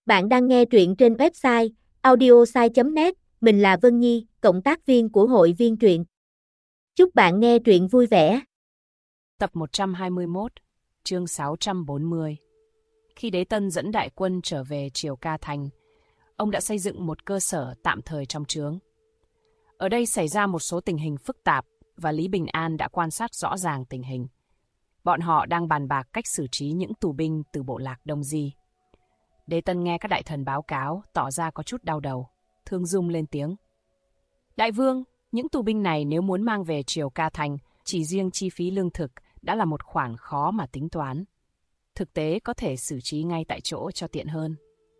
Bạn đang nghe truyện trên website audiosai.net, mình là Vân Nhi, cộng tác viên của hội viên truyện. Chúc bạn nghe truyện vui vẻ. Tập 121, chương 640. Khi Đế Tân dẫn đại quân trở về Triều Ca Thành, ông đã xây dựng một cơ sở tạm thời trong trướng. Ở đây xảy ra một số tình hình phức tạp và Lý Bình An đã quan sát rõ ràng tình hình. Bọn họ đang bàn bạc cách xử trí những tù binh từ bộ lạc Đông Di. Đế Tân nghe các đại thần báo cáo, tỏ ra có chút đau đầu. Thương Dung lên tiếng: Đại vương, những tù binh này nếu muốn mang về Triều Ca Thành, chỉ riêng chi phí lương thực đã là một khoản khó mà tính toán. Thực tế có thể xử trí ngay tại chỗ cho tiện hơn.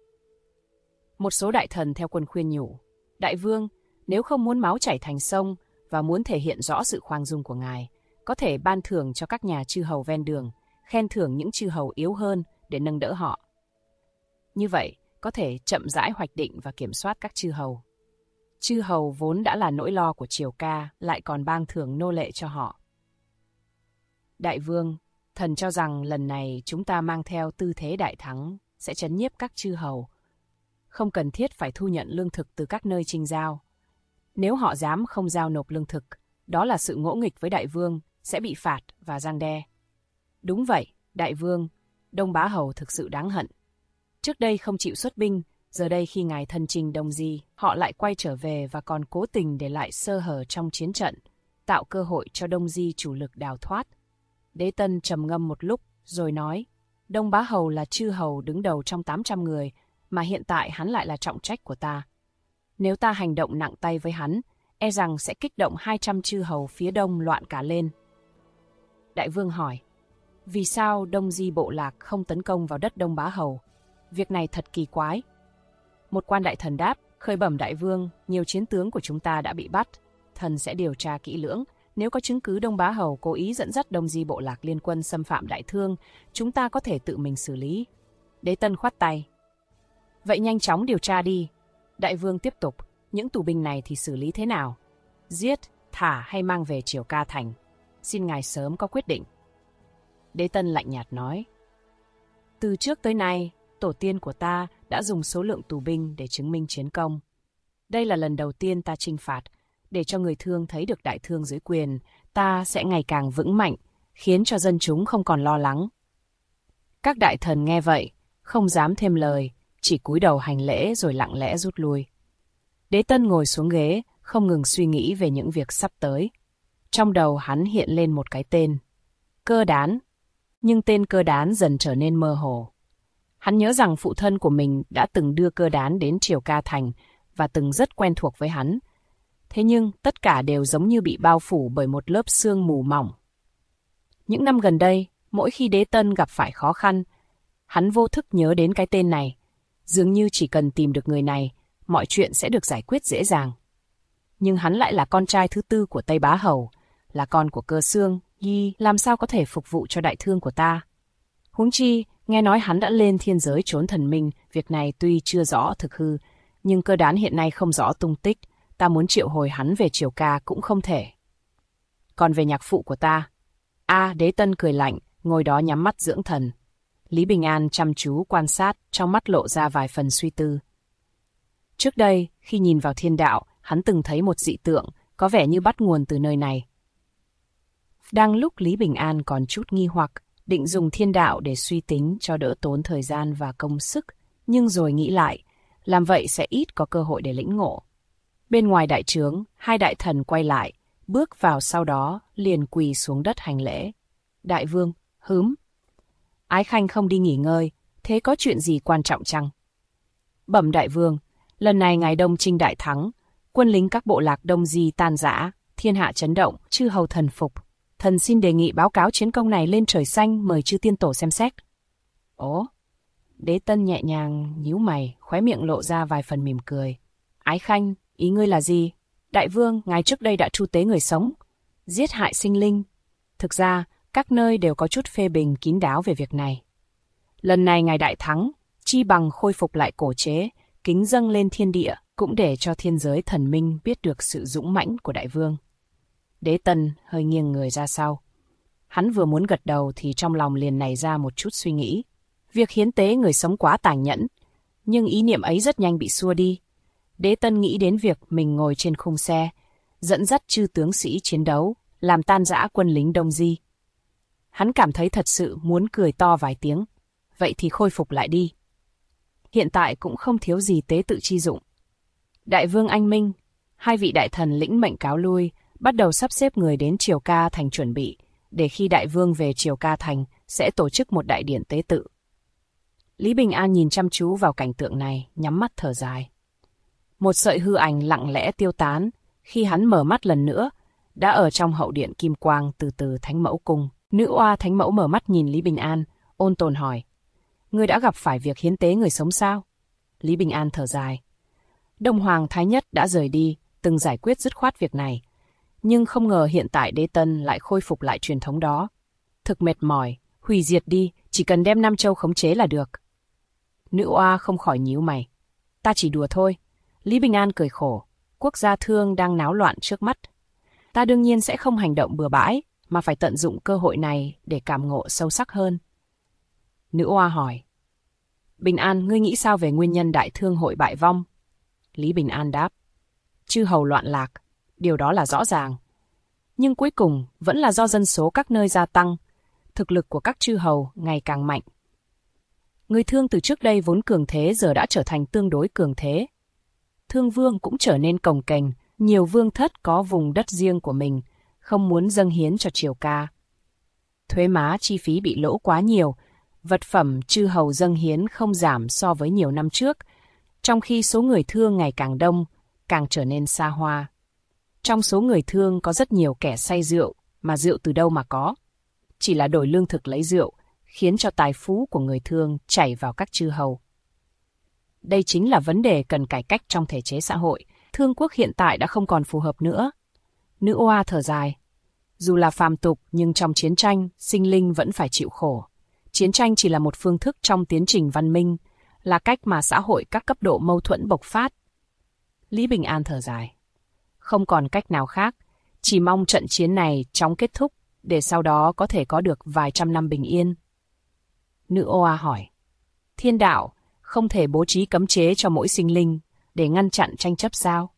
Một số đại thần theo quân khuyên nhủ: Đại vương, nếu không muốn máu chảy thành sông và muốn thể hiện rõ sự khoan dung của ngài, có thể ban thưởng cho các nhà chư hầu ven đường, khen thưởng những chư hầu yếu hơn để nâng đỡ họ. Như vậy, có thể chậm rãi hoạch định và kiểm soát các chư hầu. Chư hầu vốn đã là nỗi lo của Triều Ca, lại còn ban thưởng nô lệ cho họ. Đại vương, thần cho rằng lần này chúng ta mang theo tư thế đại thắng sẽ trấn nhiếp các chư hầu. Không cần thiết phải thu nhận lương thực từ các nơi chinh giao. Nếu họ dám không giao nộp lương thực, đó là sự ngỗ nghịch với đại vương, sẽ bị phạt và răn đe. Đúng vậy, đại vương, Đông Bá Hầu thực sự đáng hận. Trước đây không chịu xuất binh, giờ đây khi ngài thân chinh Đông Di, họ lại quay trở về và còn cố tình để lại sơ hở trong chiến trận, tạo cơ hội cho Đông Di chủ lực đào thoát. Đế Tân trầm ngâm một lúc, rồi nói: Đông Bá Hầu là chư hầu đứng đầu trong 800 người, mà hiện tại hắn lại là trọng trách của ta. Nếu ta hành động nặng tay với hắn, e rằng sẽ kích động 200 chư hầu phía đông loạn cả lên. Đại vương hỏi: Vì sao Đông Di bộ lạc không tấn công vào đất Đông Bá Hầu? Việc này thật kỳ quái. Một quan đại thần đáp: Khởi bẩm đại vương, nhiều chiến tướng của chúng ta đã bị bắt. Thần sẽ điều tra kỹ lưỡng. Nếu có chứng cứ Đông Bá Hầu cố ý dẫn dắt Đông Di bộ lạc liên quân xâm phạm đại thương, chúng ta có thể tự mình xử lý. Đế Tân khoát tay: Vậy nhanh chóng điều tra đi. Đại vương tiếp tục: Những tù binh này thì xử lý thế nào? Giết, thả hay mang về Triều Ca Thành? Xin ngài sớm có quyết định. Đế Tân lạnh nhạt nói: Từ trước tới nay, tổ tiên của ta đã dùng số lượng tù binh để chứng minh chiến công. Đây là lần đầu tiên ta chinh phạt, để cho người thương thấy được đại thương dưới quyền, ta sẽ ngày càng vững mạnh, khiến cho dân chúng không còn lo lắng. Các đại thần nghe vậy, không dám thêm lời, chỉ cúi đầu hành lễ rồi lặng lẽ rút lui. Đế Tân ngồi xuống ghế, không ngừng suy nghĩ về những việc sắp tới. Trong đầu hắn hiện lên một cái tên: Cơ Đán. Nhưng tên Cơ Đán dần trở nên mơ hồ. Hắn nhớ rằng phụ thân của mình đã từng đưa Cơ Đán đến Triều Ca Thành và từng rất quen thuộc với hắn. Thế nhưng tất cả đều giống như bị bao phủ bởi một lớp sương mù mỏng. Những năm gần đây, mỗi khi Đế Tân gặp phải khó khăn, hắn vô thức nhớ đến cái tên này. Dường như chỉ cần tìm được người này, mọi chuyện sẽ được giải quyết dễ dàng. Nhưng hắn lại là con trai thứ tư của Tây Bá Hầu, là con của Cơ Xương, Nhi, làm sao có thể phục vụ cho đại thương của ta? Huống chi, nghe nói hắn đã lên thiên giới trốn thần minh, việc này tuy chưa rõ thực hư, nhưng Cơ Đán hiện nay không rõ tung tích, ta muốn triệu hồi hắn về Triều Ca cũng không thể. Còn về nhạc phụ của ta? Đế Tân cười lạnh, ngồi đó nhắm mắt dưỡng thần. Lý Bình An chăm chú quan sát, trong mắt lộ ra vài phần suy tư. Trước đây, khi nhìn vào thiên đạo, hắn từng thấy một dị tượng, có vẻ như bắt nguồn từ nơi này. Đang lúc Lý Bình An còn chút nghi hoặc, định dùng thiên đạo để suy tính cho đỡ tốn thời gian và công sức, nhưng rồi nghĩ lại, làm vậy sẽ ít có cơ hội để lĩnh ngộ. Bên ngoài đại trướng, hai đại thần quay lại, bước vào sau đó liền quỳ xuống đất hành lễ. Đại vương, Ái Khanh không đi nghỉ ngơi, thế có chuyện gì quan trọng chăng? Bẩm đại vương, lần này ngài Đông chinh đại thắng, quân lính các bộ lạc Đông Di tan rã, thiên hạ chấn động, chư hầu thần phục. Thần xin đề nghị báo cáo chiến công này lên trời xanh, mời chư tiên tổ xem xét. Ồ, Đế Tân nhẹ nhàng nhíu mày, khóe miệng lộ ra vài phần mỉm cười. Ái Khanh, ý ngươi là gì? Đại vương, ngài trước đây đã tru tế người sống, giết hại sinh linh. Thực ra, các nơi đều có chút phê bình kín đáo về việc này. Lần này ngài đại thắng, chi bằng khôi phục lại cổ chế, kính dâng lên thiên địa, cũng để cho thiên giới thần minh biết được sự dũng mãnh của đại vương. Đế Tân hơi nghiêng người ra sau. Hắn vừa muốn gật đầu thì trong lòng liền nảy ra một chút suy nghĩ. Việc hiến tế người sống quá tàn nhẫn. Nhưng ý niệm ấy rất nhanh bị xua đi. Đế Tân nghĩ đến việc mình ngồi trên khung xe, dẫn dắt chư tướng sĩ chiến đấu, làm tan rã quân lính Đông Di. Hắn cảm thấy thật sự muốn cười to vài tiếng. Vậy thì khôi phục lại đi. Hiện tại cũng không thiếu gì tế tự chi dụng. Đại vương anh minh, hai vị đại thần lĩnh mệnh cáo lui, bắt đầu sắp xếp người đến Triều Ca Thành chuẩn bị, để khi đại vương về Triều Ca Thành sẽ tổ chức một đại điển tế tự. Lý Bình An nhìn chăm chú vào cảnh tượng này, nhắm mắt thở dài. Một sợi hư ảnh lặng lẽ tiêu tán, khi hắn mở mắt lần nữa, đã ở trong hậu điện Kim Quang từ từ Thánh Mẫu Cung. Nữ oa Thánh Mẫu mở mắt nhìn Lý Bình An, ôn tồn hỏi. Ngươi đã gặp phải việc hiến tế người sống sao? Lý Bình An thở dài. Đông Hoàng Thái Nhất đã rời đi, từng giải quyết dứt khoát việc này. Nhưng không ngờ hiện tại Đế Tân lại khôi phục lại truyền thống đó. Thực mệt mỏi, hủy diệt đi, chỉ cần đem Nam Châu khống chế là được. Nữ oa không khỏi nhíu mày. Ta chỉ đùa thôi. Lý Bình An cười khổ. Quốc gia thương đang náo loạn trước mắt. Ta đương nhiên sẽ không hành động bừa bãi, mà phải tận dụng cơ hội này để cảm ngộ sâu sắc hơn. Nữ oa hỏi. Bình An, ngươi nghĩ sao về nguyên nhân đại thương hội bại vong? Lý Bình An đáp. Chư hầu loạn lạc, điều đó là rõ ràng. Nhưng cuối cùng vẫn là do dân số các nơi gia tăng, thực lực của các chư hầu ngày càng mạnh. Người Thương từ trước đây vốn cường thế giờ đã trở thành tương đối cường thế. Thương vương cũng trở nên cồng kềnh, nhiều vương thất có vùng đất riêng của mình, không muốn dâng hiến cho Triều Ca. Thuế má chi phí bị lỗ quá nhiều, vật phẩm chư hầu dâng hiến không giảm so với nhiều năm trước, trong khi số người Thương ngày càng đông, càng trở nên xa hoa. Trong số người Thương có rất nhiều kẻ say rượu, mà rượu từ đâu mà có. Chỉ là đổi lương thực lấy rượu, khiến cho tài phú của người Thương chảy vào các chư hầu. Đây chính là vấn đề cần cải cách trong thể chế xã hội. Thương quốc hiện tại đã không còn phù hợp nữa. Nữ oa thở dài. Dù là phàm tục nhưng trong chiến tranh, sinh linh vẫn phải chịu khổ. Chiến tranh chỉ là một phương thức trong tiến trình văn minh, là cách mà xã hội các cấp độ mâu thuẫn bộc phát. Lý Bình An thở dài. Không còn cách nào khác, chỉ mong trận chiến này chóng kết thúc, để sau đó có thể có được vài trăm năm bình yên. Nữ oa hỏi. Thiên đạo không thể bố trí cấm chế cho mỗi sinh linh để ngăn chặn tranh chấp sao?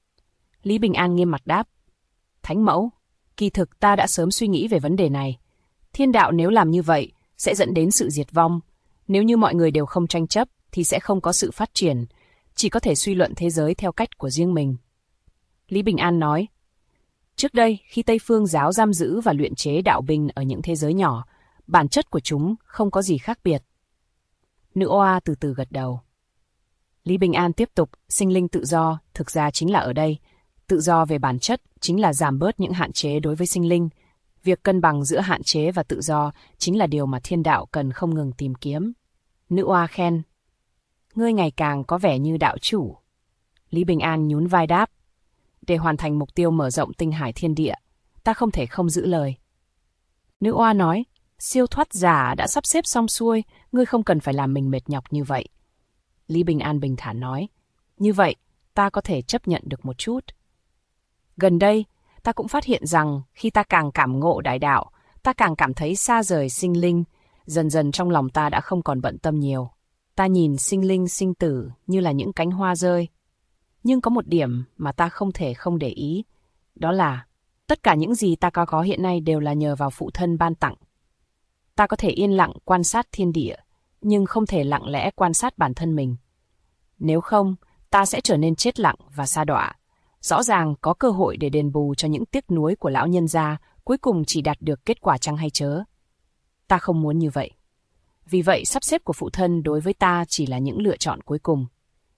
Lý Bình An nghiêm mặt đáp. Thánh mẫu, kỳ thực ta đã sớm suy nghĩ về vấn đề này. Thiên đạo nếu làm như vậy sẽ dẫn đến sự diệt vong. Nếu như mọi người đều không tranh chấp thì sẽ không có sự phát triển, chỉ có thể suy luận thế giới theo cách của riêng mình. Lý Bình An nói. Trước đây, khi Tây Phương giáo giam giữ và luyện chế đạo binh ở những thế giới nhỏ, bản chất của chúng không có gì khác biệt. Nữ oa từ từ gật đầu. Lý Bình An tiếp tục, sinh linh tự do thực ra chính là ở đây. Tự do về bản chất chính là giảm bớt những hạn chế đối với sinh linh. Việc cân bằng giữa hạn chế và tự do chính là điều mà thiên đạo cần không ngừng tìm kiếm. Nữ oa khen. Ngươi ngày càng có vẻ như đạo chủ. Lý Bình An nhún vai đáp. Để hoàn thành mục tiêu mở rộng tinh hải thiên địa, ta không thể không giữ lời. Nữ oa nói. Siêu thoát giả đã sắp xếp xong xuôi, ngươi không cần phải làm mình mệt nhọc như vậy. Lý Bình An bình thản nói. Như vậy, ta có thể chấp nhận được một chút. Gần đây, ta cũng phát hiện rằng khi ta càng cảm ngộ đại đạo, ta càng cảm thấy xa rời sinh linh, dần dần trong lòng ta đã không còn bận tâm nhiều. Ta nhìn sinh linh sinh tử như là những cánh hoa rơi. Nhưng có một điểm mà ta không thể không để ý, đó là tất cả những gì ta có hiện nay đều là nhờ vào phụ thân ban tặng. Ta có thể yên lặng quan sát thiên địa, nhưng không thể lặng lẽ quan sát bản thân mình. Nếu không, ta sẽ trở nên chết lặng và sa đọa. Rõ ràng có cơ hội để đền bù cho những tiếc nuối của lão nhân gia, cuối cùng chỉ đạt được kết quả chăng hay chớ. Ta không muốn như vậy. Vì vậy, sắp xếp của phụ thân đối với ta chỉ là những lựa chọn cuối cùng.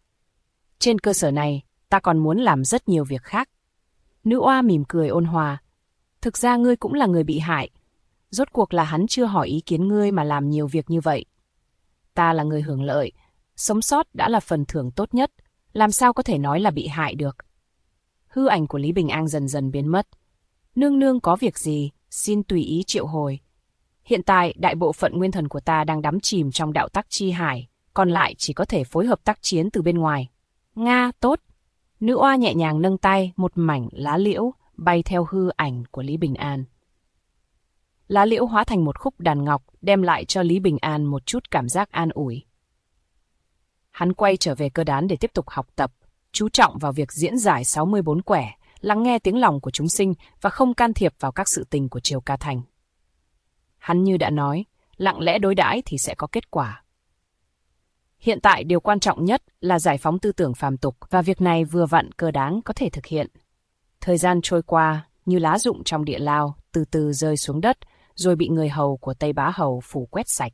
Trên cơ sở này, ta còn muốn làm rất nhiều việc khác. Nữ oa mỉm cười ôn hòa. Thực ra ngươi cũng là người bị hại. Rốt cuộc là hắn chưa hỏi ý kiến ngươi mà làm nhiều việc như vậy. Ta là người hưởng lợi, sống sót đã là phần thưởng tốt nhất, làm sao có thể nói là bị hại được. Hư ảnh của Lý Bình An dần dần biến mất. Nương nương có việc gì, xin tùy ý triệu hồi. Hiện tại, đại bộ phận nguyên thần của ta đang đắm chìm trong đạo tắc chi hải, còn lại chỉ có thể phối hợp tác chiến từ bên ngoài. Nga, tốt. Nữ oa nhẹ nhàng nâng tay, một mảnh lá liễu bay theo hư ảnh của Lý Bình An. Lá liễu hóa thành một khúc đàn ngọc, đem lại cho Lý Bình An một chút cảm giác an ủi. Hắn quay trở về cơ đán để tiếp tục học tập, chú trọng vào việc diễn giải 64 quẻ, lắng nghe tiếng lòng của chúng sinh và không can thiệp vào các sự tình của Triều Ca Thành. Hắn như đã nói, lặng lẽ đối đãi thì sẽ có kết quả. Hiện tại điều quan trọng nhất là giải phóng tư tưởng phàm tục và việc này vừa vặn cơ đáng có thể thực hiện. Thời gian trôi qua như lá rụng trong địa lao từ từ rơi xuống đất rồi bị người hầu của Tây Bá Hầu phủ quét sạch.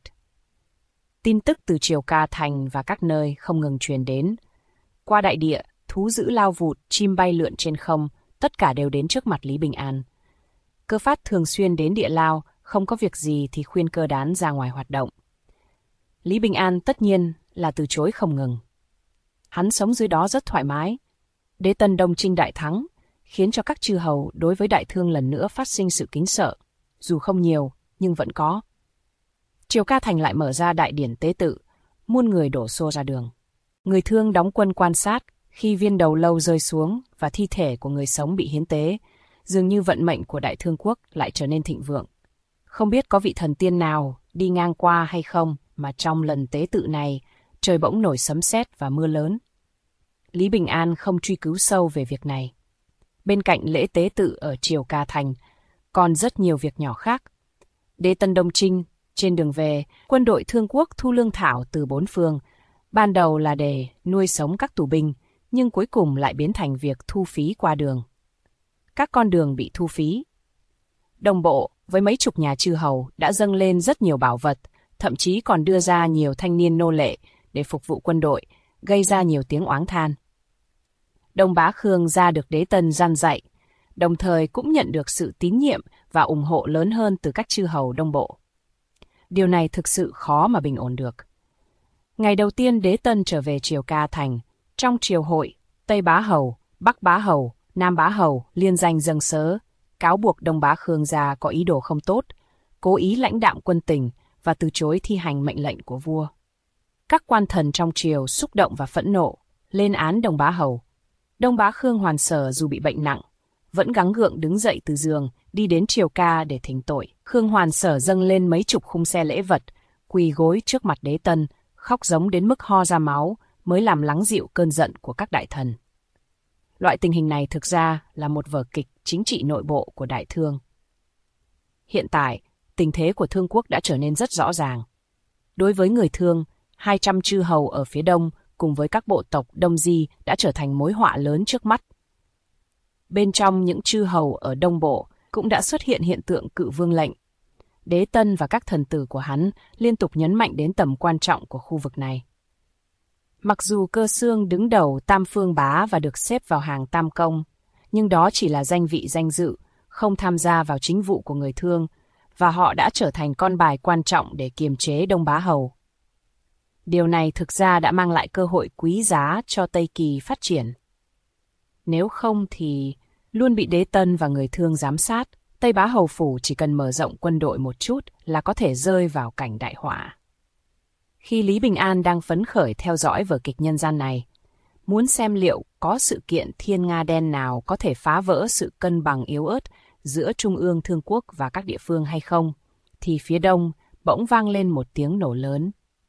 Tin tức từ Triều Ca Thành và các nơi không ngừng truyền đến. Qua đại địa, thú dữ lao vụt, chim bay lượn trên không, tất cả đều đến trước mặt Lý Bình An. Cơ Phát thường xuyên đến địa lao, không có việc gì thì khuyên cơ đán ra ngoài hoạt động. Lý Bình An tất nhiên là từ chối không ngừng. Hắn sống dưới đó rất thoải mái. Đế Tân Đông Trinh đại thắng, khiến cho các chư hầu đối với đại thương lần nữa phát sinh sự kính sợ, dù không nhiều, nhưng vẫn có. Triều Ca Thành lại mở ra đại điển tế tự, muôn người đổ xô ra đường. Người thương đóng quân quan sát, khi viên đầu lâu rơi xuống và thi thể của người sống bị hiến tế, dường như vận mệnh của đại thương quốc lại trở nên thịnh vượng. Không biết có vị thần tiên nào đi ngang qua hay không mà trong lần tế tự này, trời bỗng nổi sấm sét và mưa lớn. Lý Bình An không truy cứu sâu về việc này. Bên cạnh lễ tế tự ở Triều Ca Thành, còn rất nhiều việc nhỏ khác. Đế Tân Đông Trinh, trên đường về, quân đội Thương Quốc thu lương thảo từ bốn phương. Ban đầu là để nuôi sống các tù binh, nhưng cuối cùng lại biến thành việc thu phí qua đường. Các con đường bị thu phí. Đồng bộ với mấy chục nhà chư hầu đã dâng lên rất nhiều bảo vật, thậm chí còn đưa ra nhiều thanh niên nô lệ để phục vụ quân đội, gây ra nhiều tiếng oáng than. Đông Bá Khương ra được Đế Tân gian dạy, đồng thời cũng nhận được sự tín nhiệm và ủng hộ lớn hơn từ các chư hầu Đông Bộ. Điều này thực sự khó mà bình ổn được. Ngày đầu tiên Đế Tân trở về Triều Ca Thành, trong triều hội, Tây Bá Hầu, Bắc Bá Hầu, Nam Bá Hầu liên danh dâng sớ, cáo buộc Đông Bá Khương gia có ý đồ không tốt, cố ý lãnh đạm quân tình và từ chối thi hành mệnh lệnh của vua. Các quan thần trong triều xúc động và phẫn nộ, lên án Đông Bá Hầu. Đông Bá Khương Hoàn Sở dù bị bệnh nặng, vẫn gắng gượng đứng dậy từ giường, đi đến Triều Ca để thỉnh tội. Khương Hoàn Sở dâng lên mấy chục khung xe lễ vật, quỳ gối trước mặt Đế Tân, khóc giống đến mức ho ra máu, mới làm lắng dịu cơn giận của các đại thần. Loại tình hình này thực ra là một vở kịch chính trị nội bộ của đại thương. Hiện tại, tình thế của Thương Quốc đã trở nên rất rõ ràng. Đối với người Thương, 200 chư hầu ở phía đông cùng với các bộ tộc Đông Di đã trở thành mối họa lớn trước mắt. Bên trong những chư hầu ở Đông Bộ cũng đã xuất hiện hiện tượng cự vương lệnh. Đế Tân và các thần tử của hắn liên tục nhấn mạnh đến tầm quan trọng của khu vực này. Mặc dù Cơ Xương đứng đầu Tam Phương Bá và được xếp vào hàng Tam Công, nhưng đó chỉ là danh vị danh dự, không tham gia vào chính vụ của người Thương, và họ đã trở thành con bài quan trọng để kiềm chế Đông Bá Hầu. Điều này thực ra đã mang lại cơ hội quý giá cho Tây Kỳ phát triển. Nếu không thì luôn bị Đế Tân và người Thương giám sát, Tây Bá Hầu Phủ chỉ cần mở rộng quân đội một chút là có thể rơi vào cảnh đại họa. Khi Lý Bình An đang phấn khởi theo dõi vở kịch nhân gian này, muốn xem liệu có sự kiện thiên nga đen nào có thể phá vỡ sự cân bằng yếu ớt giữa Trung ương Thương Quốc và các địa phương hay không, thì phía đông bỗng vang lên một tiếng nổ lớn.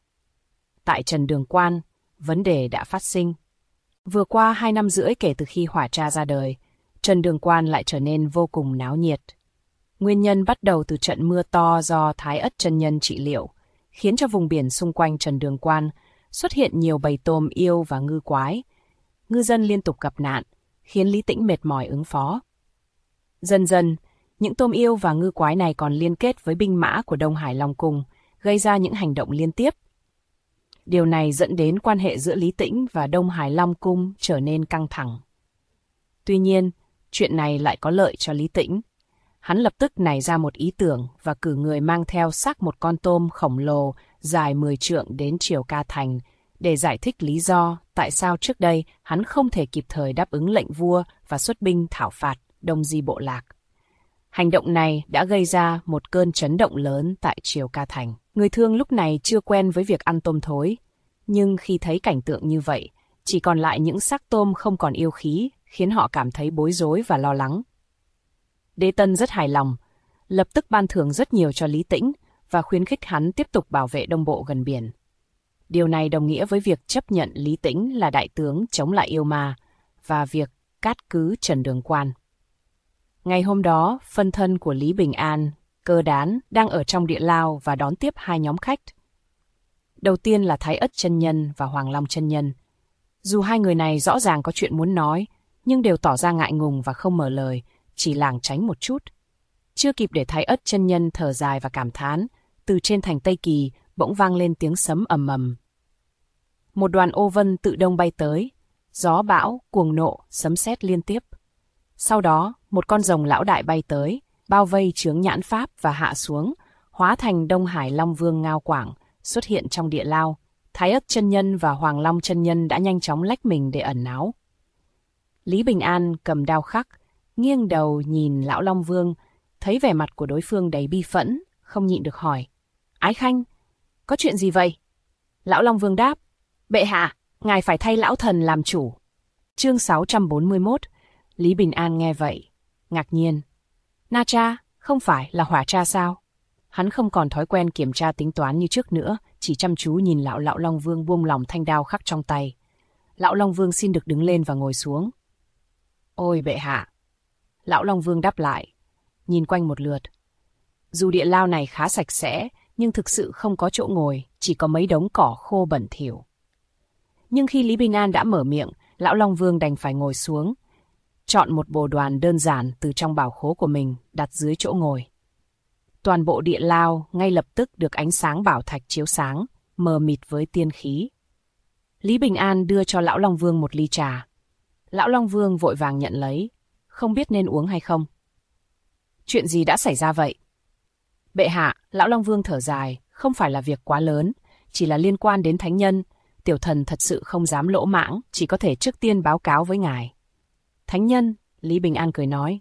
Tại Trần Đường Quan, vấn đề đã phát sinh. Vừa qua 2 năm rưỡi kể từ khi Hỏa Tra ra đời, Trần Đường Quan lại trở nên vô cùng náo nhiệt. Nguyên nhân bắt đầu từ trận mưa to do Thái Ất chân nhân trị liệu, khiến cho vùng biển xung quanh Trần Đường Quan xuất hiện nhiều bầy tôm yêu và ngư quái. Ngư dân liên tục gặp nạn, khiến Lý Tĩnh mệt mỏi ứng phó. Dần dần, những tôm yêu và ngư quái này còn liên kết với binh mã của Đông Hải Long Cung, gây ra những hành động liên tiếp. Điều này dẫn đến quan hệ giữa Lý Tĩnh và Đông Hải Long Cung trở nên căng thẳng. Tuy nhiên, chuyện này lại có lợi cho Lý Tĩnh. Hắn lập tức nảy ra một ý tưởng và cử người mang theo xác một con tôm khổng lồ dài 10 trượng đến Triều Ca Thành để giải thích lý do tại sao trước đây hắn không thể kịp thời đáp ứng lệnh vua và xuất binh thảo phạt Đông Di bộ lạc. Hành động này đã gây ra một cơn chấn động lớn tại Triều Ca Thành. Người Thương lúc này chưa quen với việc ăn tôm thối, nhưng khi thấy cảnh tượng như vậy, chỉ còn lại những xác tôm không còn yêu khí, khiến họ cảm thấy bối rối và lo lắng. Đế Tân rất hài lòng, lập tức ban thưởng rất nhiều cho Lý Tĩnh và khuyến khích hắn tiếp tục bảo vệ Đông Bộ gần biển. Điều này đồng nghĩa với việc chấp nhận Lý Tĩnh là đại tướng chống lại yêu ma và việc cát cứ Trần Đường Quan. Ngày hôm đó, phân thân của Lý Bình An, Cơ Đán đang ở trong địa lao và đón tiếp hai nhóm khách. Đầu tiên là Thái Ất chân nhân và Hoàng Long chân nhân. Dù hai người này rõ ràng có chuyện muốn nói, nhưng đều tỏ ra ngại ngùng và không mở lời, chỉ lảng tránh một chút. Chưa kịp để Thái Ất chân nhân thở dài và cảm thán, từ trên thành Tây Kỳ bỗng vang lên tiếng sấm ầm ầm. Một đoàn ô vân tự đông bay tới, gió bão, cuồng nộ, sấm sét liên tiếp. Sau đó, một con rồng lão đại bay tới, bao vây chướng nhãn pháp và hạ xuống, hóa thành Đông Hải Long Vương Ngao Quảng, xuất hiện trong địa lao. Thái Ất chân nhân và Hoàng Long chân nhân đã nhanh chóng lách mình để ẩn náu. Lý Bình An cầm đao khắc, nghiêng đầu nhìn lão Long Vương, thấy vẻ mặt của đối phương đầy bi phẫn, không nhịn được hỏi: Ái Khanh, có chuyện gì vậy? Lão Long Vương đáp: Bệ hạ, ngài phải thay lão thần làm chủ. Chương 641. Lý Bình An nghe vậy, ngạc nhiên. Na cha, không phải là Hỏa cha sao? Hắn không còn thói quen kiểm tra tính toán như trước nữa, chỉ chăm chú nhìn lão Long Vương buông lỏng thanh đao khắc trong tay. Lão Long Vương xin được đứng lên và ngồi xuống. Ôi bệ hạ! Lão Long Vương đáp lại, nhìn quanh một lượt. Dù địa lao này khá sạch sẽ, nhưng thực sự không có chỗ ngồi, chỉ có mấy đống cỏ khô bẩn thỉu. Nhưng khi Lý Bình An đã mở miệng, lão Long Vương đành phải ngồi xuống, chọn một bồ đoàn đơn giản từ trong bảo khố của mình đặt dưới chỗ ngồi. Toàn bộ địa lao ngay lập tức được ánh sáng bảo thạch chiếu sáng, mờ mịt với tiên khí. Lý Bình An đưa cho lão Long Vương một ly trà. Lão Long Vương vội vàng nhận lấy, không biết nên uống hay không. Chuyện gì đã xảy ra vậy? Bệ hạ, lão Long Vương thở dài, không phải là việc quá lớn, chỉ là liên quan đến thánh nhân. Tiểu thần thật sự không dám lỗ mãng, chỉ có thể trước tiên báo cáo với ngài. Thánh nhân, Lý Bình An cười nói.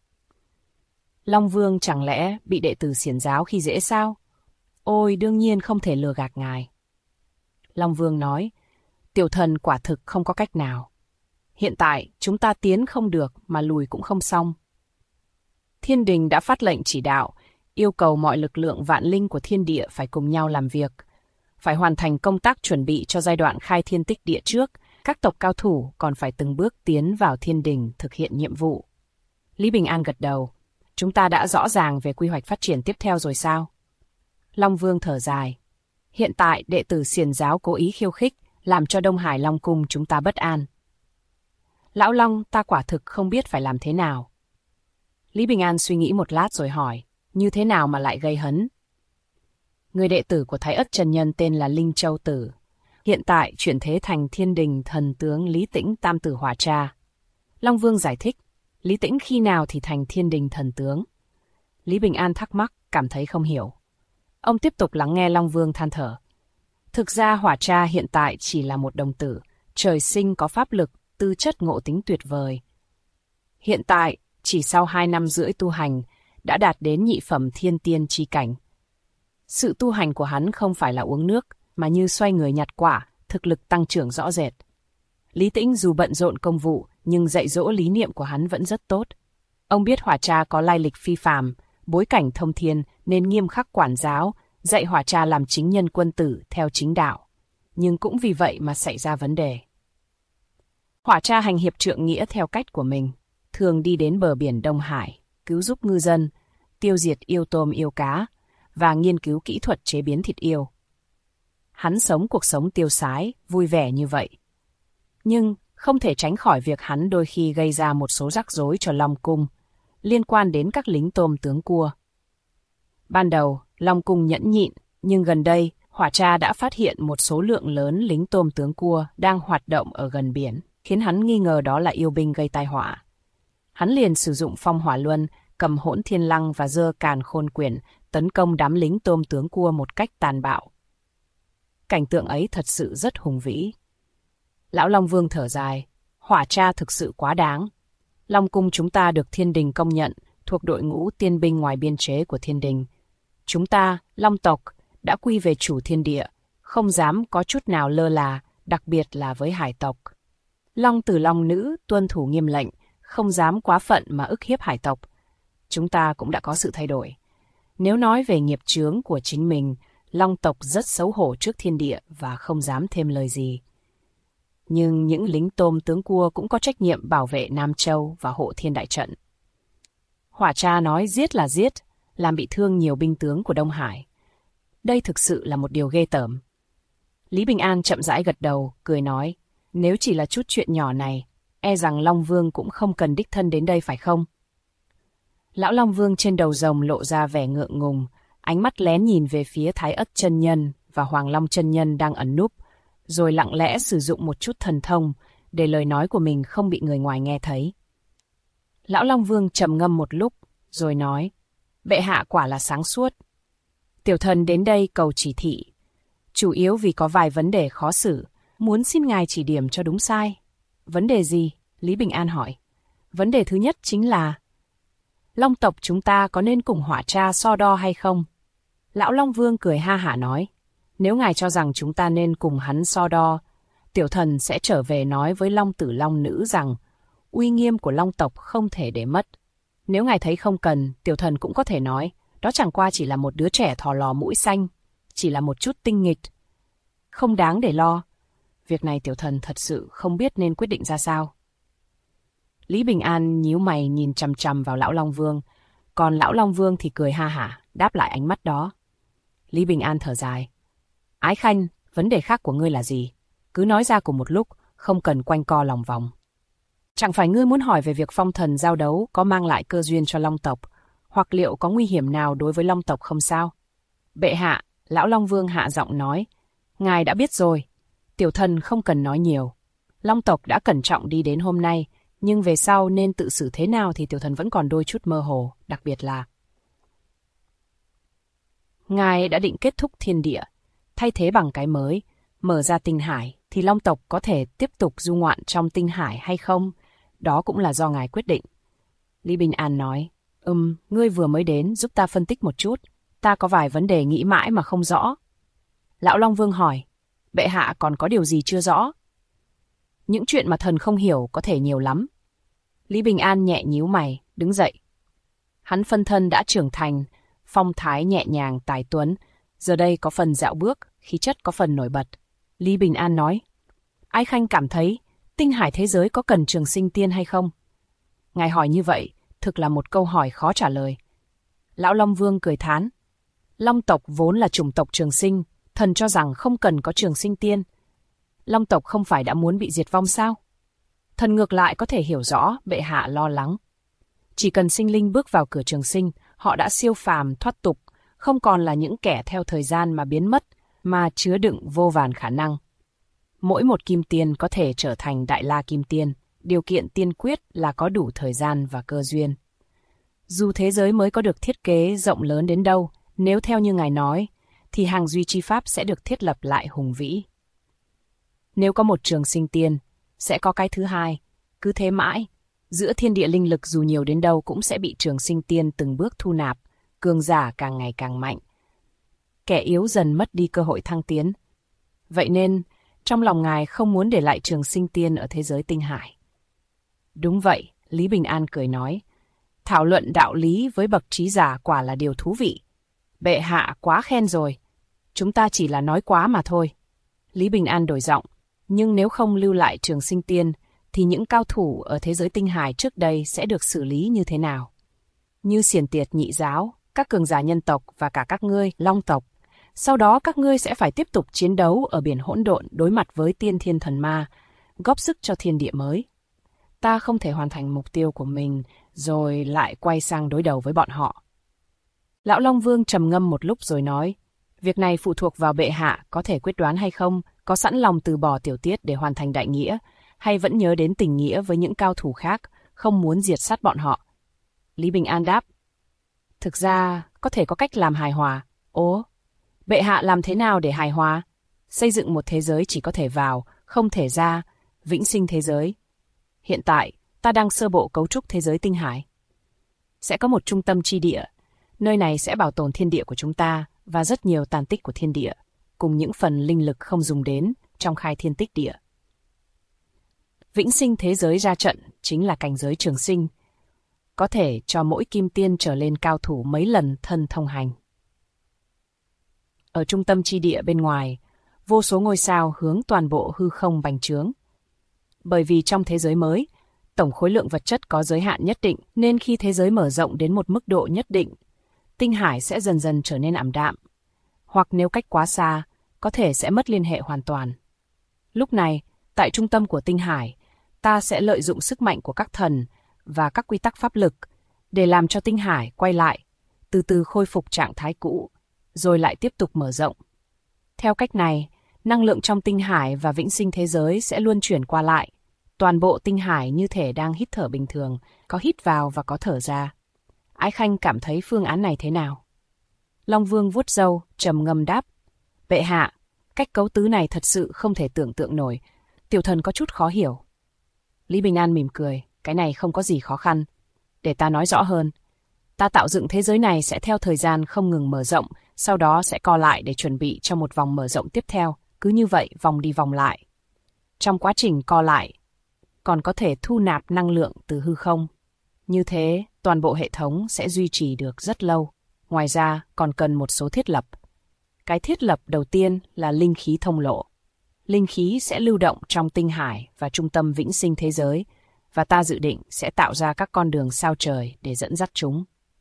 Long Vương chẳng lẽ bị đệ tử xiển giáo khi dễ sao? Ôi, đương nhiên không thể lừa gạt ngài. Long Vương nói, tiểu thần quả thực không có cách nào. Hiện tại, chúng ta tiến không được mà lùi cũng không xong. Thiên đình đã phát lệnh chỉ đạo, yêu cầu mọi lực lượng vạn linh của thiên địa phải cùng nhau làm việc, phải hoàn thành công tác chuẩn bị cho giai đoạn khai thiên tích địa trước. Các tộc cao thủ còn phải từng bước tiến vào thiên đình thực hiện nhiệm vụ. Lý Bình An gật đầu. Chúng ta đã rõ ràng về quy hoạch phát triển tiếp theo rồi sao? Long Vương thở dài. Hiện tại đệ tử xiển giáo cố ý khiêu khích, làm cho Đông Hải Long Cung chúng ta bất an. Lão Long, ta quả thực không biết phải làm thế nào. Lý Bình An suy nghĩ một lát rồi hỏi, như thế nào mà lại gây hấn? Người đệ tử của Thái Ất chân nhân tên là Linh Châu Tử. Hiện tại chuyển thế thành thiên đình thần tướng Lý Tĩnh Tam Tử Hỏa Cha. Long Vương giải thích, Lý Tĩnh khi nào thì thành thiên đình thần tướng? Lý Bình An thắc mắc, cảm thấy không hiểu. Ông tiếp tục lắng nghe Long Vương than thở. Thực ra Hỏa Cha hiện tại chỉ là một đồng tử, trời sinh có pháp lực, tư chất ngộ tính tuyệt vời. Hiện tại, chỉ sau 2 năm rưỡi tu hành, đã đạt đến nhị phẩm thiên tiên chi cảnh. Sự tu hành của hắn không phải là uống nước, mà như xoay người nhặt quả, thực lực tăng trưởng rõ rệt. Lý Tĩnh dù bận rộn công vụ, nhưng dạy dỗ lý niệm của hắn vẫn rất tốt. Ông biết Hỏa Cha có lai lịch phi phàm, bối cảnh thông thiên nên nghiêm khắc quản giáo, dạy Hỏa Cha làm chính nhân quân tử theo chính đạo. Nhưng cũng vì vậy mà xảy ra vấn đề. Hỏa Cha hành hiệp trượng nghĩa theo cách của mình, thường đi đến bờ biển Đông Hải, cứu giúp ngư dân, tiêu diệt yêu tôm yêu cá, và nghiên cứu kỹ thuật chế biến thịt yêu. Hắn sống cuộc sống tiêu sái, vui vẻ như vậy. Nhưng không thể tránh khỏi việc hắn đôi khi gây ra một số rắc rối cho Long Cung, liên quan đến các lính tôm tướng cua. Ban đầu, Long Cung nhẫn nhịn, nhưng gần đây, Hỏa Cha đã phát hiện một số lượng lớn lính tôm tướng cua đang hoạt động ở gần biển, khiến hắn nghi ngờ đó là yêu binh gây tai họa. Hắn liền sử dụng phong hỏa luân, cầm hỗn thiên lăng và giơ càn khôn quyển, tấn công đám lính tôm tướng cua một cách tàn bạo. Cảnh tượng ấy thật sự rất hùng vĩ. Lão Long Vương thở dài, Hỏa Cha thực sự quá đáng. Long Cung chúng ta được thiên đình công nhận, thuộc đội ngũ tiên binh ngoài biên chế của thiên đình. Chúng ta, Long tộc, đã quy về chủ thiên địa, không dám có chút nào lơ là, đặc biệt là với hải tộc. Long tử Long nữ tuân thủ nghiêm lệnh, không dám quá phận mà ức hiếp hải tộc. Chúng ta cũng đã có sự thay đổi. Nếu nói về nghiệp chướng của chính mình, Long tộc rất xấu hổ trước thiên địa và không dám thêm lời gì. Nhưng những lính tôm tướng cua cũng có trách nhiệm bảo vệ Nam Châu và hộ thiên đại trận. Hỏa Tra nói giết là giết, làm bị thương nhiều binh tướng của Đông Hải. Đây thực sự là một điều ghê tởm. Lý Bình An chậm rãi gật đầu, cười nói, nếu chỉ là chút chuyện nhỏ này, e rằng Long Vương cũng không cần đích thân đến đây phải không? Lão Long Vương trên đầu rồng lộ ra vẻ ngượng ngùng, ánh mắt lén nhìn về phía Thái Ất chân nhân và Hoàng Long chân nhân đang ẩn núp, rồi lặng lẽ sử dụng một chút thần thông để lời nói của mình không bị người ngoài nghe thấy. Lão Long Vương trầm ngâm một lúc, rồi nói, bệ hạ quả là sáng suốt. Tiểu thần đến đây cầu chỉ thị, chủ yếu vì có vài vấn đề khó xử, muốn xin ngài chỉ điểm cho đúng sai. Vấn đề gì? Lý Bình An hỏi. Vấn đề thứ nhất chính là Long tộc chúng ta có nên cùng Hỏa Tra so đo hay không? Lão Long Vương cười ha hả nói, nếu ngài cho rằng chúng ta nên cùng hắn so đo, tiểu thần sẽ trở về nói với Long tử Long nữ rằng uy nghiêm của Long tộc không thể để mất. Nếu ngài thấy không cần, tiểu thần cũng có thể nói, đó chẳng qua chỉ là một đứa trẻ thò lò mũi xanh, chỉ là một chút tinh nghịch, không đáng để lo. Việc này tiểu thần thật sự không biết nên quyết định ra sao. Lý Bình An nhíu mày nhìn chằm chằm vào Lão Long Vương, còn Lão Long Vương thì cười ha hả, đáp lại ánh mắt đó. Lý Bình An thở dài. Ái Khanh, vấn đề khác của ngươi là gì? Cứ nói ra cùng một lúc, không cần quanh co lòng vòng. Chẳng phải ngươi muốn hỏi về việc phong thần giao đấu có mang lại cơ duyên cho Long tộc, hoặc liệu có nguy hiểm nào đối với Long tộc không sao? Bệ hạ, Lão Long Vương hạ giọng nói, ngài đã biết rồi, tiểu thần không cần nói nhiều. Long tộc đã cẩn trọng đi đến hôm nay, nhưng về sau nên tự xử thế nào thì tiểu thần vẫn còn đôi chút mơ hồ, đặc biệt là ngài đã định kết thúc thiên địa, thay thế bằng cái mới, mở ra tinh hải, thì Long tộc có thể tiếp tục du ngoạn trong tinh hải hay không? Đó cũng là do ngài quyết định. Lý Bình An nói, ngươi vừa mới đến, giúp ta phân tích một chút, ta có vài vấn đề nghĩ mãi mà không rõ. Lão Long Vương hỏi, bệ hạ còn có điều gì chưa rõ? Những chuyện mà thần không hiểu có thể nhiều lắm. Lý Bình An nhẹ nhíu mày, đứng dậy. Hắn phân thân đã trưởng thành, phong thái nhẹ nhàng tài tuấn, giờ đây có phần dạo bước, khí chất có phần nổi bật. Lý Bình An nói, Ái Khanh cảm thấy tinh hải thế giới có cần trường sinh tiên hay không? Ngài hỏi như vậy, thực là một câu hỏi khó trả lời. Lão Long Vương cười thán, Long tộc vốn là chủng tộc trường sinh, thần cho rằng không cần có trường sinh tiên. Long tộc không phải đã muốn bị diệt vong sao? Thần ngược lại có thể hiểu rõ bệ hạ lo lắng. Chỉ cần sinh linh bước vào cửa trường sinh, họ đã siêu phàm thoát tục, không còn là những kẻ theo thời gian mà biến mất, mà chứa đựng vô vàn khả năng. Mỗi một kim tiên có thể trở thành Đại La Kim Tiên, điều kiện tiên quyết là có đủ thời gian và cơ duyên. Dù thế giới mới có được thiết kế rộng lớn đến đâu, nếu theo như ngài nói, thì hàng duy chi pháp sẽ được thiết lập lại hùng vĩ. Nếu có một trường sinh tiên, sẽ có cái thứ hai, cứ thế mãi. Giữa thiên địa linh lực dù nhiều đến đâu cũng sẽ bị trường sinh tiên từng bước thu nạp, cường giả càng ngày càng mạnh. Kẻ yếu dần mất đi cơ hội thăng tiến. Vậy nên, trong lòng ngài không muốn để lại trường sinh tiên ở thế giới tinh hải. Đúng vậy, Lý Bình An cười nói. Thảo luận đạo lý với bậc trí giả quả là điều thú vị. Bệ hạ quá khen rồi. Chúng ta chỉ là nói quá mà thôi. Lý Bình An đổi giọng. Nhưng nếu không lưu lại trường sinh tiên, thì những cao thủ ở thế giới tinh hải trước đây sẽ được xử lý như thế nào? Như Xiển Tiệt Nhị Giáo, các cường giả nhân tộc và cả các ngươi, Long tộc. Sau đó các ngươi sẽ phải tiếp tục chiến đấu ở biển hỗn độn đối mặt với tiên thiên thần ma, góp sức cho thiên địa mới. Ta không thể hoàn thành mục tiêu của mình, rồi lại quay sang đối đầu với bọn họ. Lão Long Vương trầm ngâm một lúc rồi nói, việc này phụ thuộc vào bệ hạ có thể quyết đoán hay không, có sẵn lòng từ bỏ tiểu tiết để hoàn thành đại nghĩa, hay vẫn nhớ đến tình nghĩa với những cao thủ khác, không muốn diệt sát bọn họ. Lý Bình An đáp, thực ra có thể có cách làm hài hòa. Ố, bệ hạ làm thế nào để hài hòa? Xây dựng một thế giới chỉ có thể vào, không thể ra, vĩnh sinh thế giới. Hiện tại, ta đang sơ bộ cấu trúc thế giới tinh hải. Sẽ có một trung tâm chi địa, nơi này sẽ bảo tồn thiên địa của chúng ta và rất nhiều tàn tích của thiên địa, cùng những phần linh lực không dùng đến trong khai thiên tích địa. Vĩnh sinh thế giới ra trận chính là cảnh giới trường sinh, có thể cho mỗi kim tiên trở lên cao thủ mấy lần thân thông hành. Ở trung tâm chi địa bên ngoài, vô số ngôi sao hướng toàn bộ hư không bành trướng. Bởi vì trong thế giới mới, tổng khối lượng vật chất có giới hạn nhất định, nên khi thế giới mở rộng đến một mức độ nhất định, tinh hải sẽ dần dần trở nên ảm đạm. Hoặc nếu cách quá xa, có thể sẽ mất liên hệ hoàn toàn. Lúc này, tại trung tâm của tinh hải, ta sẽ lợi dụng sức mạnh của các thần và các quy tắc pháp lực để làm cho tinh hải quay lại, từ từ khôi phục trạng thái cũ, rồi lại tiếp tục mở rộng. Theo cách này, năng lượng trong tinh hải và vĩnh sinh thế giới sẽ luôn chuyển qua lại. Toàn bộ tinh hải như thể đang hít thở bình thường, có hít vào và có thở ra. Ái Khanh cảm thấy phương án này thế nào? Long Vương vuốt râu, trầm ngâm đáp. Bệ hạ, cách cấu tứ này thật sự không thể tưởng tượng nổi. Tiểu thần có chút khó hiểu. Lý Bình An mỉm cười, cái này không có gì khó khăn. Để ta nói rõ hơn. Ta tạo dựng thế giới này sẽ theo thời gian không ngừng mở rộng, sau đó sẽ co lại để chuẩn bị cho một vòng mở rộng tiếp theo. Cứ như vậy, vòng đi vòng lại. Trong quá trình co lại, còn có thể thu nạp năng lượng từ hư không. Như thế, toàn bộ hệ thống sẽ duy trì được rất lâu. Ngoài ra, còn cần một số thiết lập. Cái thiết lập đầu tiên là linh khí thông lộ. Linh khí sẽ lưu động trong tinh hải và trung tâm vĩnh sinh thế giới, và ta dự định sẽ tạo ra các con đường sao trời để dẫn dắt chúng.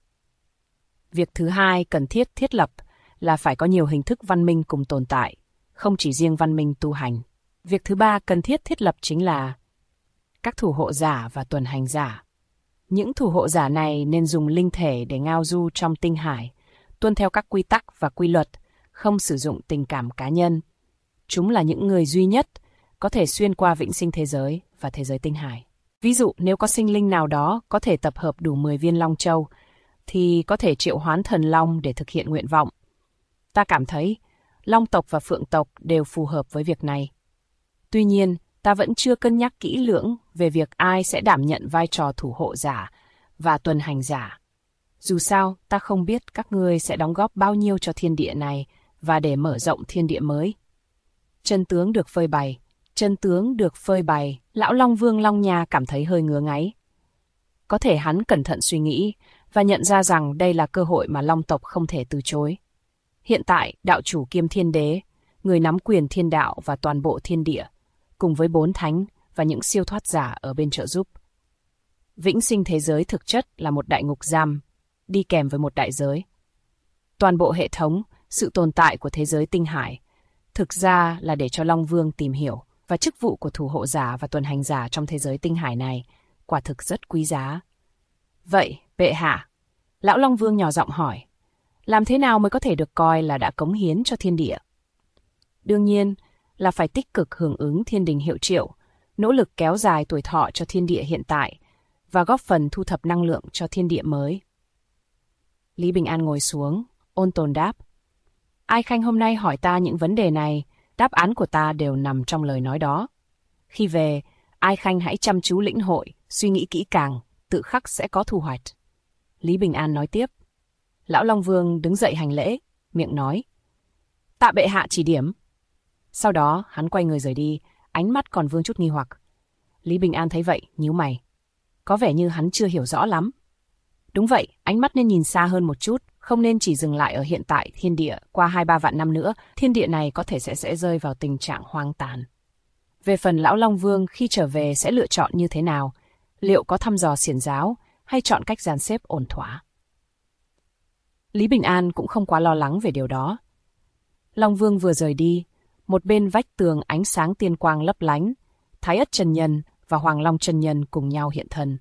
Việc thứ hai cần thiết lập là phải có nhiều hình thức văn minh cùng tồn tại, không chỉ riêng văn minh tu hành. Việc thứ ba cần thiết lập chính là các thủ hộ giả và tuần hành giả. Những thủ hộ giả này nên dùng linh thể để ngao du trong tinh hải, tuân theo các quy tắc và quy luật, không sử dụng tình cảm cá nhân. Chúng là những người duy nhất có thể xuyên qua vĩnh sinh thế giới và thế giới tinh hải. Ví dụ, nếu có sinh linh nào đó có thể tập hợp đủ 10 viên Long Châu, thì có thể triệu hoán thần Long để thực hiện nguyện vọng. Ta cảm thấy Long tộc và Phượng tộc đều phù hợp với việc này. Tuy nhiên, ta vẫn chưa cân nhắc kỹ lưỡng về việc ai sẽ đảm nhận vai trò thủ hộ giả và tuần hành giả. Dù sao, ta không biết các ngươi sẽ đóng góp bao nhiêu cho thiên địa này và để mở rộng thiên địa mới. Chân tướng được phơi bày, lão Long Vương Long Nha cảm thấy hơi ngứa ngáy. Có thể hắn cẩn thận suy nghĩ và nhận ra rằng đây là cơ hội mà Long tộc không thể từ chối. Hiện tại, đạo chủ kiêm thiên đế, người nắm quyền thiên đạo và toàn bộ thiên địa, cùng với 4 thánh và những siêu thoát giả ở bên trợ giúp. Vĩnh sinh thế giới thực chất là một đại ngục giam, đi kèm với một đại giới. Toàn bộ hệ thống, sự tồn tại của thế giới tinh hải, thực ra là để cho Long Vương tìm hiểu, và chức vụ của thủ hộ giả và tuần hành giả trong thế giới tinh hải này quả thực rất quý giá. Vậy, bệ hạ, lão Long Vương nhỏ giọng hỏi, làm thế nào mới có thể được coi là đã cống hiến cho thiên địa? Đương nhiên là phải tích cực hưởng ứng thiên đình hiệu triệu, nỗ lực kéo dài tuổi thọ cho thiên địa hiện tại và góp phần thu thập năng lượng cho thiên địa mới. Lý Bình An ngồi xuống, ôn tồn đáp. Ai Khanh hôm nay hỏi ta những vấn đề này, đáp án của ta đều nằm trong lời nói đó. Khi về, Ai Khanh hãy chăm chú lĩnh hội, suy nghĩ kỹ càng, tự khắc sẽ có thu hoạch. Lý Bình An nói tiếp. Lão Long Vương đứng dậy hành lễ, miệng nói. Tạ bệ hạ chỉ điểm. Sau đó, hắn quay người rời đi, ánh mắt còn vương chút nghi hoặc. Lý Bình An thấy vậy, nhíu mày. Có vẻ như hắn chưa hiểu rõ lắm. Đúng vậy, ánh mắt nên nhìn xa hơn một chút, không nên chỉ dừng lại ở hiện tại thiên địa. Qua 2-3 vạn năm nữa, thiên địa này có thể sẽ rơi vào tình trạng hoang tàn. Về phần lão Long Vương khi trở về sẽ lựa chọn như thế nào? Liệu có thăm dò xiển giáo hay chọn cách dàn xếp ổn thỏa? Lý Bình An cũng không quá lo lắng về điều đó. Long Vương vừa rời đi, một bên vách tường ánh sáng tiên quang lấp lánh, Thái Ất chân nhân và Hoàng Long chân nhân cùng nhau hiện thân.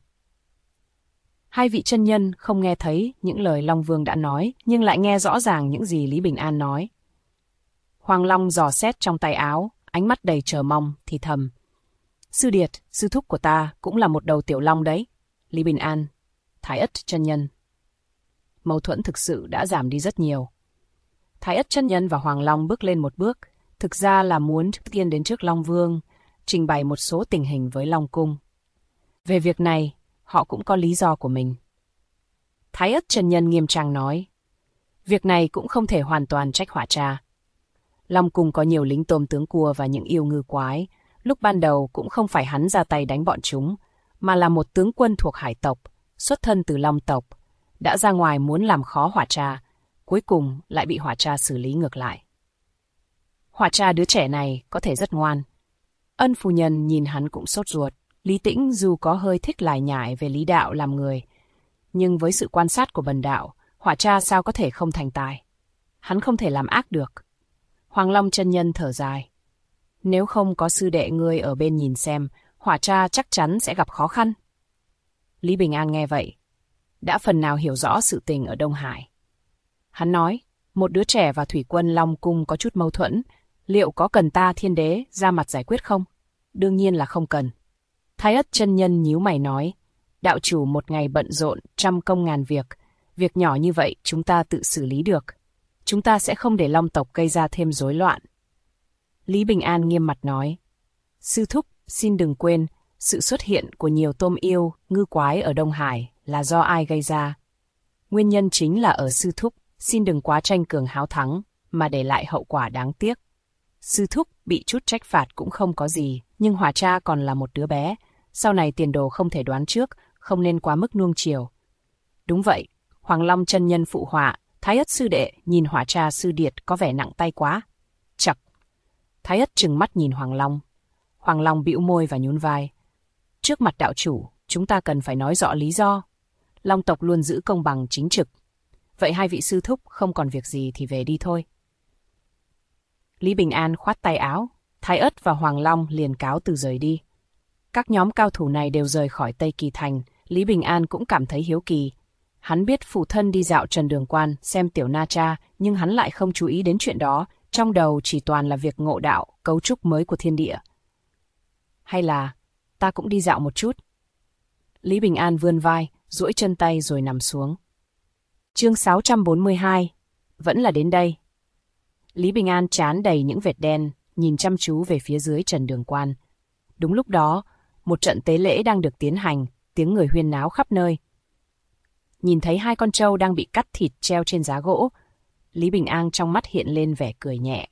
Hai vị chân nhân không nghe thấy những lời Long Vương đã nói, nhưng lại nghe rõ ràng những gì Lý Bình An nói. Hoàng Long dò xét trong tay áo, ánh mắt đầy chờ mong, thì thầm. Sư Điệt, sư thúc của ta cũng là một đầu tiểu long đấy. Lý Bình An, Thái Ất chân nhân. Mâu thuẫn thực sự đã giảm đi rất nhiều. Thái Ất chân nhân và Hoàng Long bước lên một bước, thực ra là muốn trước tiên đến trước Long Vương, trình bày một số tình hình với Long Cung. Về việc này, họ cũng có lý do của mình. Thái Ất chân nhân nghiêm trang nói, việc này cũng không thể hoàn toàn trách Hỏa Tra. Long Cung có nhiều lính tôm tướng cua và những yêu ngư quái, lúc ban đầu cũng không phải hắn ra tay đánh bọn chúng, mà là một tướng quân thuộc hải tộc, xuất thân từ Long tộc, đã ra ngoài muốn làm khó Hỏa Tra, cuối cùng lại bị Hỏa Tra xử lý ngược lại. Hỏa cha đứa trẻ này có thể rất ngoan. Ân phu nhân nhìn hắn cũng sốt ruột. Lý Tĩnh dù có hơi thích lải nhải về lý đạo làm người, nhưng với sự quan sát của Bần đạo, Hỏa cha sao có thể không thành tài. Hắn không thể làm ác được. Hoàng Long chân nhân thở dài. Nếu không có sư đệ ngươi ở bên nhìn xem, Hỏa cha chắc chắn sẽ gặp khó khăn. Lý Bình An nghe vậy, đã phần nào hiểu rõ sự tình ở Đông Hải. Hắn nói, một đứa trẻ và thủy quân Long Cung có chút mâu thuẫn, liệu có cần ta Thiên Đế ra mặt giải quyết không? Đương nhiên là không cần. Thái Ất chân nhân nhíu mày nói, đạo chủ một ngày bận rộn, trăm công ngàn việc. Việc nhỏ như vậy chúng ta tự xử lý được. Chúng ta sẽ không để Long tộc gây ra thêm rối loạn. Lý Bình An nghiêm mặt nói, sư thúc, xin đừng quên, sự xuất hiện của nhiều tôm yêu, ngư quái ở Đông Hải là do ai gây ra? Nguyên nhân chính là ở sư thúc, xin đừng quá tranh cường háo thắng, mà để lại hậu quả đáng tiếc. Sư thúc bị chút trách phạt cũng không có gì, nhưng Hỏa cha còn là một đứa bé, sau này tiền đồ không thể đoán trước, không nên quá mức nuông chiều. Đúng vậy, Hoàng Long chân nhân phụ họa, Thái Ất sư đệ nhìn Hỏa cha sư điệt có vẻ nặng tay quá. Chậc. Thái Ất trừng mắt nhìn Hoàng Long. Hoàng Long bĩu môi và nhún vai. Trước mặt đạo chủ, chúng ta cần phải nói rõ lý do. Long tộc luôn giữ công bằng chính trực. Vậy hai vị sư thúc không còn việc gì thì về đi thôi. Lý Bình An khoát tay áo, Thái Ất và Hoàng Long liền cáo từ rời đi. Các nhóm cao thủ này đều rời khỏi Tây Kỳ Thành, Lý Bình An cũng cảm thấy hiếu kỳ. Hắn biết phụ thân đi dạo Trần Đường Quan xem Tiểu Na Cha, nhưng hắn lại không chú ý đến chuyện đó, trong đầu chỉ toàn là việc ngộ đạo, cấu trúc mới của thiên địa. Hay là, ta cũng đi dạo một chút. Lý Bình An vươn vai, duỗi chân tay rồi nằm xuống. Chương 642, vẫn là đến đây. Lý Bình An trán đầy những vệt đen, nhìn chăm chú về phía dưới Trần Đường Quan. Đúng lúc đó, một trận tế lễ đang được tiến hành, tiếng người huyên náo khắp nơi. Nhìn thấy hai con trâu đang bị cắt thịt treo trên giá gỗ, Lý Bình An trong mắt hiện lên vẻ cười nhẹ.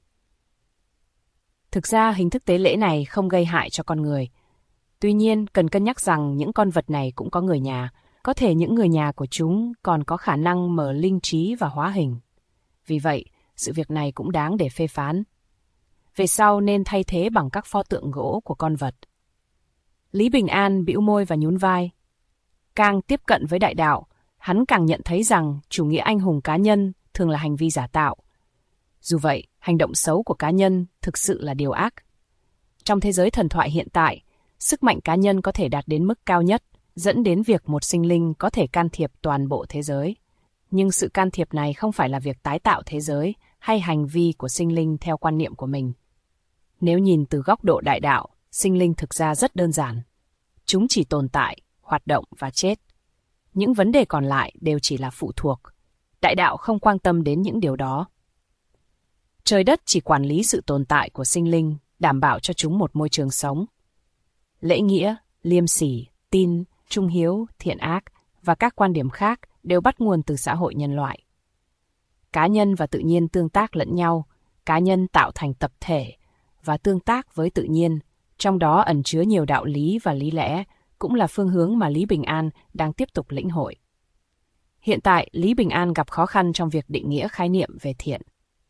Thực ra hình thức tế lễ này không gây hại cho con người. Tuy nhiên, cần cân nhắc rằng những con vật này cũng có người nhà, có thể những người nhà của chúng còn có khả năng mở linh trí và hóa hình. Vì vậy, sự việc này cũng đáng để phê phán. Về sau nên thay thế bằng các pho tượng gỗ của con vật. Lý Bình An bĩu môi và nhún vai. Càng tiếp cận với đại đạo, hắn càng nhận thấy rằng chủ nghĩa anh hùng cá nhân thường là hành vi giả tạo. Dù vậy, hành động xấu của cá nhân thực sự là điều ác. Trong thế giới thần thoại hiện tại, sức mạnh cá nhân có thể đạt đến mức cao nhất, dẫn đến việc một sinh linh có thể can thiệp toàn bộ thế giới. Nhưng sự can thiệp này không phải là việc tái tạo thế giới hay hành vi của sinh linh theo quan niệm của mình. Nếu nhìn từ góc độ đại đạo, sinh linh thực ra rất đơn giản. Chúng chỉ tồn tại, hoạt động và chết. Những vấn đề còn lại đều chỉ là phụ thuộc. Đại đạo không quan tâm đến những điều đó. Trời đất chỉ quản lý sự tồn tại của sinh linh, đảm bảo cho chúng một môi trường sống. Lễ nghĩa, liêm sỉ, tin, trung hiếu, thiện ác và các quan điểm khác đều bắt nguồn từ xã hội nhân loại. Cá nhân và tự nhiên tương tác lẫn nhau, cá nhân tạo thành tập thể và tương tác với tự nhiên, trong đó ẩn chứa nhiều đạo lý và lý lẽ, cũng là phương hướng mà Lý Bình An đang tiếp tục lĩnh hội. Hiện tại, Lý Bình An gặp khó khăn trong việc định nghĩa khái niệm về thiện.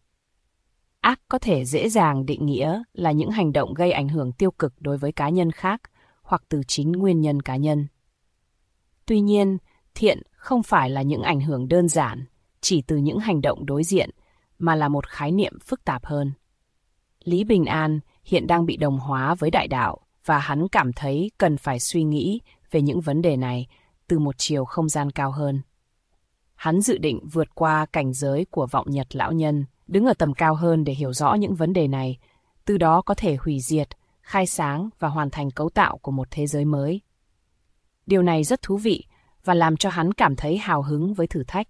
Ác có thể dễ dàng định nghĩa là những hành động gây ảnh hưởng tiêu cực đối với cá nhân khác hoặc từ chính nguyên nhân cá nhân. Tuy nhiên, thiện không phải là những ảnh hưởng đơn giản, chỉ từ những hành động đối diện, mà là một khái niệm phức tạp hơn. Lý Bình An hiện đang bị đồng hóa với đại đạo và hắn cảm thấy cần phải suy nghĩ về những vấn đề này từ một chiều không gian cao hơn. Hắn dự định vượt qua cảnh giới của vọng nhật lão nhân, đứng ở tầm cao hơn để hiểu rõ những vấn đề này, từ đó có thể hủy diệt, khai sáng và hoàn thành cấu tạo của một thế giới mới. Điều này rất thú vị và làm cho hắn cảm thấy hào hứng với thử thách.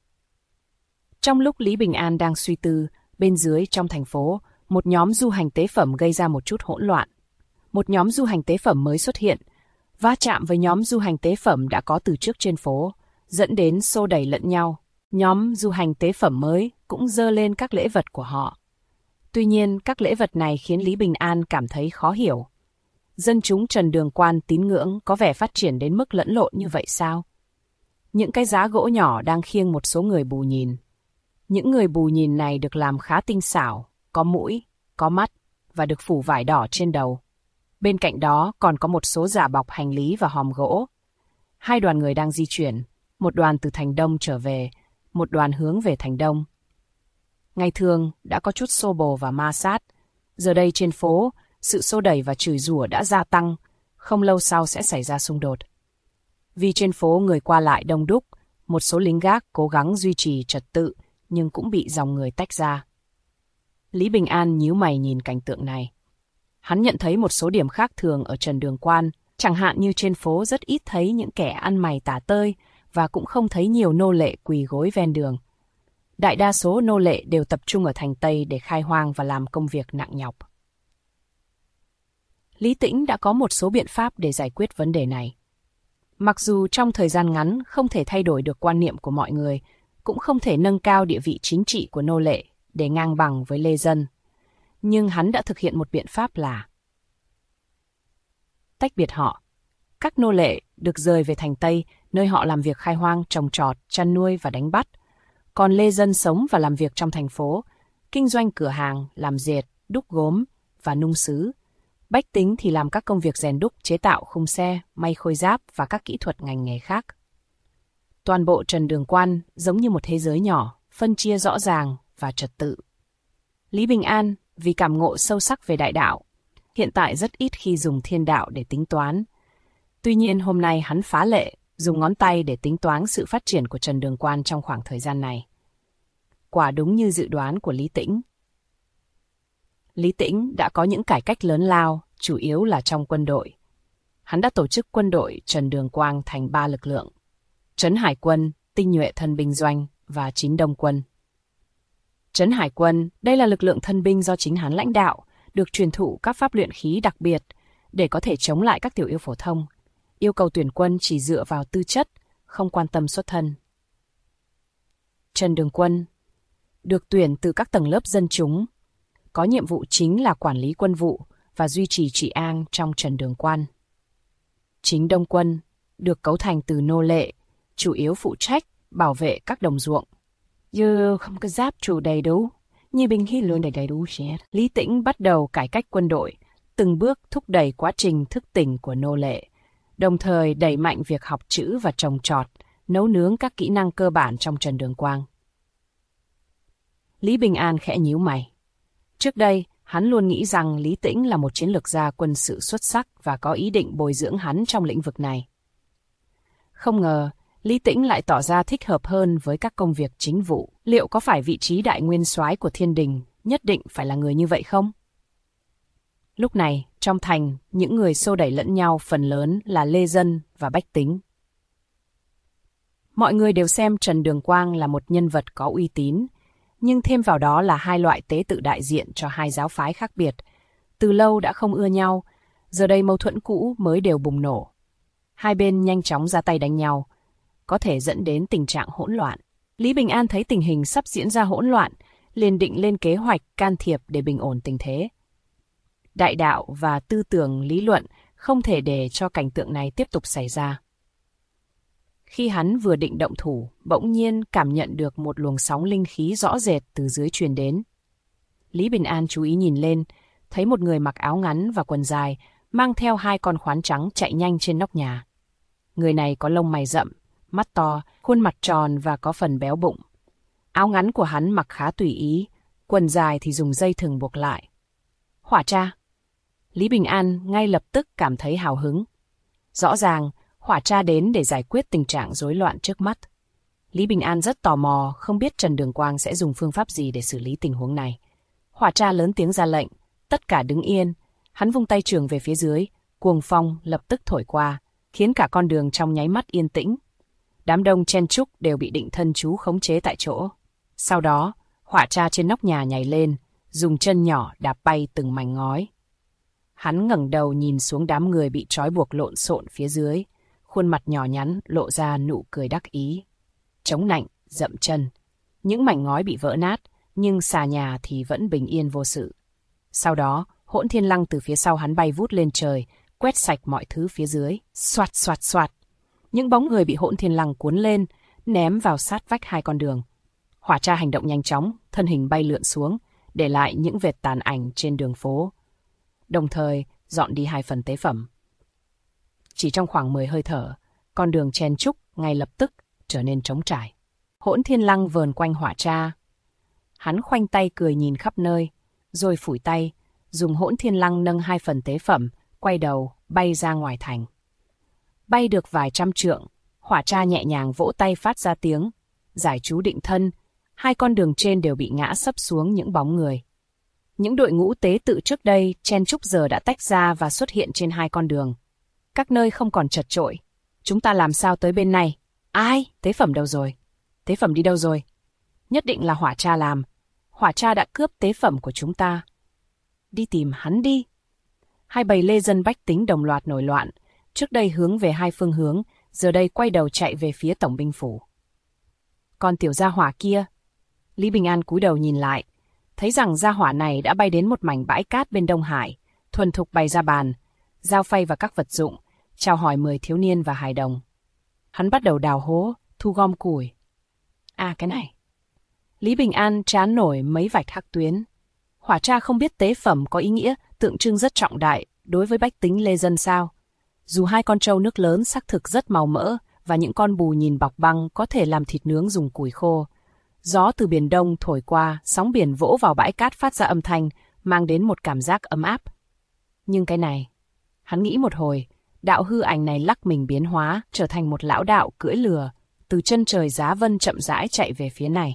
Trong lúc Lý Bình An đang suy tư, bên dưới trong thành phố, một nhóm du hành tế phẩm gây ra một chút hỗn loạn. Một nhóm du hành tế phẩm mới xuất hiện, va chạm với nhóm du hành tế phẩm đã có từ trước trên phố, dẫn đến xô đẩy lẫn nhau. Nhóm du hành tế phẩm mới cũng dơ lên các lễ vật của họ. Tuy nhiên, các lễ vật này khiến Lý Bình An cảm thấy khó hiểu. Dân chúng Trần Đường Quan tín ngưỡng có vẻ phát triển đến mức lẫn lộn như vậy sao? Những cái giá gỗ nhỏ đang khiêng một số người bù nhìn. Những người bù nhìn này được làm khá tinh xảo, có mũi, có mắt và được phủ vải đỏ trên đầu. Bên cạnh đó còn có một số giả bọc hành lý và hòm gỗ. Hai đoàn người đang di chuyển, một đoàn từ thành Đông trở về, một đoàn hướng về thành Đông. Ngày thường đã có chút xô bồ và ma sát. Giờ đây trên phố, sự xô đẩy và chửi rủa đã gia tăng, không lâu sau sẽ xảy ra xung đột. Vì trên phố người qua lại đông đúc, một số lính gác cố gắng duy trì trật tự, nhưng cũng bị dòng người tách ra. Lý Bình An nhíu mày nhìn cảnh tượng này. Hắn nhận thấy một số điểm khác thường ở Trần Đường Quan, chẳng hạn như trên phố rất ít thấy những kẻ ăn mày tả tơi và cũng không thấy nhiều nô lệ quỳ gối ven đường. Đại đa số nô lệ đều tập trung ở thành Tây để khai hoang và làm công việc nặng nhọc. Lý Tĩnh đã có một số biện pháp để giải quyết vấn đề này. Mặc dù trong thời gian ngắn không thể thay đổi được quan niệm của mọi người, cũng không thể nâng cao địa vị chính trị của nô lệ để ngang bằng với lê dân, nhưng hắn đã thực hiện một biện pháp là tách biệt họ. Các nô lệ được rời về thành Tây, nơi họ làm việc khai hoang, trồng trọt, chăn nuôi và đánh bắt. Còn lê dân sống và làm việc trong thành phố, kinh doanh cửa hàng, làm dệt, đúc gốm và nung sứ. Bách tính thì làm các công việc rèn đúc, chế tạo khung xe, may khôi giáp và các kỹ thuật ngành nghề khác. Toàn bộ Trần Đường Quan giống như một thế giới nhỏ, phân chia rõ ràng và trật tự. Lý Bình An, vì cảm ngộ sâu sắc về đại đạo, hiện tại rất ít khi dùng thiên đạo để tính toán. Tuy nhiên hôm nay hắn phá lệ, dùng ngón tay để tính toán sự phát triển của Trần Đường Quan trong khoảng thời gian này. Quả đúng như dự đoán của Lý Tĩnh. Lý Tĩnh đã có những cải cách lớn lao, chủ yếu là trong quân đội. Hắn đã tổ chức quân đội Trần Đường Quang thành 3 lực lượng: Trấn Hải quân, Tinh nhuệ thân binh doanh và Chín Đông quân. Trấn Hải quân, đây là lực lượng thân binh do chính hắn lãnh đạo, được truyền thụ các pháp luyện khí đặc biệt để có thể chống lại các tiểu yêu phổ thông. Yêu cầu tuyển quân chỉ dựa vào tư chất, không quan tâm xuất thân. Trần Đường quân được tuyển từ các tầng lớp dân chúng, có nhiệm vụ chính là quản lý quân vụ và duy trì trị an trong Trần Đường Quan. Chính Đông quân được cấu thành từ nô lệ, chủ yếu phụ trách bảo vệ các đồng ruộng. Giờ không có giáp trụ đầy đủ, như bình khi luôn đầy đủ sẽ. Lý Tĩnh bắt đầu cải cách quân đội, từng bước thúc đẩy quá trình thức tỉnh của nô lệ, đồng thời đẩy mạnh việc học chữ và trồng trọt, nấu nướng các kỹ năng cơ bản trong Trần Đường Quang. Lý Bình An khẽ nhíu mày. Trước đây, hắn luôn nghĩ rằng Lý Tĩnh là một chiến lược gia quân sự xuất sắc và có ý định bồi dưỡng hắn trong lĩnh vực này. Không ngờ, Lý Tĩnh lại tỏ ra thích hợp hơn với các công việc chính vụ. Liệu có phải vị trí đại nguyên soái của Thiên Đình nhất định phải là người như vậy không? Lúc này, trong thành, những người xô đẩy lẫn nhau phần lớn là lê dân và bách tính. Mọi người đều xem Trần Đường Quang là một nhân vật có uy tín, nhưng thêm vào đó là hai loại tế tự đại diện cho hai giáo phái khác biệt. Từ lâu đã không ưa nhau, giờ đây mâu thuẫn cũ mới đều bùng nổ. Hai bên nhanh chóng ra tay đánh nhau, có thể dẫn đến tình trạng hỗn loạn. Lý Bình An thấy tình hình sắp diễn ra hỗn loạn, liền định lên kế hoạch can thiệp để bình ổn tình thế. Đại đạo và tư tưởng lý luận không thể để cho cảnh tượng này tiếp tục xảy ra. Khi hắn vừa định động thủ, bỗng nhiên cảm nhận được một luồng sóng linh khí rõ rệt từ dưới truyền đến. Lý Bình An chú ý nhìn lên, thấy một người mặc áo ngắn và quần dài, mang theo 2 con khoán trắng chạy nhanh trên nóc nhà. Người này có lông mày rậm, mắt to, khuôn mặt tròn và có phần béo bụng. Áo ngắn của hắn mặc khá tùy ý, quần dài thì dùng dây thừng buộc lại. Hỏa tra. Lý Bình An ngay lập tức cảm thấy hào hứng. Rõ ràng, hỏa tra đến để giải quyết tình trạng rối loạn trước mắt. Lý Bình An rất tò mò, không biết Trần Đường Quang sẽ dùng phương pháp gì để xử lý tình huống này. Hỏa tra lớn tiếng ra lệnh, tất cả đứng yên. Hắn vung tay trường về phía dưới, cuồng phong lập tức thổi qua, khiến cả con đường trong nháy mắt yên tĩnh. Đám đông chen chúc đều bị định thân chú khống chế tại chỗ. Sau đó, hỏa tra trên nóc nhà nhảy lên, dùng chân nhỏ đạp bay từng mảnh ngói. Hắn ngẩng đầu nhìn xuống đám người bị trói buộc lộn xộn phía dưới, khuôn mặt nhỏ nhắn lộ ra nụ cười đắc ý. Chống nạnh, dậm chân. Những mảnh ngói bị vỡ nát, nhưng xà nhà thì vẫn bình yên vô sự. Sau đó, hỗn thiên lăng từ phía sau hắn bay vút lên trời, quét sạch mọi thứ phía dưới. Xoạt xoạt xoạt. Những bóng người bị hỗn thiên lăng cuốn lên, ném vào sát vách 2 con đường. Hỏa tra hành động nhanh chóng, thân hình bay lượn xuống, để lại những vệt tàn ảnh trên đường phố, đồng thời dọn đi 2 phần tế phẩm. Chỉ trong khoảng 10 hơi thở, con đường chen chúc ngay lập tức trở nên trống trải. Hỗn Thiên Lăng vờn quanh Hỏa Tra. Hắn khoanh tay cười nhìn khắp nơi, rồi phủi tay, dùng Hỗn Thiên Lăng nâng 2 phần tế phẩm, quay đầu, bay ra ngoài thành. Bay được vài trăm trượng, Hỏa Tra nhẹ nhàng vỗ tay phát ra tiếng, giải chú định thân, 2 con đường trên đều bị ngã sấp xuống những bóng người. Những đội ngũ tế tự trước đây chen chúc giờ đã tách ra và xuất hiện trên 2 con đường. Các nơi không còn chật chội. Chúng ta làm sao tới bên này? Ai? Tế phẩm đâu rồi? Tế phẩm đi đâu rồi? Nhất định là Hỏa Tra làm. Hỏa Tra đã cướp tế phẩm của chúng ta. Đi tìm hắn đi. 2 bầy lê dân bách tính đồng loạt nổi loạn, trước đây hướng về 2 phương hướng, giờ đây quay đầu chạy về phía tổng binh phủ. Còn tiểu gia hỏa kia? Lý Bình An cúi đầu nhìn lại, thấy rằng gia hỏa này đã bay đến một mảnh bãi cát bên Đông Hải, thuần thục bày ra bàn, dao phay và các vật dụng, chào hỏi 10 thiếu niên và hài đồng. Hắn bắt đầu đào hố, thu gom củi. À, cái này. Lý Bình An trán nổi mấy vạch hắc tuyến. Hỏa Tra không biết tế phẩm có ý nghĩa tượng trưng rất trọng đại đối với bách tính lê dân sao? Dù 2 con trâu nước lớn xác thực rất màu mỡ và những con bù nhìn bọc băng có thể làm thịt nướng dùng củi khô. Gió từ biển Đông thổi qua, sóng biển vỗ vào bãi cát phát ra âm thanh, mang đến một cảm giác ấm áp. Nhưng cái này, hắn nghĩ một hồi, đạo hư ảnh này lắc mình biến hóa, trở thành một lão đạo cưỡi lừa, từ chân trời giá vân chậm rãi chạy về phía này.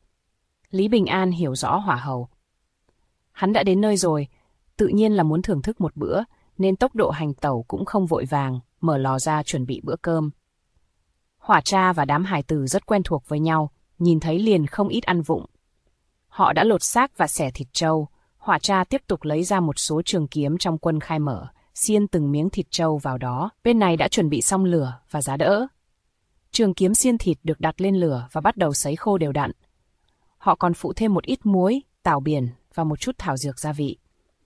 Lý Bình An hiểu rõ hỏa hầu. Hắn đã đến nơi rồi, tự nhiên là muốn thưởng thức một bữa, nên tốc độ hành tẩu cũng không vội vàng, mở lò ra chuẩn bị bữa cơm. Hỏa Tra và đám hài tử rất quen thuộc với nhau, nhìn thấy liền không ít ăn vụng. Họ đã lột xác và xẻ thịt trâu. Hỏa Tra tiếp tục lấy ra một số trường kiếm trong quân khai mở, xiên từng miếng thịt trâu vào đó. Bên này đã chuẩn bị xong lửa và giá đỡ. Trường kiếm xiên thịt được đặt lên lửa và bắt đầu sấy khô đều đặn. Họ còn phụ thêm một ít muối, tảo biển và một chút thảo dược gia vị.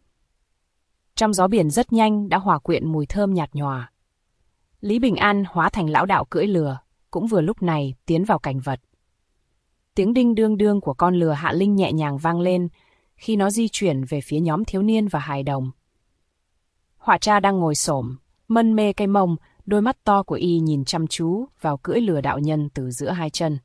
Trong gió biển rất nhanh đã hòa quyện mùi thơm nhạt nhòa. Lý Bình An hóa thành lão đạo cưỡi lừa, cũng vừa lúc này tiến vào cảnh vật. Tiếng đinh đương đương của con lừa Hạ Linh nhẹ nhàng vang lên khi nó di chuyển về phía nhóm thiếu niên và hài đồng. Hỏa Tra đang ngồi xổm, mân mê cây mông, đôi mắt to của y nhìn chăm chú vào cưỡi lừa đạo nhân từ giữa 2 chân.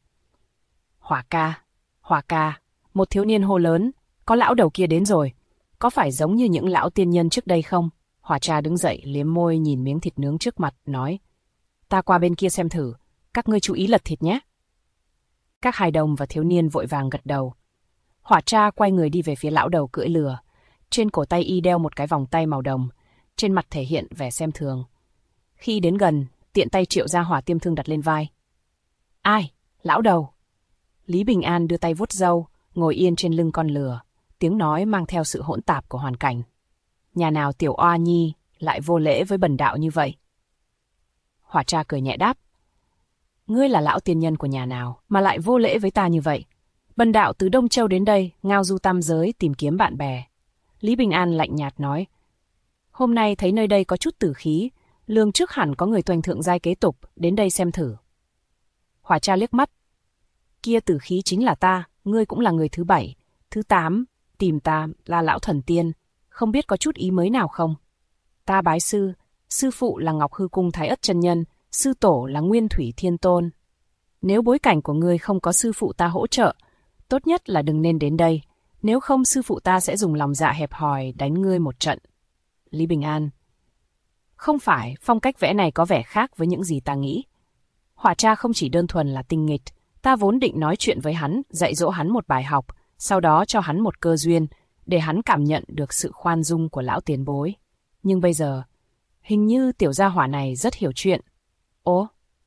Hỏa ca, một thiếu niên hô lớn, có lão đầu kia đến rồi, có phải giống như những lão tiên nhân trước đây không? Hỏa Tra đứng dậy liếm môi nhìn miếng thịt nướng trước mặt, nói, ta qua bên kia xem thử, các ngươi chú ý lật thịt nhé. Các hài đồng và thiếu niên vội vàng gật đầu. Hỏa Tra quay người đi về phía lão đầu cưỡi lừa. Trên cổ tay y đeo một cái vòng tay màu đồng, trên mặt thể hiện vẻ xem thường. Khi đến gần, tiện tay triệu ra Hỏa Tiêm Thương đặt lên vai. Ai? Lão đầu. Lý Bình An đưa tay vuốt râu, ngồi yên trên lưng con lừa, tiếng nói mang theo sự hỗn tạp của hoàn cảnh. Nhà nào tiểu oa nhi lại vô lễ với bần đạo như vậy? Hỏa Tra cười nhẹ đáp. Ngươi là lão tiên nhân của nhà nào mà lại vô lễ với ta như vậy? Bần đạo từ Đông Châu đến đây, ngao du tam giới tìm kiếm bạn bè. Lý Bình An lạnh nhạt nói. Hôm nay thấy nơi đây có chút tử khí, lường trước hẳn có người toành thượng giai kế tục, đến đây xem thử. Hỏa Tra liếc mắt. Kia tử khí chính là ta, ngươi cũng là người thứ 7, thứ 8, tìm ta là lão thần tiên, không biết có chút ý mới nào không? Ta bái sư phụ là Ngọc Hư Cung Thái Ất chân nhân, sư tổ là Nguyên Thủy Thiên Tôn. Nếu bối cảnh của ngươi không có sư phụ ta hỗ trợ, tốt nhất là đừng nên đến đây, nếu không sư phụ ta sẽ dùng lòng dạ hẹp hòi đánh ngươi một trận. Lý Bình An. Không phải, phong cách vẽ này có vẻ khác với những gì ta nghĩ. Hỏa Tra không chỉ đơn thuần là tinh nghịch, ta vốn định nói chuyện với hắn, dạy dỗ hắn một bài học, sau đó cho hắn một cơ duyên, để hắn cảm nhận được sự khoan dung của lão tiền bối. Nhưng bây giờ, hình như tiểu gia hỏa này rất hiểu chuyện. Ồ?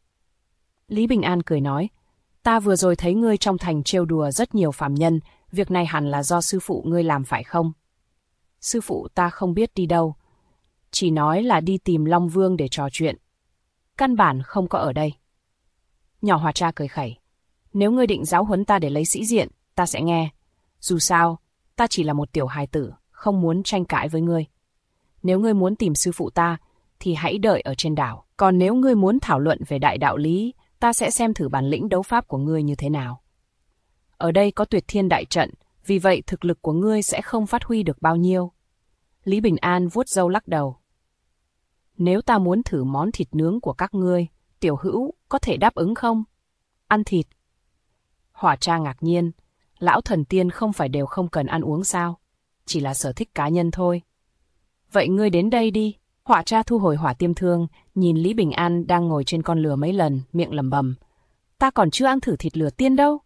Lý Bình An cười nói, ta vừa rồi thấy ngươi trong thành trêu đùa rất nhiều phàm nhân, việc này hẳn là do sư phụ ngươi làm phải không? Sư phụ ta không biết đi đâu, chỉ nói là đi tìm Long Vương để trò chuyện. Căn bản không có ở đây. Nhỏ Hỏa Tra cười khẩy, nếu ngươi định giáo huấn ta để lấy sĩ diện, ta sẽ nghe. Dù sao, ta chỉ là một tiểu hài tử, không muốn tranh cãi với ngươi. Nếu ngươi muốn tìm sư phụ ta, thì hãy đợi ở trên đảo. Còn nếu ngươi muốn thảo luận về đại đạo lý, ta sẽ xem thử bản lĩnh đấu pháp của ngươi như thế nào. Ở đây có Tuyệt Thiên đại trận, vì vậy thực lực của ngươi sẽ không phát huy được bao nhiêu. Lý Bình An vuốt râu lắc đầu. Nếu ta muốn thử món thịt nướng của các ngươi, tiểu hữu có thể đáp ứng không? Ăn thịt. Hỏa Tra ngạc nhiên, lão thần tiên không phải đều không cần ăn uống sao? Chỉ là sở thích cá nhân thôi. Vậy ngươi đến đây đi. Hỏa Tra thu hồi hỏa tiêm thương, nhìn Lý Bình An đang ngồi trên con lừa mấy lần, miệng lẩm bẩm. Ta còn chưa ăn thử thịt lừa tiên đâu.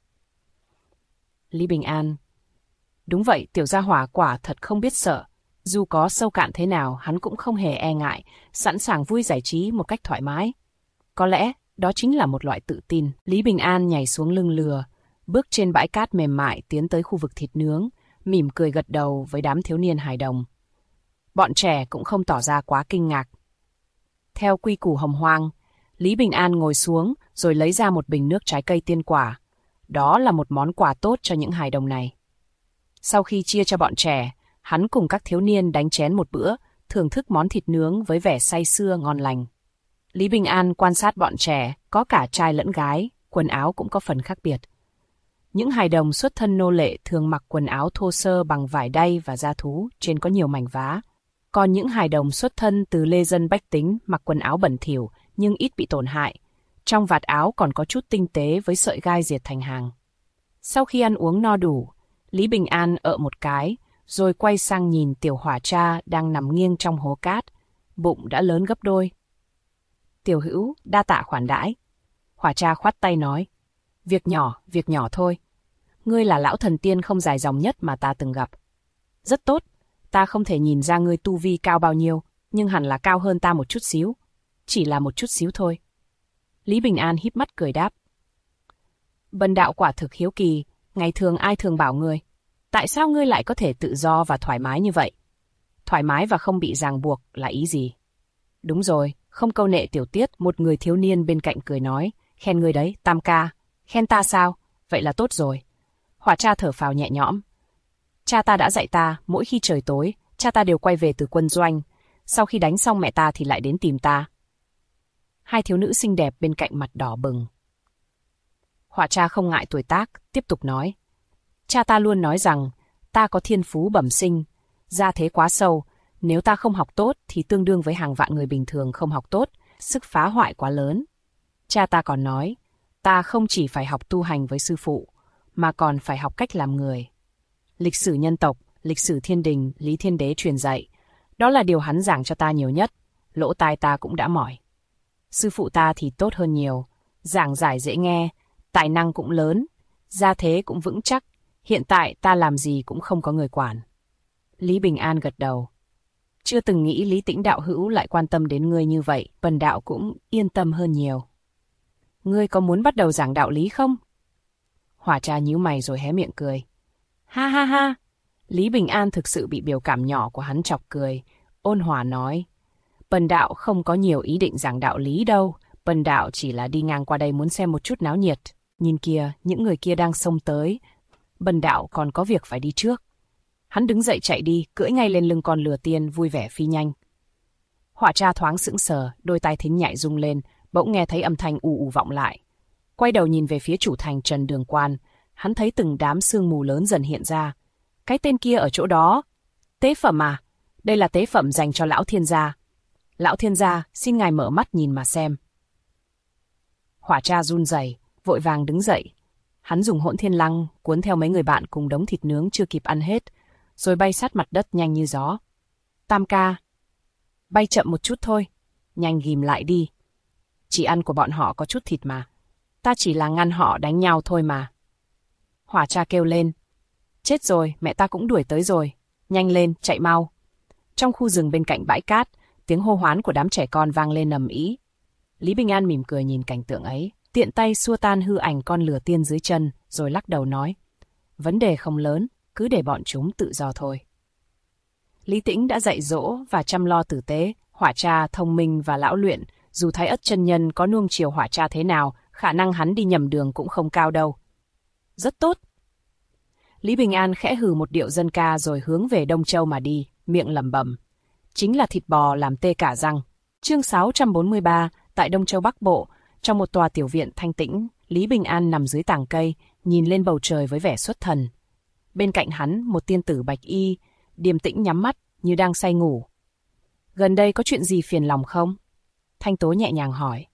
Lý Bình An. Đúng vậy, tiểu gia hỏa quả thật không biết sợ. Dù có sâu cạn thế nào, hắn cũng không hề e ngại, sẵn sàng vui giải trí một cách thoải mái. Có lẽ, đó chính là một loại tự tin. Lý Bình An nhảy xuống lưng lừa, bước trên bãi cát mềm mại tiến tới khu vực thịt nướng, mỉm cười gật đầu với đám thiếu niên hài đồng. Bọn trẻ cũng không tỏ ra quá kinh ngạc. Theo quy củ hồng hoang, Lý Bình An ngồi xuống rồi lấy ra một bình nước trái cây tiên quả. Đó là một món quà tốt cho những hài đồng này. Sau khi chia cho bọn trẻ, hắn cùng các thiếu niên đánh chén một bữa, thưởng thức món thịt nướng với vẻ say sưa ngon lành. Lý Bình An quan sát bọn trẻ, có cả trai lẫn gái, quần áo cũng có phần khác biệt. Những hài đồng xuất thân nô lệ thường mặc quần áo thô sơ bằng vải đay và da thú, trên có nhiều mảnh vá. Còn những hài đồng xuất thân từ lê dân bách tính mặc quần áo bẩn thỉu nhưng ít bị tổn hại. Trong vạt áo còn có chút tinh tế với sợi gai diệt thành hàng. Sau khi ăn uống no đủ, Lý Bình An ợ một cái, rồi quay sang nhìn tiểu Hỏa Tra đang nằm nghiêng trong hố cát, bụng đã lớn gấp đôi. Tiểu hữu, đa tạ khoản đãi. Hỏa Tra khoát tay nói, việc nhỏ thôi. Ngươi là lão thần tiên không dài dòng nhất mà ta từng gặp. Rất tốt, ta không thể nhìn ra ngươi tu vi cao bao nhiêu, nhưng hẳn là cao hơn ta một chút xíu. Chỉ là một chút xíu thôi. Lý Bình An híp mắt cười đáp. Bần đạo quả thực hiếu kỳ, ngày thường ai thường bảo ngươi, tại sao ngươi lại có thể tự do và thoải mái như vậy? Thoải mái và không bị ràng buộc là ý gì? Đúng rồi, không câu nệ tiểu tiết, một người thiếu niên bên cạnh cười nói, khen ngươi đấy, Tam ca. Khen ta sao? Vậy là tốt rồi. Hỏa Tra thở phào nhẹ nhõm. Cha ta đã dạy ta, mỗi khi trời tối, cha ta đều quay về từ quân doanh. Sau khi đánh xong mẹ ta thì lại đến tìm ta. Hai thiếu nữ xinh đẹp bên cạnh mặt đỏ bừng. Hỏa Tra không ngại tuổi tác, tiếp tục nói. Cha ta luôn nói rằng, ta có thiên phú bẩm sinh, gia thế quá sâu, nếu ta không học tốt thì tương đương với hàng vạn người bình thường không học tốt, sức phá hoại quá lớn. Cha ta còn nói, ta không chỉ phải học tu hành với sư phụ, mà còn phải học cách làm người. Lịch sử nhân tộc, lịch sử thiên đình, Lý Thiên Đế truyền dạy, đó là điều hắn giảng cho ta nhiều nhất, lỗ tai ta cũng đã mỏi. Sư phụ ta thì tốt hơn nhiều, giảng giải dễ nghe, tài năng cũng lớn, gia thế cũng vững chắc, hiện tại ta làm gì cũng không có người quản. Lý Bình An gật đầu. Chưa từng nghĩ Lý Tĩnh đạo hữu lại quan tâm đến ngươi như vậy, bần đạo cũng yên tâm hơn nhiều. Ngươi có muốn bắt đầu giảng đạo lý không? Hỏa Tra nhíu mày rồi hé miệng cười. Ha ha ha! Lý Bình An thực sự bị biểu cảm nhỏ của hắn chọc cười, ôn hòa nói. Bần đạo không có nhiều ý định giảng đạo lý đâu, bần đạo chỉ là đi ngang qua đây muốn xem một chút náo nhiệt. Nhìn kìa, những người kia đang xông tới. Bần đạo còn có việc phải đi trước. Hắn đứng dậy chạy đi, cưỡi ngay lên lưng con lừa tiên vui vẻ phi nhanh. Hỏa Tra thoáng sững sờ, đôi tai thính nhạy rung lên, bỗng nghe thấy âm thanh ù ù vọng lại. Quay đầu nhìn về phía chủ thành Trần Đường Quan, hắn thấy từng đám sương mù lớn dần hiện ra. Cái tên kia ở chỗ đó. Tế phẩm à? Đây là tế phẩm dành cho lão thiên gia. Lão thiên gia, xin ngài mở mắt nhìn mà xem. Hỏa Tra run rẩy, vội vàng đứng dậy. Hắn dùng hỗn thiên lăng cuốn theo mấy người bạn cùng đống thịt nướng chưa kịp ăn hết, rồi bay sát mặt đất nhanh như gió. Tam ca, bay chậm một chút thôi, nhanh ghim lại đi. Chỉ ăn của bọn họ có chút thịt mà. Ta chỉ là ngăn họ đánh nhau thôi mà. Hỏa Tra kêu lên. Chết rồi, mẹ ta cũng đuổi tới rồi. Nhanh lên, chạy mau. Trong khu rừng bên cạnh bãi cát, tiếng hô hoán của đám trẻ con vang lên ầm ĩ. Lý Bình An mỉm cười nhìn cảnh tượng ấy, tiện tay xua tan hư ảnh con lừa tiên dưới chân, rồi lắc đầu nói. Vấn đề không lớn, cứ để bọn chúng tự do thôi. Lý Tĩnh đã dạy dỗ và chăm lo tử tế, Hỏa Tra thông minh và lão luyện, dù Thái Ất chân nhân có nuông chiều Hỏa Tra thế nào, khả năng hắn đi nhầm đường cũng không cao đâu. Rất tốt. Lý Bình An khẽ hừ một điệu dân ca rồi hướng về Đông Châu mà đi, miệng lẩm bẩm. Chính là thịt bò làm tê cả răng. Chương 643, tại Đông Châu Bắc Bộ, trong một tòa tiểu viện thanh tĩnh, Lý Bình An nằm dưới tàng cây, nhìn lên bầu trời với vẻ xuất thần. Bên cạnh hắn, một tiên tử bạch y, điềm tĩnh nhắm mắt, như đang say ngủ. Gần đây có chuyện gì phiền lòng không? Thanh Tố nhẹ nhàng hỏi.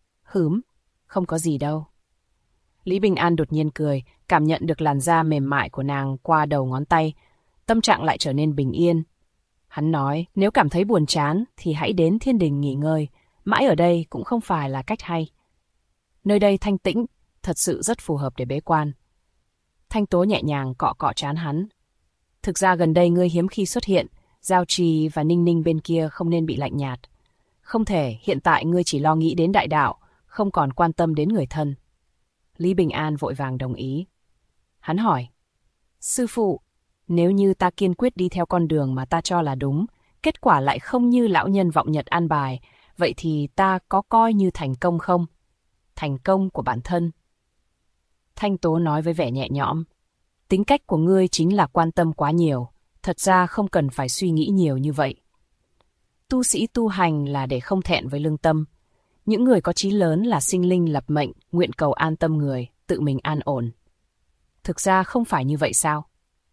Không có gì đâu. Lý Bình An đột nhiên cười, cảm nhận được làn da mềm mại của nàng qua đầu ngón tay, tâm trạng lại trở nên bình yên. Hắn nói, nếu cảm thấy buồn chán thì hãy đến thiên đình nghỉ ngơi, mãi ở đây cũng không phải là cách hay. Nơi đây thanh tĩnh, thật sự rất phù hợp để bế quan. Thanh Tố nhẹ nhàng cọ cọ trán hắn. Thực ra gần đây ngươi hiếm khi xuất hiện, Giao Trì và Ninh Ninh bên kia không nên bị lạnh nhạt. Không thể, hiện tại ngươi chỉ lo nghĩ đến đại đạo, không còn quan tâm đến người thân. Lý Bình An vội vàng đồng ý. Hắn hỏi, sư phụ, nếu như ta kiên quyết đi theo con đường mà ta cho là đúng, kết quả lại không như lão nhân vọng nhật an bài, vậy thì ta có coi như thành công không? Thành công của bản thân. Thanh Tố nói với vẻ nhẹ nhõm, tính cách của ngươi chính là quan tâm quá nhiều, thật ra không cần phải suy nghĩ nhiều như vậy. Tu sĩ tu hành là để không thẹn với lương tâm. Những người có chí lớn là sinh linh lập mệnh, nguyện cầu an tâm người, tự mình an ổn. Thực ra không phải như vậy sao?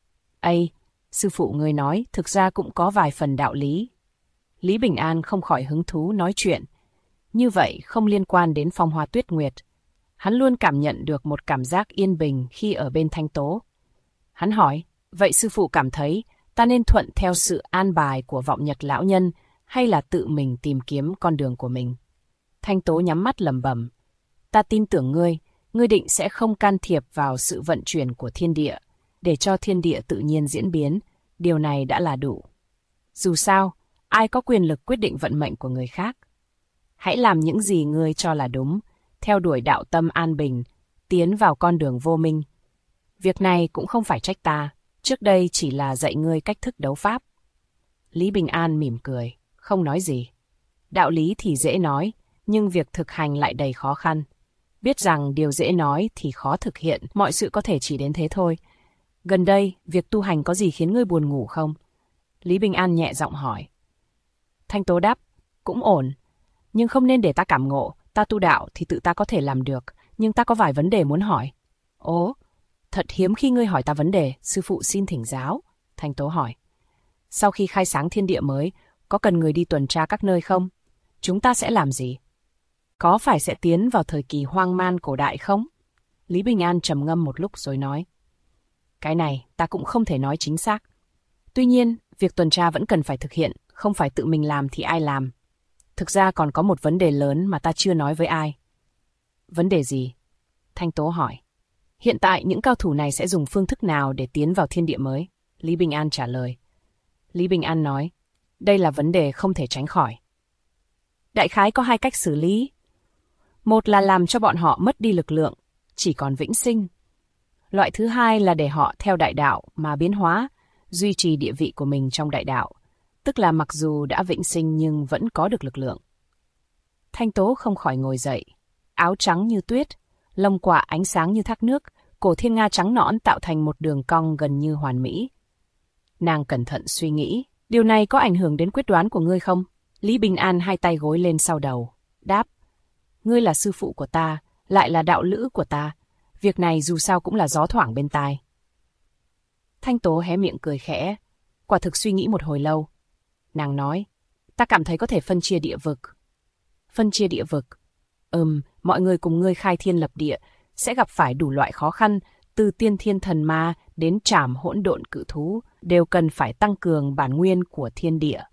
Sư phụ ngươi nói, thực ra cũng có vài phần đạo lý. Lý Bình An không khỏi hứng thú nói chuyện. Như vậy không liên quan đến phong hoa tuyết nguyệt. Hắn luôn cảm nhận được một cảm giác yên bình khi ở bên Thanh Tố. Hắn hỏi, vậy sư phụ cảm thấy ta nên thuận theo sự an bài của vọng nhật lão nhân hay là tự mình tìm kiếm con đường của mình? Thanh Tố nhắm mắt lẩm bẩm, ta tin tưởng ngươi định sẽ không can thiệp vào sự vận chuyển của thiên địa, để cho thiên địa tự nhiên diễn biến, điều này đã là đủ. Dù sao, ai có quyền lực quyết định vận mệnh của người khác? Hãy làm những gì ngươi cho là đúng, theo đuổi đạo tâm an bình, tiến vào con đường vô minh. Việc này cũng không phải trách ta, trước đây chỉ là dạy ngươi cách thức đấu pháp. Lý Bình An mỉm cười, không nói gì. Đạo lý thì dễ nói, nhưng việc thực hành lại đầy khó khăn. Biết rằng điều dễ nói thì khó thực hiện, mọi sự có thể chỉ đến thế thôi. Gần đây, việc tu hành có gì khiến ngươi buồn ngủ không? Lý Bình An nhẹ giọng hỏi. Thanh Tố đáp, cũng ổn. Nhưng không nên để ta cảm ngộ, ta tu đạo thì tự ta có thể làm được, nhưng ta có vài vấn đề muốn hỏi. Ồ, thật hiếm khi ngươi hỏi ta vấn đề, sư phụ xin thỉnh giáo. Thanh Tố hỏi. Sau khi khai sáng thiên địa mới, có cần người đi tuần tra các nơi không? Chúng ta sẽ làm gì? Có phải sẽ tiến vào thời kỳ hoang man cổ đại không? Lý Bình An trầm ngâm một lúc rồi nói. Cái này ta cũng không thể nói chính xác. Tuy nhiên, việc tuần tra vẫn cần phải thực hiện, không phải tự mình làm thì ai làm. Thực ra còn có một vấn đề lớn mà ta chưa nói với ai. Vấn đề gì? Thanh Tố hỏi. Hiện tại những cao thủ này sẽ dùng phương thức nào để tiến vào thiên địa mới? Lý Bình An trả lời. Lý Bình An nói, đây là vấn đề không thể tránh khỏi. Đại khái có hai cách xử lý. Một là làm cho bọn họ mất đi lực lượng, chỉ còn vĩnh sinh. Loại thứ hai là để họ theo đại đạo mà biến hóa, duy trì địa vị của mình trong đại đạo, tức là mặc dù đã vĩnh sinh nhưng vẫn có được lực lượng. Thanh Tố không khỏi ngồi dậy, áo trắng như tuyết, lông quạ ánh sáng như thác nước, cổ thiên nga trắng nõn tạo thành một đường cong gần như hoàn mỹ. Nàng cẩn thận suy nghĩ, điều này có ảnh hưởng đến quyết đoán của ngươi không? Lý Bình An hai tay gối lên sau đầu, đáp, ngươi là sư phụ của ta, lại là đạo lữ của ta, việc này dù sao cũng là gió thoảng bên tai. Thanh Tố hé miệng cười khẽ, quả thực suy nghĩ một hồi lâu. Nàng nói, ta cảm thấy có thể phân chia địa vực. Phân chia địa vực? Mọi người cùng ngươi khai thiên lập địa, sẽ gặp phải đủ loại khó khăn, từ tiên thiên thần ma đến trảm hỗn độn cự thú, đều cần phải tăng cường bản nguyên của thiên địa.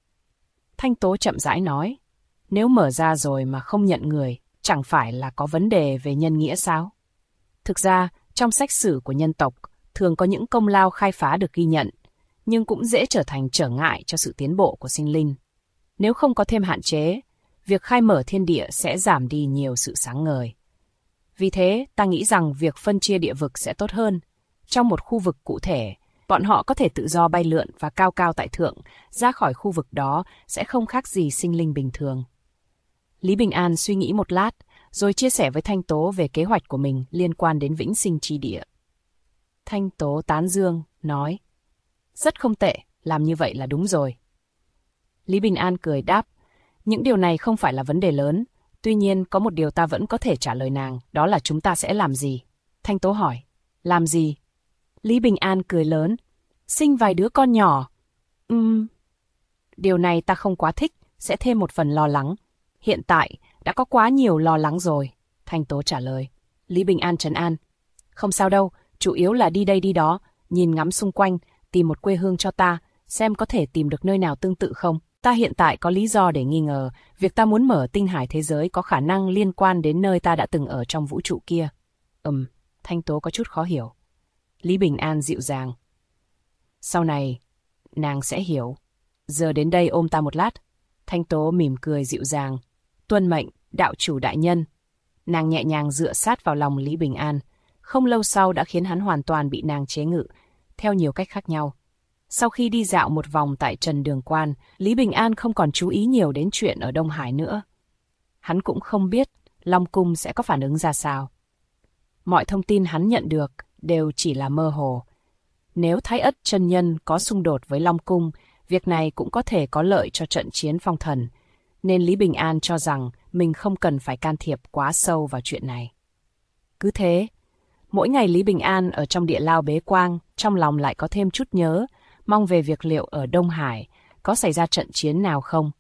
Thanh Tố chậm rãi nói, nếu mở ra rồi mà không nhận người, chẳng phải là có vấn đề về nhân nghĩa sao? Thực ra, trong sách sử của nhân tộc, thường có những công lao khai phá được ghi nhận, nhưng cũng dễ trở thành trở ngại cho sự tiến bộ của sinh linh. Nếu không có thêm hạn chế, việc khai mở thiên địa sẽ giảm đi nhiều sự sáng ngời. Vì thế, ta nghĩ rằng việc phân chia địa vực sẽ tốt hơn. Trong một khu vực cụ thể, bọn họ có thể tự do bay lượn và cao cao tại thượng, ra khỏi khu vực đó sẽ không khác gì sinh linh bình thường. Lý Bình An suy nghĩ một lát, rồi chia sẻ với Thanh Tố về kế hoạch của mình liên quan đến vĩnh sinh chi địa. Thanh Tố tán dương, nói, rất không tệ, làm như vậy là đúng rồi. Lý Bình An cười đáp, những điều này không phải là vấn đề lớn, tuy nhiên có một điều ta vẫn có thể trả lời nàng, đó là chúng ta sẽ làm gì? Thanh Tố hỏi, làm gì? Lý Bình An cười lớn. Sinh vài đứa con nhỏ. Điều này ta không quá thích, sẽ thêm một phần lo lắng. Hiện tại, đã có quá nhiều lo lắng rồi. Thanh Tố trả lời. Lý Bình An trấn an. Không sao đâu, chủ yếu là đi đây đi đó, nhìn ngắm xung quanh, tìm một quê hương cho ta, xem có thể tìm được nơi nào tương tự không. Ta hiện tại có lý do để nghi ngờ, việc ta muốn mở tinh hải thế giới có khả năng liên quan đến nơi ta đã từng ở trong vũ trụ kia. Thanh Tố có chút khó hiểu. Lý Bình An dịu dàng. Sau này, nàng sẽ hiểu. Giờ đến đây ôm ta một lát. Thanh Tố mỉm cười dịu dàng. Tuân mệnh, đạo chủ đại nhân. Nàng nhẹ nhàng dựa sát vào lòng Lý Bình An. Không lâu sau đã khiến hắn hoàn toàn bị nàng chế ngự, theo nhiều cách khác nhau. Sau khi đi dạo một vòng tại Trần Đường Quan, Lý Bình An không còn chú ý nhiều đến chuyện ở Đông Hải nữa. Hắn cũng không biết Long Cung sẽ có phản ứng ra sao. Mọi thông tin hắn nhận được đều chỉ là mơ hồ. Nếu Thái Ất chân nhân có xung đột với Long Cung, việc này cũng có thể có lợi cho trận chiến phong thần, nên Lý Bình An cho rằng mình không cần phải can thiệp quá sâu vào chuyện này. Cứ thế, mỗi ngày Lý Bình An ở trong địa lao bế quang, trong lòng lại có thêm chút nhớ, mong về việc liệu ở Đông Hải có xảy ra trận chiến nào không.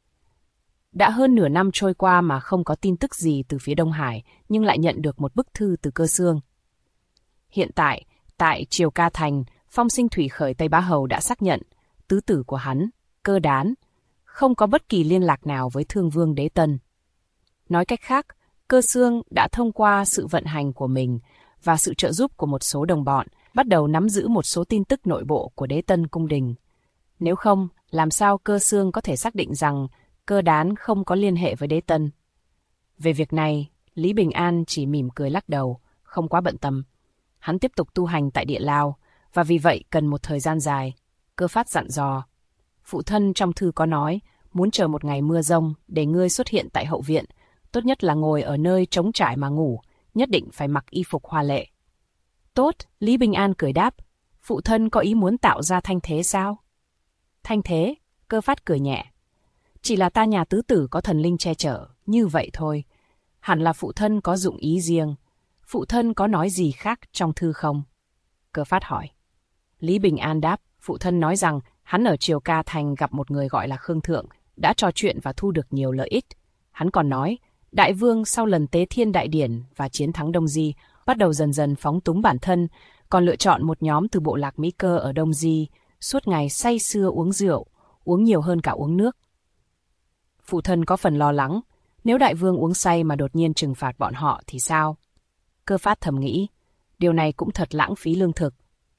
Đã hơn nửa năm trôi qua mà không có tin tức gì từ phía Đông Hải, nhưng lại nhận được một bức thư từ Cơ Xương. Hiện tại, tại Triều Ca Thành, Phong Sinh Thủy Khởi Tây Bá Hầu đã xác nhận tứ tử của hắn, Cơ Đán, không có bất kỳ liên lạc nào với Thương Vương Đế Tân. Nói cách khác, Cơ Xương đã thông qua sự vận hành của mình và sự trợ giúp của một số đồng bọn, bắt đầu nắm giữ một số tin tức nội bộ của Đế Tân cung đình. Nếu không, làm sao Cơ Xương có thể xác định rằng Cơ Đán không có liên hệ với Đế Tân? Về việc này, Lý Bình An chỉ mỉm cười lắc đầu, không quá bận tâm. Hắn tiếp tục tu hành tại địa lao, và vì vậy cần một thời gian dài. Cơ Phát dặn dò. Phụ thân trong thư có nói, muốn chờ một ngày mưa rông để ngươi xuất hiện tại hậu viện, tốt nhất là ngồi ở nơi trống trải mà ngủ, nhất định phải mặc y phục hoa lệ. Tốt, Lý Bình An cười đáp. Phụ thân có ý muốn tạo ra thanh thế sao? Thanh thế? Cơ Phát cười nhẹ. Chỉ là ta nhà tứ tử có thần linh che chở, như vậy thôi. Hẳn là phụ thân có dụng ý riêng. Phụ thân có nói gì khác trong thư không? Cơ Phát hỏi. Lý Bình An đáp, phụ thân nói rằng hắn ở Triều Ca Thành gặp một người gọi là Khương Thượng, đã trò chuyện và thu được nhiều lợi ích. Hắn còn nói, Đại Vương sau lần tế thiên đại điển và chiến thắng Đông Di, bắt đầu dần dần phóng túng bản thân, còn lựa chọn một nhóm từ bộ lạc Mỹ Cơ ở Đông Di, suốt ngày say sưa uống rượu, uống nhiều hơn cả uống nước. Phụ thân có phần lo lắng, nếu Đại Vương uống say mà đột nhiên trừng phạt bọn họ thì sao? Cơ Phát thầm nghĩ, điều này cũng thật lãng phí lương thực.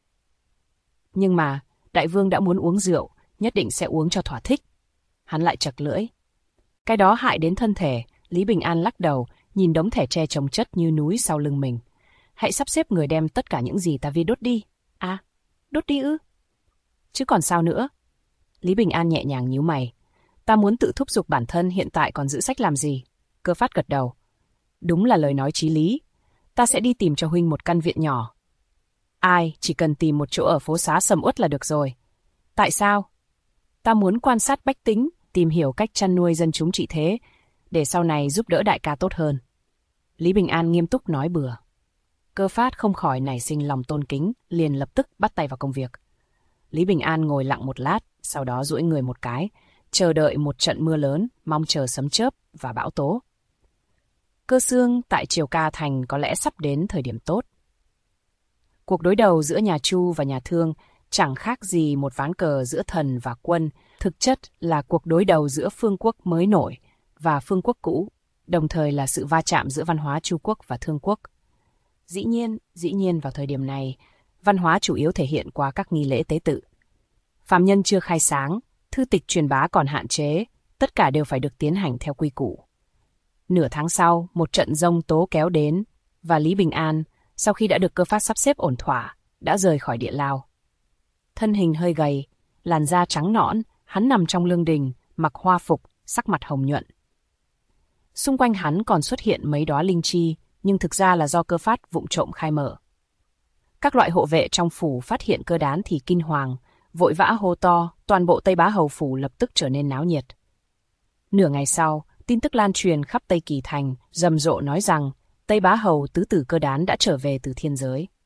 Nhưng mà, Đại Vương đã muốn uống rượu, nhất định sẽ uống cho thỏa thích. Hắn lại chật lưỡi. Cái đó hại đến thân thể. Lý Bình An lắc đầu, nhìn đống thẻ tre chồng chất như núi sau lưng mình. Hãy sắp xếp người đem tất cả những gì ta viết đốt đi. À, đốt đi ư? Chứ còn sao nữa? Lý Bình An nhẹ nhàng nhíu mày. Ta muốn tự thúc giục bản thân, hiện tại còn giữ sách làm gì? Cơ Phát gật đầu. Đúng là lời nói chí lý. Ta sẽ đi tìm cho huynh một căn viện nhỏ. Ai, chỉ cần tìm một chỗ ở phố xá sầm uất là được rồi. Tại sao? Ta muốn quan sát bách tính, tìm hiểu cách chăn nuôi dân chúng trị thế, để sau này giúp đỡ đại ca tốt hơn. Lý Bình An nghiêm túc nói bừa. Cơ Phát không khỏi nảy sinh lòng tôn kính, liền lập tức bắt tay vào công việc. Lý Bình An ngồi lặng một lát, sau đó duỗi người một cái, chờ đợi một trận mưa lớn, mong chờ sấm chớp và bão tố. Cơ Xương tại Triều Ca Thành có lẽ sắp đến thời điểm tốt. Cuộc đối đầu giữa nhà Chu và nhà Thương chẳng khác gì một ván cờ giữa thần và quân, thực chất là cuộc đối đầu giữa phương quốc mới nổi và phương quốc cũ, đồng thời là sự va chạm giữa văn hóa Chu quốc và Thương quốc. Dĩ nhiên vào thời điểm này, văn hóa chủ yếu thể hiện qua các nghi lễ tế tự. Phàm nhân chưa khai sáng, thư tịch truyền bá còn hạn chế, tất cả đều phải được tiến hành theo quy củ. Nửa tháng sau, một trận giông tố kéo đến, và Lý Bình An, sau khi đã được Cơ Phát sắp xếp ổn thỏa, đã rời khỏi địa lao. Thân hình hơi gầy, làn da trắng nõn, hắn nằm trong lương đình, mặc hoa phục, sắc mặt hồng nhuận. Xung quanh hắn còn xuất hiện mấy đóa linh chi, nhưng thực ra là do Cơ Phát vụng trộm khai mở. Các loại hộ vệ trong phủ phát hiện Cơ Đán thì kinh hoàng, vội vã hô to, toàn bộ Tây Bá Hầu phủ lập tức trở nên náo nhiệt. Nửa ngày sau, tin tức lan truyền khắp Tây Kỳ Thành, rầm rộ nói rằng Tây Bá Hầu tứ tử Cơ Đán đã trở về từ thiên giới.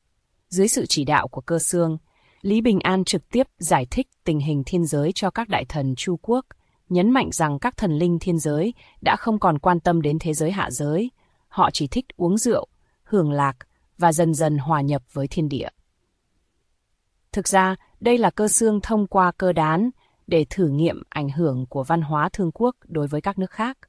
Dưới sự chỉ đạo của Cơ Xương, Lý Bình An trực tiếp giải thích tình hình thiên giới cho các đại thần Chu quốc, nhấn mạnh rằng các thần linh thiên giới đã không còn quan tâm đến thế giới hạ giới, họ chỉ thích uống rượu, hưởng lạc và dần dần hòa nhập với thiên địa. Thực ra, đây là Cơ Xương thông qua Cơ Đán để thử nghiệm ảnh hưởng của văn hóa Thương quốc đối với các nước khác.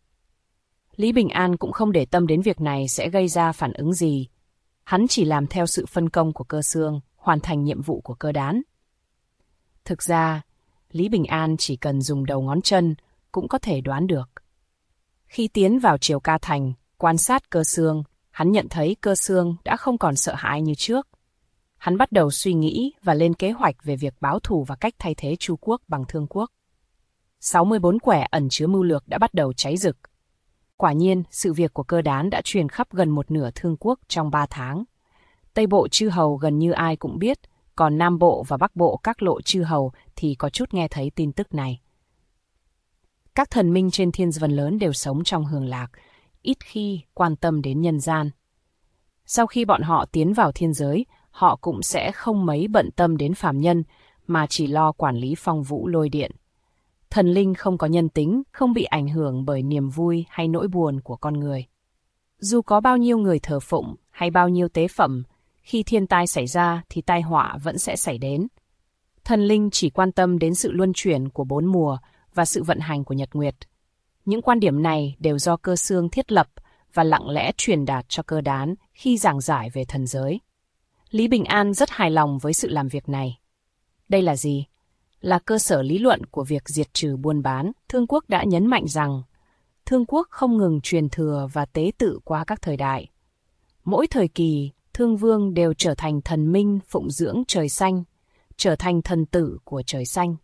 Lý Bình An cũng không để tâm đến việc này sẽ gây ra phản ứng gì. Hắn chỉ làm theo sự phân công của Cơ Xương, hoàn thành nhiệm vụ của Cơ Đán. Thực ra, Lý Bình An chỉ cần dùng đầu ngón chân cũng có thể đoán được. Khi tiến vào Triều Ca Thành, quan sát Cơ Xương, hắn nhận thấy Cơ Xương đã không còn sợ hãi như trước. Hắn bắt đầu suy nghĩ và lên kế hoạch về việc báo thù và cách thay thế Chu quốc bằng Thương quốc. 64 quẻ ẩn chứa mưu lược đã bắt đầu cháy rực. Quả nhiên, sự việc của Cơ Đán đã truyền khắp gần một nửa Thương quốc trong 3 tháng. Tây bộ chư hầu gần như ai cũng biết, còn Nam bộ và Bắc bộ các lộ chư hầu thì có chút nghe thấy tin tức này. Các thần minh trên thiên vân lớn đều sống trong hưởng lạc, ít khi quan tâm đến nhân gian. Sau khi bọn họ tiến vào thiên giới, họ cũng sẽ không mấy bận tâm đến phàm nhân, mà chỉ lo quản lý phong vũ lôi điện. Thần linh không có nhân tính, không bị ảnh hưởng bởi niềm vui hay nỗi buồn của con người. Dù có bao nhiêu người thờ phụng hay bao nhiêu tế phẩm, khi thiên tai xảy ra thì tai họa vẫn sẽ xảy đến. Thần linh chỉ quan tâm đến sự luân chuyển của 4 mùa và sự vận hành của nhật nguyệt. Những quan điểm này đều do Cơ Xương thiết lập và lặng lẽ truyền đạt cho Cơ Đán khi giảng giải về thần giới. Lý Bình An rất hài lòng với sự làm việc này. Đây là gì? Là cơ sở lý luận của việc diệt trừ buôn bán. Thương quốc đã nhấn mạnh rằng Thương quốc không ngừng truyền thừa và tế tự qua các thời đại. Mỗi thời kỳ, Thương vương đều trở thành thần minh phụng dưỡng trời xanh, trở thành thần tử của trời xanh.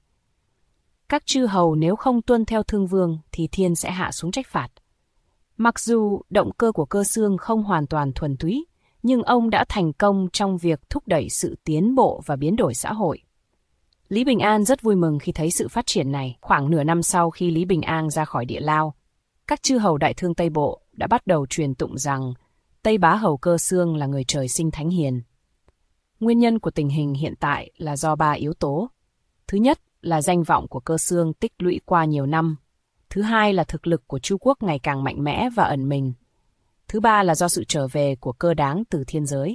Các chư hầu nếu không tuân theo Thương vương thì thiên sẽ hạ xuống trách phạt. Mặc dù động cơ của Cơ Xương không hoàn toàn thuần túy, nhưng ông đã thành công trong việc thúc đẩy sự tiến bộ và biến đổi xã hội. Lý Bình An rất vui mừng khi thấy sự phát triển này. Khoảng nửa năm sau khi Lý Bình An ra khỏi địa lao, các chư hầu đại thương Tây Bộ đã bắt đầu truyền tụng rằng Tây Bá Hầu Cơ Xương là người trời sinh thánh hiền. Nguyên nhân của tình hình hiện tại là do 3 yếu tố. Thứ nhất là danh vọng của Cơ Xương tích lũy qua nhiều năm. Thứ hai là thực lực của Chu quốc ngày càng mạnh mẽ và ẩn mình. Thứ ba là do sự trở về của Cơ Đán từ thiên giới.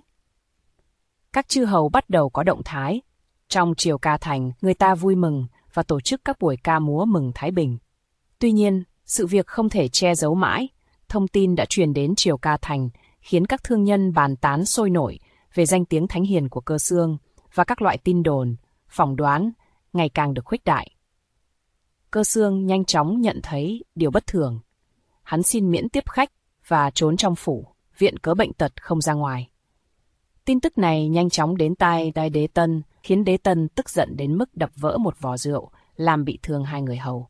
Các chư hầu bắt đầu có động thái. Trong Triều Ca Thành, người ta vui mừng và tổ chức các buổi ca múa mừng Thái Bình. Tuy nhiên, sự việc không thể che giấu mãi. Thông tin đã truyền đến Triều Ca Thành, khiến các thương nhân bàn tán sôi nổi về danh tiếng thánh hiền của Cơ Xương và các loại tin đồn, phỏng đoán ngày càng được khuếch đại. Cơ Xương nhanh chóng nhận thấy điều bất thường. Hắn xin miễn tiếp khách và trốn trong phủ, viện cớ bệnh tật không ra ngoài. Tin tức này nhanh chóng đến tai Đế Tân, khiến Đế Tân tức giận đến mức đập vỡ một vò rượu, làm bị thương 2 người hầu.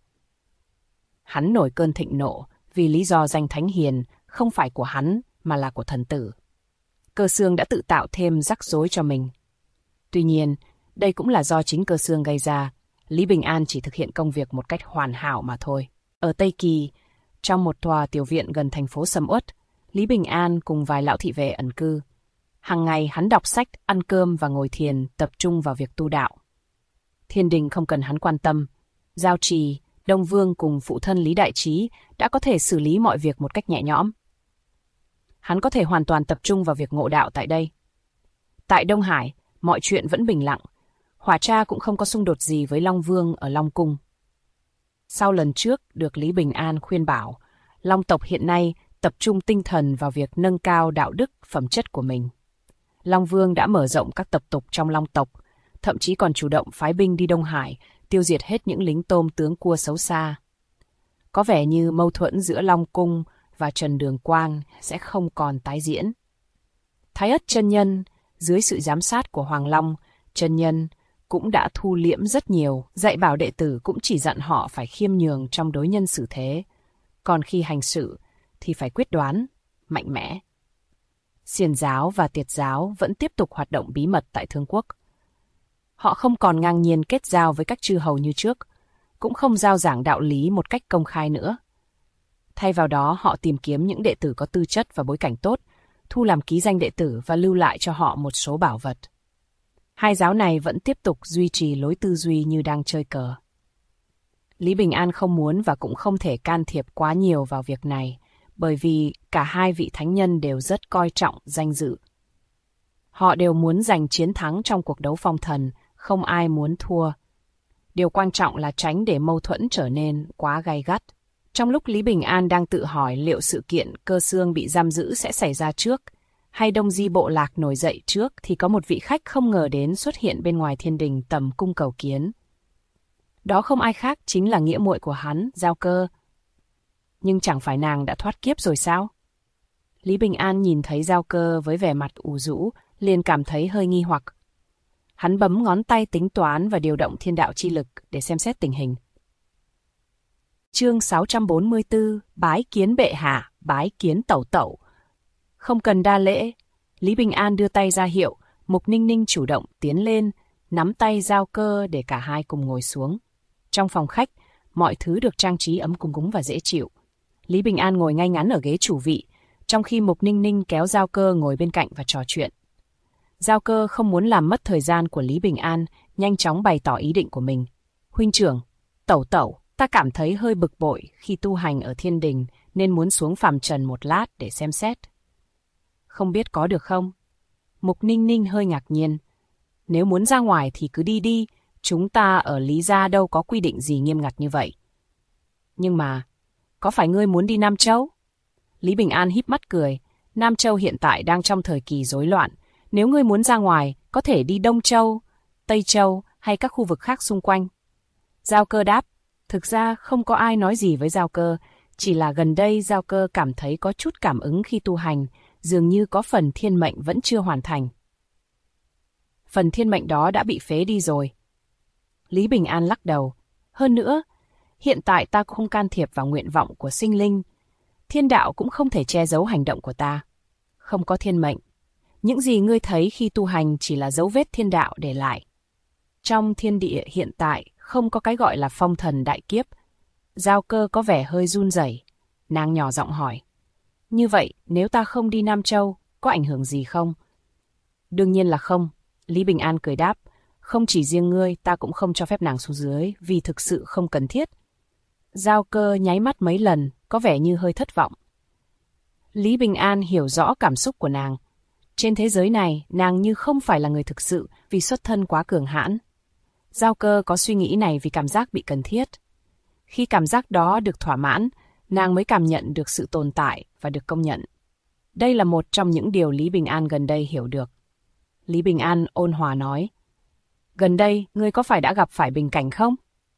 Hắn nổi cơn thịnh nộ vì lý do danh thánh hiền không phải của hắn mà là của thần tử. Cơ Xương đã tự tạo thêm rắc rối cho mình. Tuy nhiên, đây cũng là do chính Cơ Xương gây ra. Lý Bình An chỉ thực hiện công việc một cách hoàn hảo mà thôi. Ở Tây Kỳ, trong một tòa tiểu viện gần thành phố Sầm Uất, Lý Bình An cùng vài lão thị vệ ẩn cư. Hàng ngày hắn đọc sách, ăn cơm và ngồi thiền, tập trung vào việc tu đạo. Thiên đình không cần hắn quan tâm. Giao Trì, Đông Vương cùng phụ thân Lý Đại Trí đã có thể xử lý mọi việc một cách nhẹ nhõm. Hắn có thể hoàn toàn tập trung vào việc ngộ đạo tại đây. Tại Đông Hải, mọi chuyện vẫn bình lặng. Hỏa Tra cũng không có xung đột gì với Long Vương ở Long Cung. Sau lần trước được Lý Bình An khuyên bảo, Long tộc hiện nay tập trung tinh thần vào việc nâng cao đạo đức, phẩm chất của mình. Long Vương đã mở rộng các tập tục trong Long tộc, thậm chí còn chủ động phái binh đi Đông Hải, tiêu diệt hết những lính tôm tướng cua xấu xa. Có vẻ như mâu thuẫn giữa Long Cung và Trần Đường Quang sẽ không còn tái diễn. Thái Ất Chân Nhân, dưới sự giám sát của Hoàng Long, Chân Nhân cũng đã thu liễm rất nhiều, dạy bảo đệ tử cũng chỉ dặn họ phải khiêm nhường trong đối nhân xử thế, còn khi hành sự thì phải quyết đoán, mạnh mẽ. Xiển giáo và Tiệt giáo vẫn tiếp tục hoạt động bí mật tại Thương quốc. Họ không còn ngang nhiên kết giao với các chư hầu như trước, cũng không giao giảng đạo lý một cách công khai nữa. Thay vào đó, họ tìm kiếm những đệ tử có tư chất và bối cảnh tốt, thu làm ký danh đệ tử và lưu lại cho họ một số bảo vật. Hai giáo này vẫn tiếp tục duy trì lối tư duy như đang chơi cờ. Lý Bình An không muốn và cũng không thể can thiệp quá nhiều vào việc này, bởi vì cả hai vị thánh nhân đều rất coi trọng danh dự. Họ đều muốn giành chiến thắng trong cuộc đấu phong thần, không ai muốn thua. Điều quan trọng là tránh để mâu thuẫn trở nên quá gay gắt. Trong lúc Lý Bình An đang tự hỏi liệu sự kiện Cơ Xương bị giam giữ sẽ xảy ra trước, hay Đông Di bộ lạc nổi dậy trước, thì có một vị khách không ngờ đến xuất hiện bên ngoài thiên đình tầm cung cầu kiến. Đó không ai khác chính là nghĩa muội của hắn, Giao Cơ. Nhưng chẳng phải nàng đã thoát kiếp rồi sao? Lý Bình An nhìn thấy Giao Cơ với vẻ mặt ủ rũ, liền cảm thấy hơi nghi hoặc. Hắn bấm ngón tay tính toán và điều động thiên đạo chi lực để xem xét tình hình. Chương 644, bái kiến bệ hạ, bái kiến tẩu tẩu. Không cần đa lễ, Lý Bình An đưa tay ra hiệu, Mục Ninh Ninh chủ động tiến lên, nắm tay Giao Cơ để cả hai cùng ngồi xuống. Trong phòng khách, mọi thứ được trang trí ấm cúng và dễ chịu. Lý Bình An ngồi ngay ngắn ở ghế chủ vị, trong khi Mục Ninh Ninh kéo Giao Cơ ngồi bên cạnh và trò chuyện. Giao Cơ không muốn làm mất thời gian của Lý Bình An, nhanh chóng bày tỏ ý định của mình. Huynh trưởng, tẩu tẩu, ta cảm thấy hơi bực bội khi tu hành ở thiên đình nên muốn xuống phàm trần một lát để xem xét. Không biết có được không? Mục Ninh Ninh hơi ngạc nhiên. Nếu muốn ra ngoài thì cứ đi đi, chúng ta ở Lý gia đâu có quy định gì nghiêm ngặt như vậy. Nhưng mà, có phải ngươi muốn đi Nam Châu? Lý Bình An híp mắt cười. Nam Châu hiện tại đang trong thời kỳ rối loạn. Nếu ngươi muốn ra ngoài, có thể đi Đông Châu, Tây Châu hay các khu vực khác xung quanh. Giao Cơ đáp. Thực ra không có ai nói gì với Giao Cơ, chỉ là gần đây Giao Cơ cảm thấy có chút cảm ứng khi tu hành, dường như có phần thiên mệnh vẫn chưa hoàn thành. Phần thiên mệnh đó đã bị phế đi rồi. Lý Bình An lắc đầu. Hơn nữa, hiện tại ta không can thiệp vào nguyện vọng của sinh linh. Thiên đạo cũng không thể che giấu hành động của ta. Không có thiên mệnh. Những gì ngươi thấy khi tu hành chỉ là dấu vết thiên đạo để lại. Trong thiên địa hiện tại, không có cái gọi là phong thần đại kiếp. Giao Cơ có vẻ hơi run rẩy. Nàng nhỏ giọng hỏi. Như vậy, nếu ta không đi Nam Châu, có ảnh hưởng gì không? Đương nhiên là không. Lý Bình An cười đáp. Không chỉ riêng ngươi, ta cũng không cho phép nàng xuống dưới, vì thực sự không cần thiết. Giao Cơ nháy mắt mấy lần, có vẻ như hơi thất vọng. Lý Bình An hiểu rõ cảm xúc của nàng. Trên thế giới này, nàng như không phải là người thực sự vì xuất thân quá cường hãn. Giao Cơ có suy nghĩ này vì cảm giác bị cần thiết. Khi cảm giác đó được thỏa mãn, nàng mới cảm nhận được sự tồn tại và được công nhận. Đây là một trong những điều Lý Bình An gần đây hiểu được. Lý Bình An ôn hòa nói. Gần đây, ngươi có phải đã gặp phải bình cảnh không?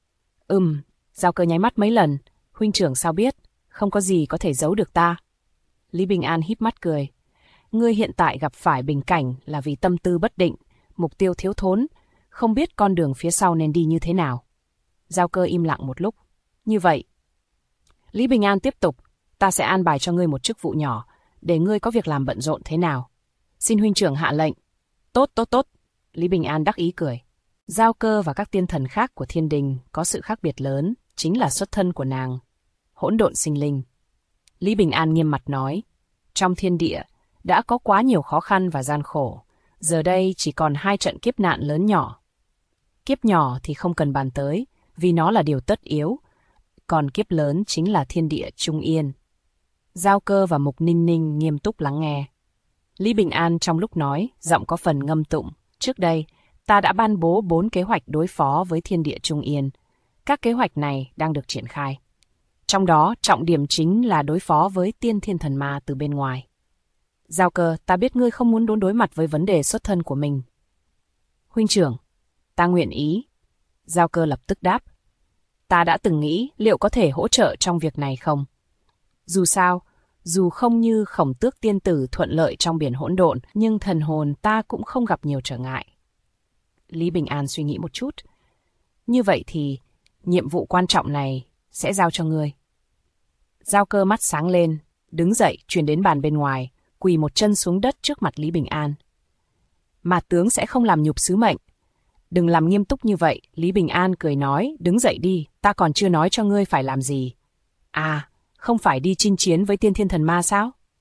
Giao Cơ nháy mắt mấy lần. Huynh trưởng sao biết? Không có gì có thể giấu được ta. Lý Bình An híp mắt cười. Ngươi hiện tại gặp phải bình cảnh là vì tâm tư bất định, mục tiêu thiếu thốn, không biết con đường phía sau nên đi như thế nào. Giao Cơ im lặng một lúc. Như vậy. Lý Bình An tiếp tục. Ta sẽ an bài cho ngươi một chức vụ nhỏ, để ngươi có việc làm bận rộn thế nào. Xin huynh trưởng hạ lệnh. Tốt. Lý Bình An đắc ý cười. Giao Cơ và các tiên thần khác của thiên đình có sự khác biệt lớn, chính là xuất thân của nàng. Hỗn độn sinh linh. Lý Bình An nghiêm mặt nói. Trong thiên địa, đã có quá nhiều khó khăn và gian khổ. Giờ đây chỉ còn 2 trận kiếp nạn lớn nhỏ. Kiếp nhỏ thì không cần bàn tới, vì nó là điều tất yếu. Còn kiếp lớn chính là thiên địa trung yên. Giao Cơ và Mục Ninh Ninh nghiêm túc lắng nghe. Lý Bình An trong lúc nói, giọng có phần ngâm tụng. Trước đây, ta đã ban bố 4 kế hoạch đối phó với thiên địa trung yên. Các kế hoạch này đang được triển khai. Trong đó, trọng điểm chính là đối phó với tiên thiên thần ma từ bên ngoài. Giao Cơ, ta biết ngươi không muốn đối mặt với vấn đề xuất thân của mình. Huynh trưởng, ta nguyện ý. Giao Cơ lập tức đáp. Ta đã từng nghĩ liệu có thể hỗ trợ trong việc này không? Dù sao, dù không như Khổng Tước tiên tử thuận lợi trong biển hỗn độn, nhưng thần hồn ta cũng không gặp nhiều trở ngại. Lý Bình An suy nghĩ một chút. Như vậy thì, nhiệm vụ quan trọng này sẽ giao cho ngươi. Giao Cơ mắt sáng lên, đứng dậy chuyển đến bàn bên ngoài, quỳ một chân xuống đất trước mặt Lý Bình An. Mà tướng sẽ không làm nhục sứ mệnh. Đừng làm nghiêm túc như vậy, Lý Bình An cười nói, đứng dậy đi, ta còn chưa nói cho ngươi phải làm gì. À, không phải đi chinh chiến với tiên thiên thần ma sao?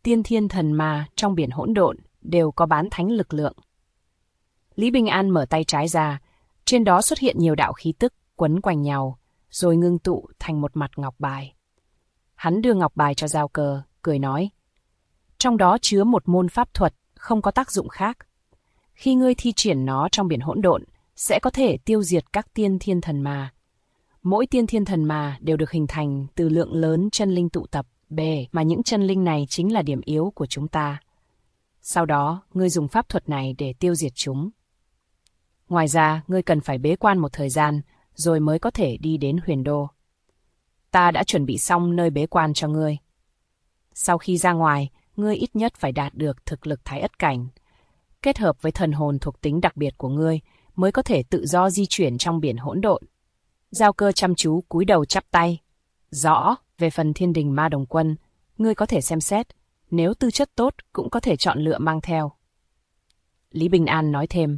tiên thiên thần ma trong biển hỗn độn đều có bán thánh lực lượng. Lý Bình An mở tay trái ra, trên đó xuất hiện nhiều đạo khí tức quấn quanh nhau, rồi ngưng tụ thành một mặt ngọc bài. Hắn đưa ngọc bài cho Giao Cơ, cười nói: trong đó chứa một môn pháp thuật không có tác dụng khác. Khi ngươi thi triển nó trong biển hỗn độn, sẽ có thể tiêu diệt các tiên thiên thần ma. Mỗi tiên thiên thần ma đều được hình thành từ lượng lớn chân linh tụ tập, mà những chân linh này chính là điểm yếu của chúng ta. Sau đó, ngươi dùng pháp thuật này để tiêu diệt chúng. Ngoài ra, ngươi cần phải bế quan một thời gian, rồi mới có thể đi đến Huyền Đô. Ta đã chuẩn bị xong nơi bế quan cho ngươi. Sau khi ra ngoài, ngươi ít nhất phải đạt được thực lực Thái Ất cảnh. Kết hợp với thần hồn thuộc tính đặc biệt của ngươi, mới có thể tự do di chuyển trong biển hỗn độn. Giao Cơ chăm chú cúi đầu chắp tay. Rõ, về phần Thiên Đình Ma Đồng Quân, ngươi có thể xem xét, nếu tư chất tốt cũng có thể chọn lựa mang theo. Lý Bình An nói thêm.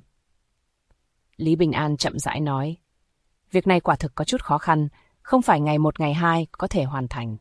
Lý Bình An chậm rãi nói, việc này quả thực có chút khó khăn, không phải ngày một ngày hai có thể hoàn thành.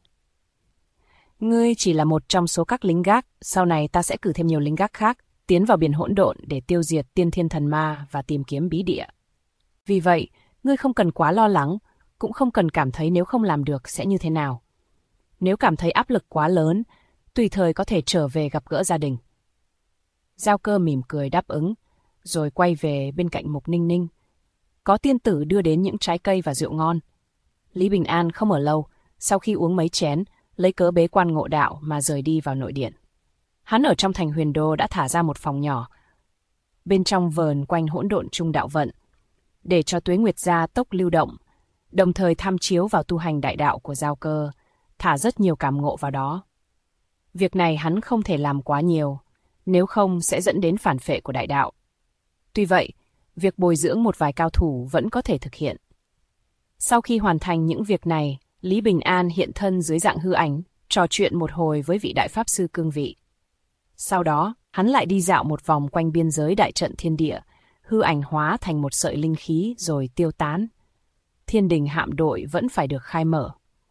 Ngươi chỉ là một trong số các lính gác, sau này ta sẽ cử thêm nhiều lính gác khác, tiến vào biển hỗn độn để tiêu diệt tiên thiên thần ma và tìm kiếm bí địa. Vì vậy, ngươi không cần quá lo lắng, cũng không cần cảm thấy nếu không làm được sẽ như thế nào. Nếu cảm thấy áp lực quá lớn, tùy thời có thể trở về gặp gỡ gia đình. Giao Cơ mỉm cười đáp ứng, rồi quay về bên cạnh Mục Ninh Ninh. Có tiên tử đưa đến những trái cây và rượu ngon. Lý Bình An không ở lâu, sau khi uống mấy chén, lấy cớ bế quan ngộ đạo mà rời đi vào nội điện. Hắn ở trong thành Huyền Đô đã thả ra một phòng nhỏ, bên trong vờn quanh hỗn độn trung đạo vận, để cho Tuế Nguyệt gia tốc lưu động, đồng thời tham chiếu vào tu hành đại đạo của Giao Cơ, thả rất nhiều cảm ngộ vào đó. Việc này hắn không thể làm quá nhiều, nếu không sẽ dẫn đến phản phệ của đại đạo. Tuy vậy, việc bồi dưỡng một vài cao thủ vẫn có thể thực hiện. Sau khi hoàn thành những việc này, Lý Bình An hiện thân dưới dạng hư ảnh, trò chuyện một hồi với vị đại pháp sư cương vị. Sau đó, hắn lại đi dạo một vòng quanh biên giới đại trận thiên địa, hư ảnh hóa thành một sợi linh khí rồi tiêu tán. Thiên đình hạm đội vẫn phải được khai mở.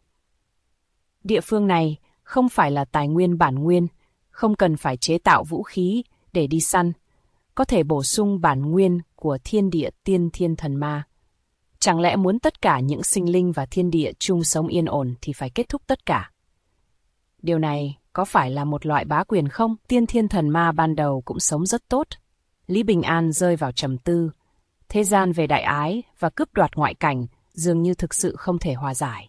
Địa phương này không phải là tài nguyên bản nguyên, không cần phải chế tạo vũ khí để đi săn, có thể bổ sung bản nguyên của thiên địa tiên thiên thần ma. Chẳng lẽ muốn tất cả những sinh linh và thiên địa chung sống yên ổn thì phải kết thúc tất cả? Điều này có phải là một loại bá quyền không? Tiên thiên thần ma ban đầu cũng sống rất tốt. Lý Bình An rơi vào trầm tư. Thế gian về đại ái và cướp đoạt ngoại cảnh dường như thực sự không thể hòa giải.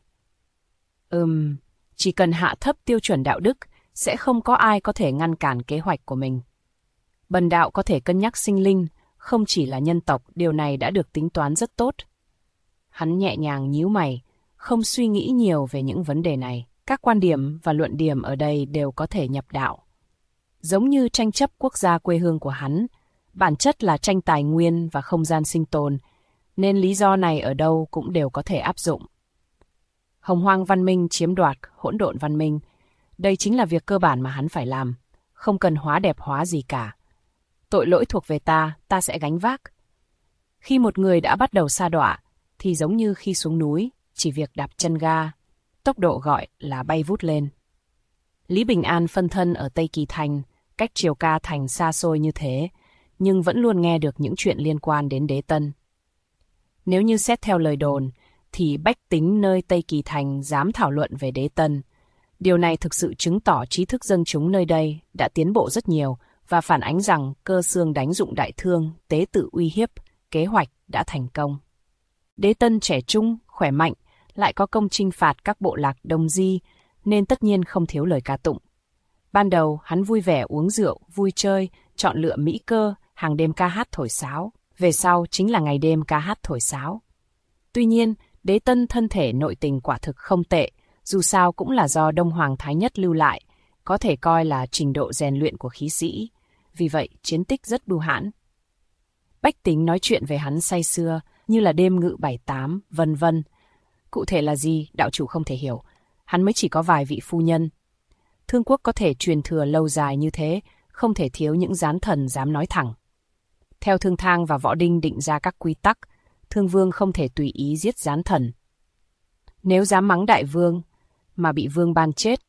Chỉ cần hạ thấp tiêu chuẩn đạo đức, sẽ không có ai có thể ngăn cản kế hoạch của mình. Bần đạo có thể cân nhắc sinh linh, không chỉ là nhân tộc, điều này đã được tính toán rất tốt. Hắn nhẹ nhàng nhíu mày, không suy nghĩ nhiều về những vấn đề này. Các quan điểm và luận điểm ở đây đều có thể nhập đạo. Giống như tranh chấp quốc gia quê hương của hắn, bản chất là tranh tài nguyên và không gian sinh tồn, nên lý do này ở đâu cũng đều có thể áp dụng. Hồng Hoang văn minh chiếm đoạt hỗn độn văn minh, đây chính là việc cơ bản mà hắn phải làm, không cần hóa đẹp hóa gì cả. Tội lỗi thuộc về ta sẽ gánh vác. Khi một người đã bắt đầu sa đọa, thì giống như khi xuống núi, chỉ việc đạp chân ga, tốc độ gọi là bay vút lên. Lý Bình An phân thân ở Tây Kỳ Thành, cách Triều Ca Thành xa xôi như thế, nhưng vẫn luôn nghe được những chuyện liên quan đến Đế Tân. Nếu như xét theo lời đồn, thì bách tính nơi Tây Kỳ Thành dám thảo luận về Đế Tân. Điều này thực sự chứng tỏ trí thức dân chúng nơi đây đã tiến bộ rất nhiều và phản ánh rằng Cơ Xương đánh dụng đại thương, tế tự uy hiếp, kế hoạch đã thành công. Đế Tân trẻ trung, khỏe mạnh, lại có công chinh phạt các bộ lạc Đông Di, nên tất nhiên không thiếu lời ca tụng. Ban đầu, hắn vui vẻ uống rượu, vui chơi, chọn lựa mỹ cơ, hàng đêm ca hát thổi sáo. Về sau chính là ngày đêm ca hát thổi sáo. Tuy nhiên, Đế Tân thân thể nội tình quả thực không tệ, dù sao cũng là do Đông Hoàng Thái Nhất lưu lại, có thể coi là trình độ rèn luyện của khí sĩ. Vì vậy, chiến tích rất bưu hãn. Bách tính nói chuyện về hắn say sưa, như là đêm ngự 78, vân vân. Cụ thể là gì, đạo chủ không thể hiểu. Hắn mới chỉ có vài vị phu nhân. Thương quốc có thể truyền thừa lâu dài như thế, không thể thiếu những gián thần dám nói thẳng. Theo Thương Thang và Võ Đinh định ra các quy tắc, Thương Vương không thể tùy ý giết gián thần. Nếu dám mắng đại vương, mà bị vương ban chết,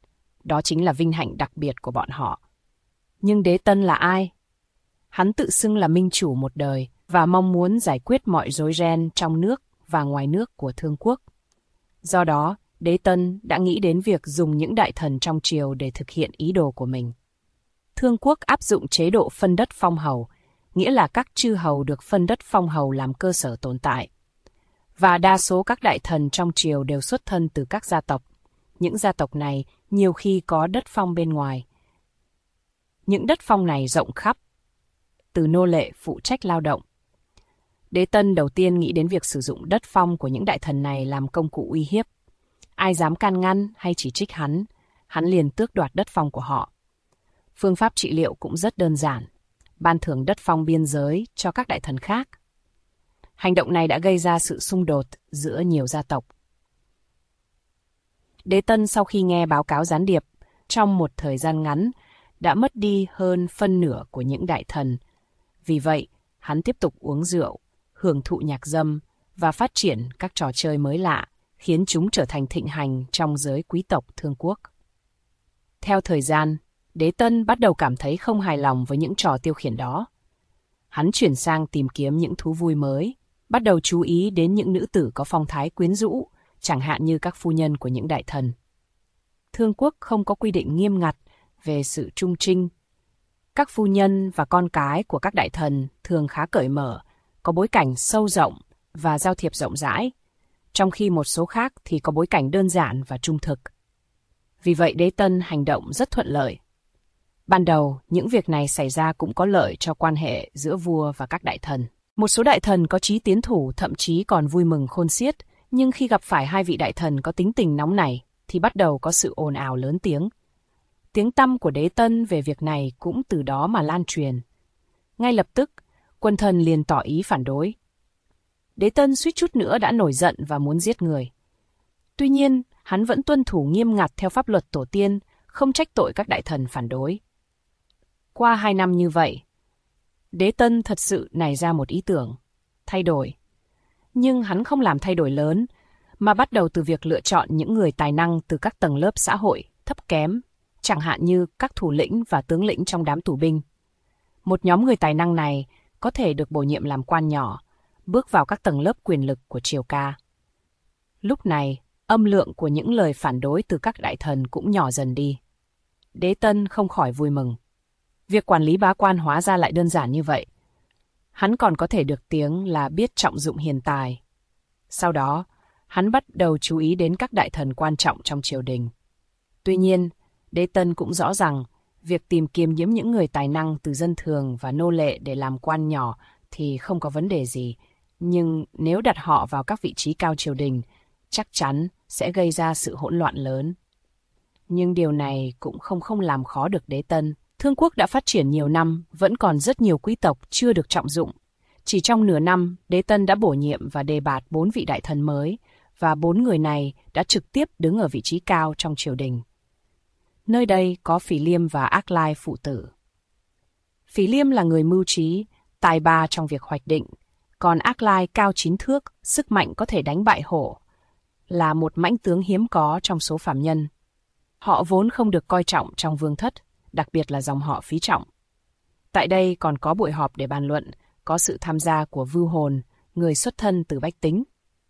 đó chính là vinh hạnh đặc biệt của bọn họ. Nhưng Đế Tân là ai? Hắn tự xưng là minh chủ một đời và mong muốn giải quyết mọi rối ren trong nước và ngoài nước của Thương Quốc. Do đó, Đế Tân đã nghĩ đến việc dùng những đại thần trong triều để thực hiện ý đồ của mình. Thương Quốc áp dụng chế độ phân đất phong hầu, nghĩa là các chư hầu được phân đất phong hầu làm cơ sở tồn tại. Và đa số các đại thần trong triều đều xuất thân từ các gia tộc. Những gia tộc này nhiều khi có đất phong bên ngoài. Những đất phong này rộng khắp, từ nô lệ phụ trách lao động. Đế Tân đầu tiên nghĩ đến việc sử dụng đất phong của những đại thần này làm công cụ uy hiếp. Ai dám can ngăn hay chỉ trích hắn liền tước đoạt đất phong của họ. Phương pháp trị liệu cũng rất đơn giản, ban thưởng đất phong biên giới cho các đại thần khác. Hành động này đã gây ra sự xung đột giữa nhiều gia tộc. Đế Tân sau khi nghe báo cáo gián điệp, trong một thời gian ngắn, đã mất đi hơn phân nửa của những đại thần. Vì vậy, hắn tiếp tục uống rượu, hưởng thụ nhạc dâm và phát triển các trò chơi mới lạ, khiến chúng trở thành thịnh hành trong giới quý tộc Thương Quốc. Theo thời gian, Đế Tân bắt đầu cảm thấy không hài lòng với những trò tiêu khiển đó. Hắn chuyển sang tìm kiếm những thú vui mới, bắt đầu chú ý đến những nữ tử có phong thái quyến rũ, chẳng hạn như các phu nhân của những đại thần. Thương Quốc không có quy định nghiêm ngặt về sự trung trinh. Các phu nhân và con cái của các đại thần thường khá cởi mở, có bối cảnh sâu rộng và giao thiệp rộng rãi, trong khi một số khác thì có bối cảnh đơn giản và trung thực. Vì vậy Đế Tân hành động rất thuận lợi. Ban đầu, những việc này xảy ra cũng có lợi cho quan hệ giữa vua và các đại thần. Một số đại thần có chí tiến thủ thậm chí còn vui mừng khôn xiết, nhưng khi gặp phải hai vị đại thần có tính tình nóng nảy, thì bắt đầu có sự ồn ào lớn tiếng. Tiếng tăm của Đế Tân về việc này cũng từ đó mà lan truyền. Ngay lập tức, quần thần liền tỏ ý phản đối. Đế Tân suýt chút nữa đã nổi giận và muốn giết người. Tuy nhiên, hắn vẫn tuân thủ nghiêm ngặt theo pháp luật tổ tiên, không trách tội các đại thần phản đối. Qua 2 năm như vậy, Đế Tân thật sự nảy ra một ý tưởng, thay đổi. Nhưng hắn không làm thay đổi lớn, mà bắt đầu từ việc lựa chọn những người tài năng từ các tầng lớp xã hội thấp kém, chẳng hạn như các thủ lĩnh và tướng lĩnh trong đám tù binh. Một nhóm người tài năng này có thể được bổ nhiệm làm quan nhỏ, bước vào các tầng lớp quyền lực của triều ca. Lúc này, âm lượng của những lời phản đối từ các đại thần cũng nhỏ dần đi. Đế Tân không khỏi vui mừng. Việc quản lý bá quan hóa ra lại đơn giản như vậy. Hắn còn có thể được tiếng là biết trọng dụng hiền tài. Sau đó, hắn bắt đầu chú ý đến các đại thần quan trọng trong triều đình. Tuy nhiên, Đế Tân cũng rõ rằng, việc tìm kiếm những người tài năng từ dân thường và nô lệ để làm quan nhỏ thì không có vấn đề gì. Nhưng nếu đặt họ vào các vị trí cao triều đình, chắc chắn sẽ gây ra sự hỗn loạn lớn. Nhưng điều này cũng không làm khó được Đế Tân. Thương Quốc đã phát triển nhiều năm, vẫn còn rất nhiều quý tộc chưa được trọng dụng. Chỉ trong nửa năm, Đế Tân đã bổ nhiệm và đề bạt 4 vị đại thần mới, và 4 người này đã trực tiếp đứng ở vị trí cao trong triều đình. Nơi đây có Phỉ Liêm và Ác Lai phụ tử. Phỉ Liêm là người mưu trí, tài ba trong việc hoạch định, còn Ác Lai cao 9 thước, sức mạnh có thể đánh bại hổ, là một mãnh tướng hiếm có trong số phàm nhân. Họ vốn không được coi trọng trong vương thất, đặc biệt là dòng họ Phí Trọng. Tại đây còn có buổi họp để bàn luận, có sự tham gia của Vưu Hồn, người xuất thân từ bách tính.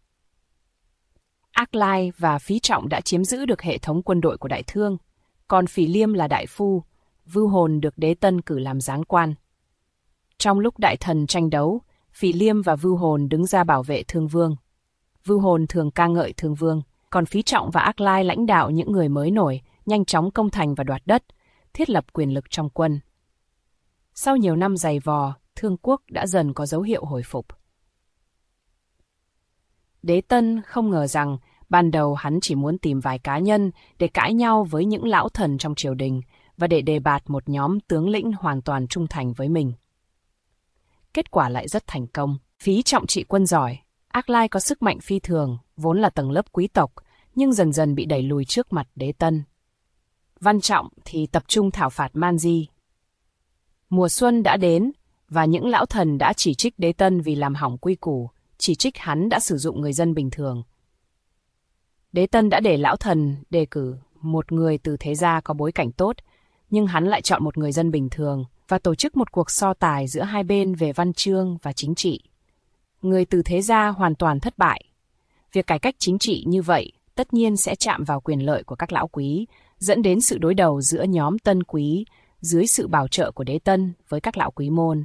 Ác Lai và Phí Trọng đã chiếm giữ được hệ thống quân đội của Đại Thương, còn Phỉ Liêm là đại phu, Vưu Hồn được Đế Tân cử làm giáng quan. Trong lúc đại thần tranh đấu, Phỉ Liêm và Vưu Hồn đứng ra bảo vệ Thương Vương. Vưu Hồn thường ca ngợi Thương Vương, còn Phí Trọng và Ác Lai lãnh đạo những người mới nổi, nhanh chóng công thành và đoạt đất, thiết lập quyền lực trong quân. Sau nhiều năm giày vò, Thương Quốc đã dần có dấu hiệu hồi phục. Đế Tân không ngờ rằng ban đầu hắn chỉ muốn tìm vài cá nhân để cãi nhau với những lão thần trong triều đình và để đề bạt một nhóm tướng lĩnh hoàn toàn trung thành với mình. Kết quả lại rất thành công. Phí Trọng trị quân giỏi, Ác Lai có sức mạnh phi thường, vốn là tầng lớp quý tộc, nhưng dần dần bị đẩy lùi trước mặt Đế Tân. Văn Trọng thì tập trung thảo phạt Man Di. Mùa xuân đã đến, và những lão thần đã chỉ trích Đế Tân vì làm hỏng quy củ, chỉ trích hắn đã sử dụng người dân bình thường. Đế Tân đã để lão thần đề cử một người từ thế gia có bối cảnh tốt, nhưng hắn lại chọn một người dân bình thường và tổ chức một cuộc so tài giữa hai bên về văn chương và chính trị. Người từ thế gia hoàn toàn thất bại. Việc cải cách chính trị như vậy tất nhiên sẽ chạm vào quyền lợi của các lão quý, dẫn đến sự đối đầu giữa nhóm tân quý dưới sự bảo trợ của đế tân với các lão quý môn.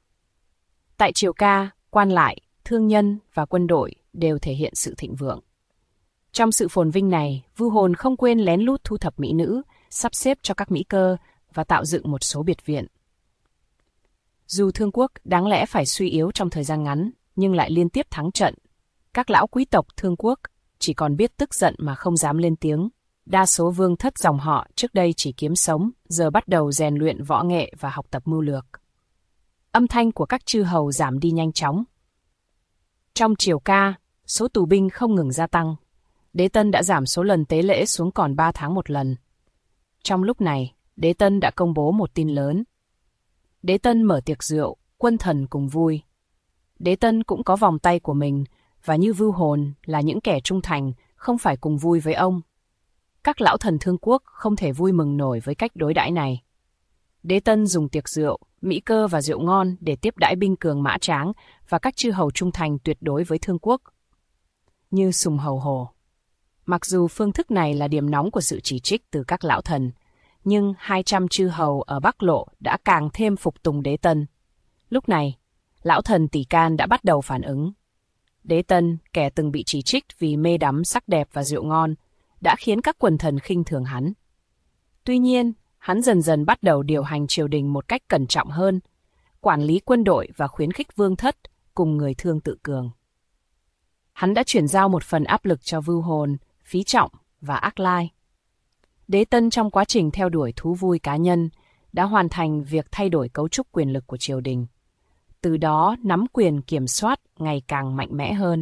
Tại triều ca, quan lại, thương nhân và quân đội đều thể hiện sự thịnh vượng. Trong sự phồn vinh này, Vưu Hồn không quên lén lút thu thập mỹ nữ, sắp xếp cho các mỹ cơ và tạo dựng một số biệt viện. Dù Thương quốc đáng lẽ phải suy yếu trong thời gian ngắn, nhưng lại liên tiếp thắng trận. Các lão quý tộc Thương quốc chỉ còn biết tức giận mà không dám lên tiếng. Đa số vương thất dòng họ trước đây chỉ kiếm sống, giờ bắt đầu rèn luyện võ nghệ và học tập mưu lược. Âm thanh của các chư hầu giảm đi nhanh chóng. Trong triều ca, số tù binh không ngừng gia tăng. Đế tân đã giảm số lần tế lễ xuống còn 3 tháng một lần. Trong lúc này, đế tân đã công bố một tin lớn. Đế tân mở tiệc rượu, quân thần cùng vui. Đế tân cũng có vòng tay của mình, và như Vưu Hồn là những kẻ trung thành, không phải cùng vui với ông. Các lão thần Thương quốc không thể vui mừng nổi với cách đối đãi này. Đế tân dùng tiệc rượu, mỹ cơ và rượu ngon để tiếp đãi binh cường mã tráng và các chư hầu trung thành tuyệt đối với Thương quốc. Như Sùng Hầu Hồ. Mặc dù phương thức này là điểm nóng của sự chỉ trích từ các lão thần, nhưng 200 chư hầu ở Bắc Lộ đã càng thêm phục tùng đế tân. Lúc này, lão thần Tỷ Can đã bắt đầu phản ứng. Đế tân, kẻ từng bị chỉ trích vì mê đắm sắc đẹp và rượu ngon, đã khiến các quần thần khinh thường hắn. Tuy nhiên, hắn dần dần bắt đầu điều hành triều đình một cách cẩn trọng hơn, quản lý quân đội và khuyến khích vương thất cùng người Thương tự cường. Hắn đã chuyển giao một phần áp lực cho Vưu Hồn, Phí Trọng và Ác Lai. Đế tân trong quá trình theo đuổi thú vui cá nhân đã hoàn thành việc thay đổi cấu trúc quyền lực của triều đình. Từ đó nắm quyền kiểm soát ngày càng mạnh mẽ hơn.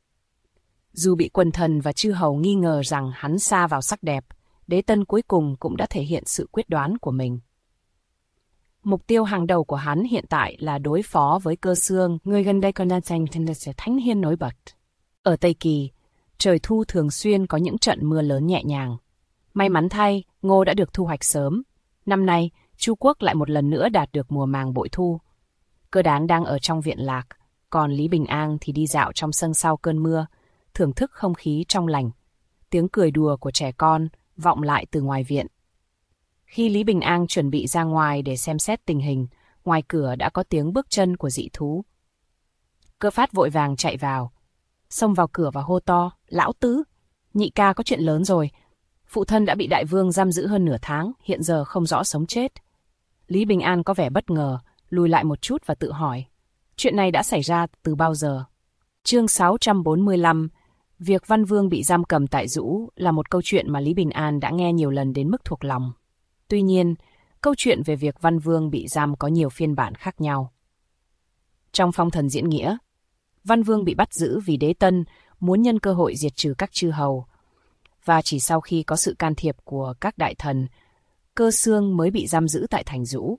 Dù bị quần thần và chư hầu nghi ngờ rằng hắn sa vào sắc đẹp, đế tân cuối cùng cũng đã thể hiện sự quyết đoán của mình. Mục tiêu hàng đầu của hắn hiện tại là đối phó với Cơ Xương, người gần đây còn đang giành thánh hiên nổi bật. Ở Tây Kỳ, trời thu thường xuyên có những trận mưa lớn nhẹ nhàng. May mắn thay, ngô đã được thu hoạch sớm. Năm nay, Chu quốc lại một lần nữa đạt được mùa màng bội thu. Cơ Đán đang ở trong viện lạc, còn Lý Bình An thì đi dạo trong sân sau cơn mưa, thưởng thức không khí trong lành. Tiếng cười đùa của trẻ con vọng lại từ ngoài viện. Khi Lý Bình An chuẩn bị ra ngoài để xem xét tình hình, ngoài cửa đã có tiếng bước chân của dị thú. Cơ Phát vội vàng chạy vào, xông vào cửa và hô to: "Lão tứ, nhị ca có chuyện lớn rồi. Phụ thân đã bị đại vương giam giữ hơn nửa tháng, hiện giờ không rõ sống chết." Lý Bình An có vẻ bất ngờ, lùi lại một chút và tự hỏi: chuyện này đã xảy ra từ bao giờ? Chương 645. Việc Văn Vương bị giam cầm tại Dũ là một câu chuyện mà Lý Bình An đã nghe nhiều lần đến mức thuộc lòng. Tuy nhiên, câu chuyện về việc Văn Vương bị giam có nhiều phiên bản khác nhau. Trong Phong Thần Diễn Nghĩa, Văn Vương bị bắt giữ vì đế tân muốn nhân cơ hội diệt trừ các chư hầu, và chỉ sau khi có sự can thiệp của các đại thần, Cơ Xương mới bị giam giữ tại thành Dũ.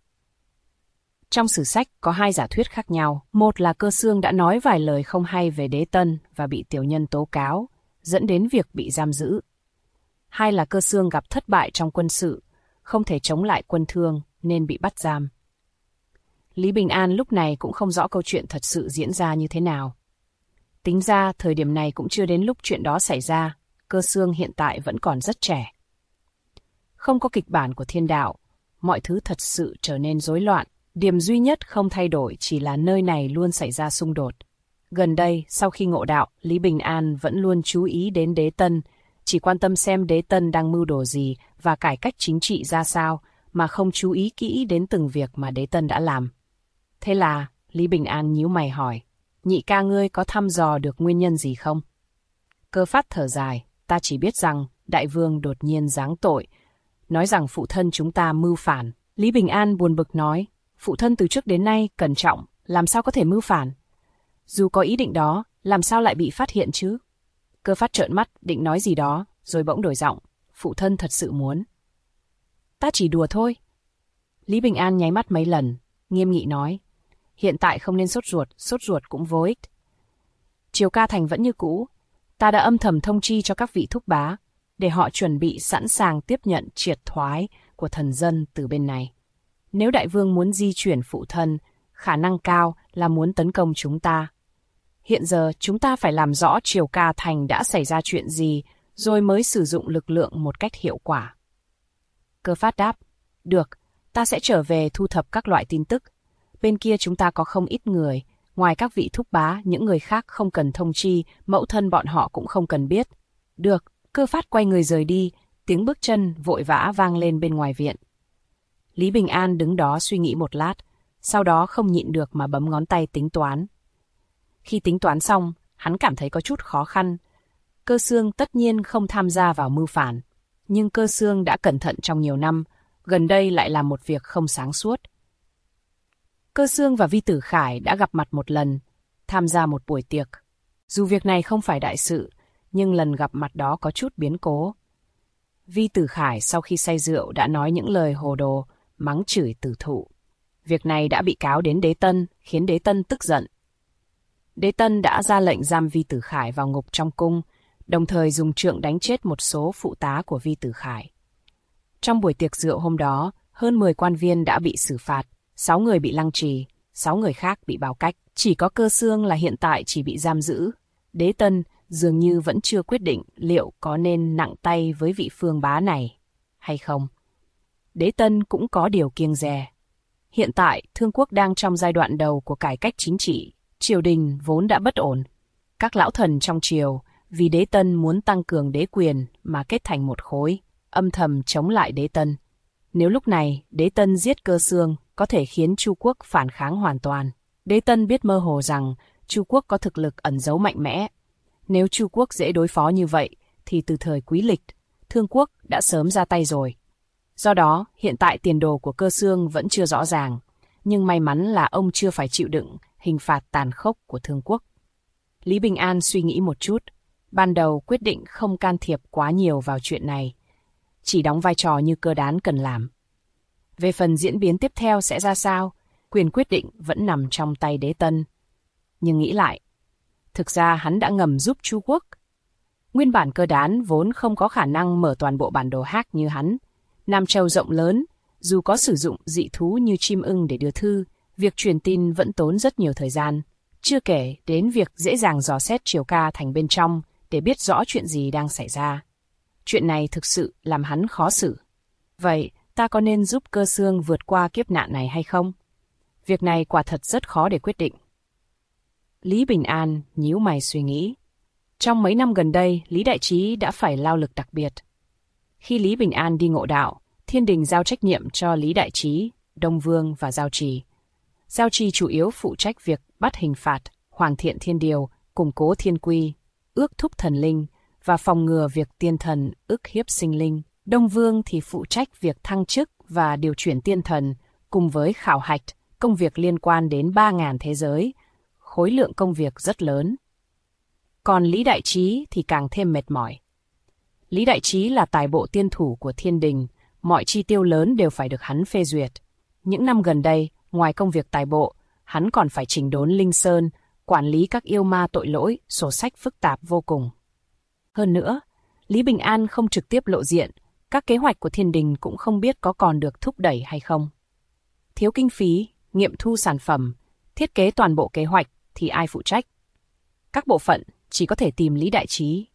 Trong sử sách có hai giả thuyết khác nhau. Một là Cơ Xương đã nói vài lời không hay về đế tân và bị tiểu nhân tố cáo, dẫn đến việc bị giam giữ. Hai là Cơ Xương gặp thất bại trong quân sự, không thể chống lại quân Thương nên bị bắt giam. Lý Bình An lúc này cũng không rõ câu chuyện thật sự diễn ra như thế nào. Tính ra thời điểm này cũng chưa đến lúc chuyện đó xảy ra, Cơ Xương hiện tại vẫn còn rất trẻ. Không có kịch bản của thiên đạo, mọi thứ thật sự trở nên rối loạn. Điểm duy nhất không thay đổi chỉ là nơi này luôn xảy ra xung đột. Gần đây, sau khi ngộ đạo, Lý Bình An vẫn luôn chú ý đến đế tân, chỉ quan tâm xem đế tân đang mưu đồ gì và cải cách chính trị ra sao, mà không chú ý kỹ đến từng việc mà đế tân đã làm. Thế là, Lý Bình An nhíu mày hỏi: "Nhị ca ngươi có thăm dò được nguyên nhân gì không?" Cơ Phát thở dài: "Ta chỉ biết rằng đại vương đột nhiên giáng tội, nói rằng phụ thân chúng ta mưu phản." Lý Bình An buồn bực nói: "Phụ thân từ trước đến nay cẩn trọng, làm sao có thể mưu phản? Dù có ý định đó, làm sao lại bị phát hiện chứ?" Cơ Phát trợn mắt, định nói gì đó, rồi bỗng đổi giọng: "Phụ thân thật sự muốn." "Ta chỉ đùa thôi." Lý Bình An nháy mắt mấy lần, nghiêm nghị nói: "Hiện tại không nên sốt ruột cũng vô ích. Triều ca thành vẫn như cũ, ta đã âm thầm thông chi cho các vị thúc bá. để họ chuẩn bị sẵn sàng tiếp nhận triệt thoái của thần dân từ bên này. Nếu đại vương muốn di chuyển phụ thân, khả năng cao là muốn tấn công chúng ta. Hiện giờ chúng ta phải làm rõ Triều Ca Thành đã xảy ra chuyện gì, rồi mới sử dụng lực lượng một cách hiệu quả. Cơ Phát đáp, được, ta sẽ trở về thu thập các loại tin tức. Bên kia chúng ta có không ít người, ngoài các vị thúc bá, những người khác không cần thông chi, mẫu thân bọn họ cũng không cần biết. Được, Cơ Phát quay người rời đi, tiếng bước chân vội vã vang lên bên ngoài viện. Lý Bình An đứng đó suy nghĩ một lát, sau đó không nhịn được mà bấm ngón tay tính toán. Khi tính toán xong, hắn cảm thấy có chút khó khăn. Cơ Xương tất nhiên không tham gia vào mưu phản, nhưng Cơ Xương đã cẩn thận trong nhiều năm, gần đây lại làm một việc không sáng suốt. Cơ Xương và Vi Tử Khải đã gặp mặt một lần, tham gia một buổi tiệc. Dù việc này không phải đại sự, nhưng lần gặp mặt đó có chút biến cố. Vi Tử Khải sau khi say rượu đã nói những lời hồ đồ, mắng chửi Tử Thụ. Việc này đã bị cáo đến Đế Tân, khiến Đế Tân tức giận. Đế Tân đã ra lệnh giam Vi Tử Khải vào ngục trong cung, đồng thời dùng trượng đánh chết một số phụ tá của Vi Tử Khải. Trong buổi tiệc rượu hôm đó, hơn 10 quan viên đã bị xử phạt, 6 người bị lăng trì, 6 người khác bị báo cách. Chỉ có Cơ Xương là hiện tại chỉ bị giam giữ. Đế Tân dường như vẫn chưa quyết định liệu có nên nặng tay với vị phương bá này hay không. Đế Tân cũng có điều kiêng dè. Hiện tại, Thương quốc đang trong giai đoạn đầu của cải cách chính trị, triều đình vốn đã bất ổn. Các lão thần trong triều vì Đế Tân muốn tăng cường đế quyền mà kết thành một khối, âm thầm chống lại Đế Tân. Nếu lúc này Đế Tân giết Cơ Xương, có thể khiến Chu quốc phản kháng hoàn toàn. Đế Tân biết mơ hồ rằng Chu quốc có thực lực ẩn giấu mạnh mẽ. Nếu Chu quốc dễ đối phó như vậy, thì từ thời Quý Lịch, Thương quốc đã sớm ra tay rồi. Do đó, hiện tại tiền đồ của Cơ Xương vẫn chưa rõ ràng, nhưng may mắn là ông chưa phải chịu đựng hình phạt tàn khốc của Thương quốc. Lý Bình An suy nghĩ một chút, ban đầu quyết định không can thiệp quá nhiều vào chuyện này, chỉ đóng vai trò như cơ đán cần làm. Về phần diễn biến tiếp theo sẽ ra sao, quyền quyết định vẫn nằm trong tay Đế Tân. Nhưng nghĩ lại, thực ra hắn đã ngầm giúp Chu quốc. Nguyên bản cơ đán vốn không có khả năng mở toàn bộ bản đồ hack như hắn. Nam Châu rộng lớn, dù có sử dụng dị thú như chim ưng để đưa thư, việc truyền tin vẫn tốn rất nhiều thời gian. Chưa kể đến việc dễ dàng dò xét Triều Ca Thành bên trong để biết rõ chuyện gì đang xảy ra. Chuyện này thực sự làm hắn khó xử. Vậy, ta có nên giúp Cơ Xương vượt qua kiếp nạn này hay không? Việc này quả thật rất khó để quyết định. Lý Bình An nhíu mày suy nghĩ. Trong mấy năm gần đây, Lý Đại Trí đã phải lao lực đặc biệt. Khi Lý Bình An đi ngộ đạo, Thiên Đình giao trách nhiệm cho Lý Đại Trí, Đông Vương và Giao Trì. Giao Trì chủ yếu phụ trách việc bắt hình phạt, hoàn thiện thiên điều, củng cố thiên quy, ước thúc thần linh và phòng ngừa việc tiên thần ức hiếp sinh linh. Đông Vương thì phụ trách việc thăng chức và điều chuyển tiên thần, cùng với khảo hạch, công việc liên quan đến 3.000 thế giới, khối lượng công việc rất lớn. Còn Lý Đại Trí thì càng thêm mệt mỏi. Lý Đại Trí là tài bộ tiên thủ của Thiên Đình, mọi chi tiêu lớn đều phải được hắn phê duyệt. Những năm gần đây, ngoài công việc tài bộ, hắn còn phải chỉnh đốn Linh Sơn, quản lý các yêu ma tội lỗi, sổ sách phức tạp vô cùng. Hơn nữa, Lý Bình An không trực tiếp lộ diện, các kế hoạch của Thiên Đình cũng không biết có còn được thúc đẩy hay không. Thiếu kinh phí, nghiệm thu sản phẩm, thiết kế toàn bộ kế hoạch thì ai phụ trách? Các bộ phận chỉ có thể tìm Lý Đại Trí.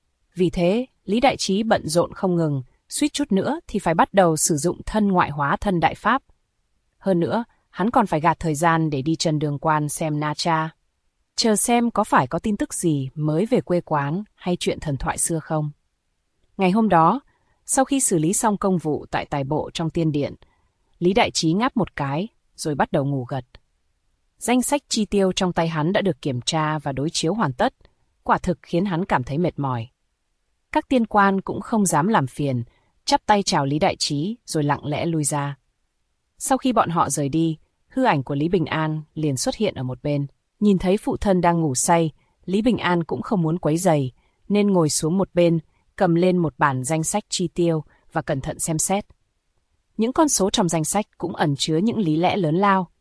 Vì thế, Lý Đại Trí bận rộn không ngừng, suýt chút nữa thì phải bắt đầu sử dụng thân ngoại hóa thân đại pháp. Hơn nữa, hắn còn phải gạt thời gian để đi Trần Đường Quan xem Na Cha. Chờ xem có phải có tin tức gì mới về quê quán hay chuyện thần thoại xưa không. Ngày hôm đó, sau khi xử lý xong công vụ tại tài bộ trong tiên điện, Lý Đại Trí ngáp một cái rồi bắt đầu ngủ gật. Danh sách chi tiêu trong tay hắn đã được kiểm tra và đối chiếu hoàn tất, quả thực khiến hắn cảm thấy mệt mỏi. Các tiên quan cũng không dám làm phiền, chắp tay chào Lý Đại Trí rồi lặng lẽ lui ra. Sau khi bọn họ rời đi, hư ảnh của Lý Bình An liền xuất hiện ở một bên. Nhìn thấy phụ thân đang ngủ say, Lý Bình An cũng không muốn quấy rầy, nên ngồi xuống một bên, cầm lên một bản danh sách chi tiêu và cẩn thận xem xét. Những con số trong danh sách cũng ẩn chứa những lý lẽ lớn lao.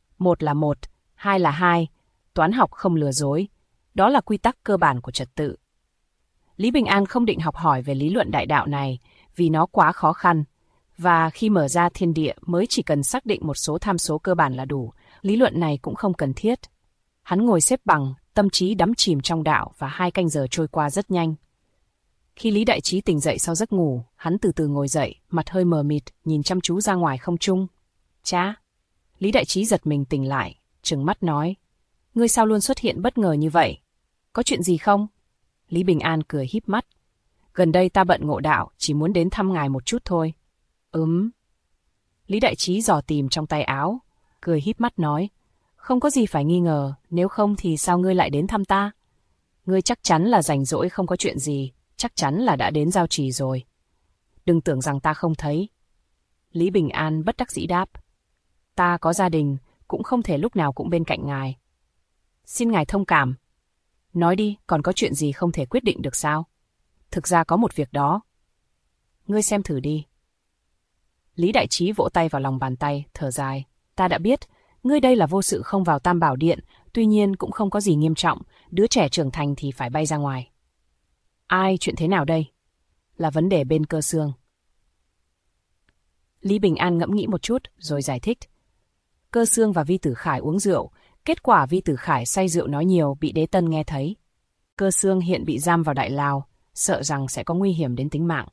1 là 1, 2 là 2, toán học không lừa dối. Đó là quy tắc cơ bản của trật tự. Lý Bình An không định học hỏi về lý luận đại đạo này vì nó quá khó khăn, và khi mở ra thiên địa mới chỉ cần xác định một số tham số cơ bản là đủ, lý luận này cũng không cần thiết. Hắn ngồi xếp bằng, tâm trí đắm chìm trong đạo và 2 canh giờ trôi qua rất nhanh. Khi Lý Đại Trí tỉnh dậy sau giấc ngủ, hắn từ từ ngồi dậy, mặt hơi mờ mịt, nhìn chăm chú ra ngoài không trung. Chá! Lý Đại Trí giật mình tỉnh lại, trừng mắt nói. Ngươi sao luôn xuất hiện bất ngờ như vậy? Có chuyện gì không? Lý Bình An cười híp mắt. Gần đây ta bận ngộ đạo, chỉ muốn đến thăm ngài một chút thôi. Lý Đại Trí dò tìm trong tay áo, cười híp mắt nói. Không có gì phải nghi ngờ, nếu không thì sao ngươi lại đến thăm ta? Ngươi chắc chắn là rảnh rỗi không có chuyện gì, chắc chắn là đã đến Giao Trì rồi. Đừng tưởng rằng ta không thấy. Lý Bình An bất đắc dĩ đáp. Ta có gia đình, cũng không thể lúc nào cũng bên cạnh ngài. Xin ngài thông cảm. Nói đi, còn có chuyện gì không thể quyết định được sao? Thực ra có một việc đó. Ngươi xem thử đi. Lý Đại Trí vỗ tay vào lòng bàn tay, thở dài. Ta đã biết, ngươi đây là vô sự không vào Tam Bảo Điện, tuy nhiên cũng không có gì nghiêm trọng, đứa trẻ trưởng thành thì phải bay ra ngoài. Ai, chuyện thế nào đây? Là vấn đề bên Cơ Xương. Lý Bình An ngẫm nghĩ một chút, rồi giải thích. Cơ Xương và Vi Tử Khải uống rượu, kết quả Vi Tử Khải say rượu nói nhiều bị Đế Tân nghe thấy. Cơ Xương hiện bị giam vào Đại Lao, sợ rằng sẽ có nguy hiểm đến tính mạng.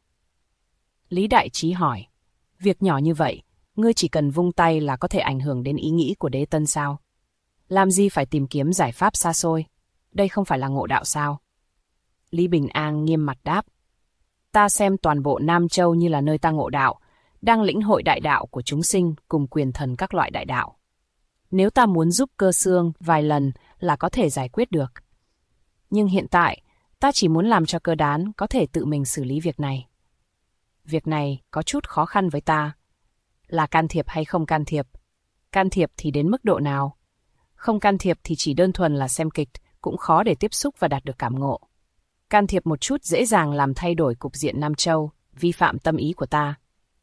Lý Đại Trí hỏi, việc nhỏ như vậy, ngươi chỉ cần vung tay là có thể ảnh hưởng đến ý nghĩ của Đế Tân sao? Làm gì phải tìm kiếm giải pháp xa xôi? Đây không phải là ngộ đạo sao? Lý Bình An nghiêm mặt đáp. Ta xem toàn bộ Nam Châu như là nơi ta ngộ đạo, đang lĩnh hội đại đạo của chúng sinh cùng quyền thần các loại đại đạo. Nếu ta muốn giúp Cơ Xương vài lần là có thể giải quyết được. Nhưng hiện tại, ta chỉ muốn làm cho Cơ Đán có thể tự mình xử lý việc này. Việc này có chút khó khăn với ta. Là can thiệp hay không can thiệp? Can thiệp thì đến mức độ nào? Không can thiệp thì chỉ đơn thuần là xem kịch, cũng khó để tiếp xúc và đạt được cảm ngộ. Can thiệp một chút dễ dàng làm thay đổi cục diện Nam Châu, vi phạm tâm ý của ta.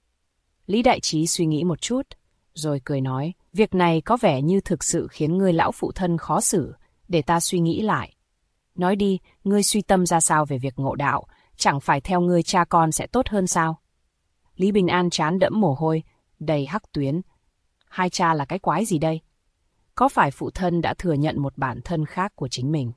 Lý Đại Trí suy nghĩ một chút, rồi cười nói, việc này có vẻ như thực sự khiến ngươi lão phụ thân khó xử, để ta suy nghĩ lại. Nói đi, ngươi suy tâm ra sao về việc ngộ đạo, chẳng phải theo ngươi cha con sẽ tốt hơn sao? Lý Bình An trán đẫm mồ hôi, đầy hắc tuyến. Hai cha là cái quái gì đây? Có phải phụ thân đã thừa nhận một bản thân khác của chính mình?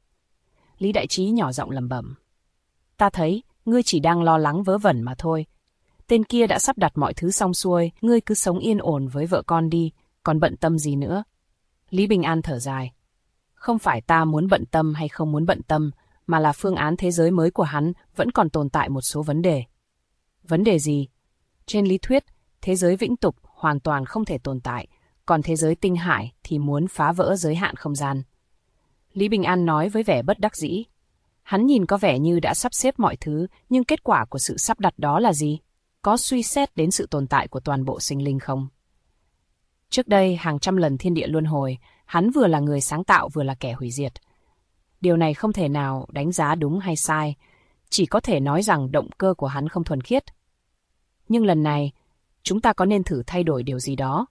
Lý Đại Trí nhỏ giọng lẩm bẩm. Ta thấy, ngươi chỉ đang lo lắng vớ vẩn mà thôi. Tên kia đã sắp đặt mọi thứ xong xuôi, ngươi cứ sống yên ổn với vợ con đi, còn bận tâm gì nữa? Lý Bình An thở dài. Không phải ta muốn bận tâm hay không muốn bận tâm, mà là phương án thế giới mới của hắn vẫn còn tồn tại một số vấn đề. Vấn đề gì? Trên lý thuyết, thế giới vĩnh tục hoàn toàn không thể tồn tại, còn thế giới tinh hải thì muốn phá vỡ giới hạn không gian. Lý Bình An nói với vẻ bất đắc dĩ. Hắn nhìn có vẻ như đã sắp xếp mọi thứ, nhưng kết quả của sự sắp đặt đó là gì? Có suy xét đến sự tồn tại của toàn bộ sinh linh không? Trước đây, hàng trăm lần thiên địa luân hồi, hắn vừa là người sáng tạo vừa là kẻ hủy diệt. Điều này không thể nào đánh giá đúng hay sai, chỉ có thể nói rằng động cơ của hắn không thuần khiết. Nhưng lần này, chúng ta có nên thử thay đổi điều gì đó?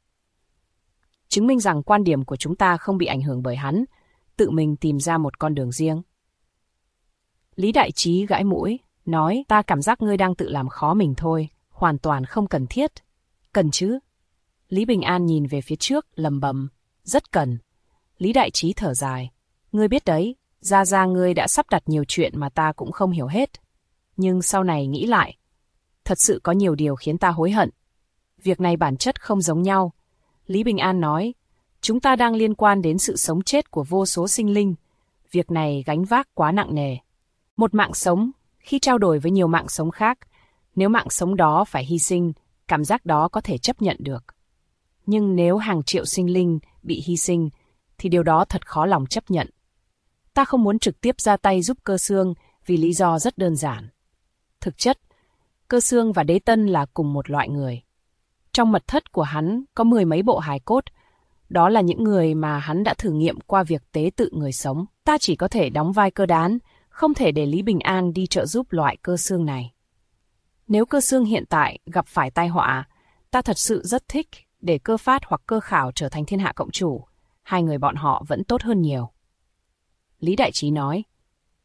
Chứng minh rằng quan điểm của chúng ta không bị ảnh hưởng bởi hắn, tự mình tìm ra một con đường riêng. Lý Đại Trí gãi mũi, nói, ta cảm giác ngươi đang tự làm khó mình thôi, hoàn toàn không cần thiết. Cần chứ? Lý Bình An nhìn về phía trước, lầm bầm, rất cần. Lý Đại Trí thở dài, ngươi biết đấy, ra ngươi đã sắp đặt nhiều chuyện mà ta cũng không hiểu hết. Nhưng sau này nghĩ lại, thật sự có nhiều điều khiến ta hối hận. Việc này bản chất không giống nhau. Lý Bình An nói, chúng ta đang liên quan đến sự sống chết của vô số sinh linh. Việc này gánh vác quá nặng nề. Một mạng sống, khi trao đổi với nhiều mạng sống khác, nếu mạng sống đó phải hy sinh, cảm giác đó có thể chấp nhận được. Nhưng nếu hàng triệu sinh linh bị hy sinh, thì điều đó thật khó lòng chấp nhận. Ta không muốn trực tiếp ra tay giúp Cơ Xương vì lý do rất đơn giản. Thực chất, Cơ Xương và Đế Tân là cùng một loại người. Trong mật thất của hắn có 10 mấy bộ hài cốt. Đó là những người mà hắn đã thử nghiệm qua việc tế tự người sống. Ta chỉ có thể đóng vai Cơ Đán, không thể để Lý Bình An đi trợ giúp loại Cơ Xương này. Nếu Cơ Xương hiện tại gặp phải tai họa, ta thật sự rất thích để Cơ Phát hoặc Cơ Khảo trở thành thiên hạ cộng chủ. Hai người bọn họ vẫn tốt hơn nhiều. Lý Đại Trí nói,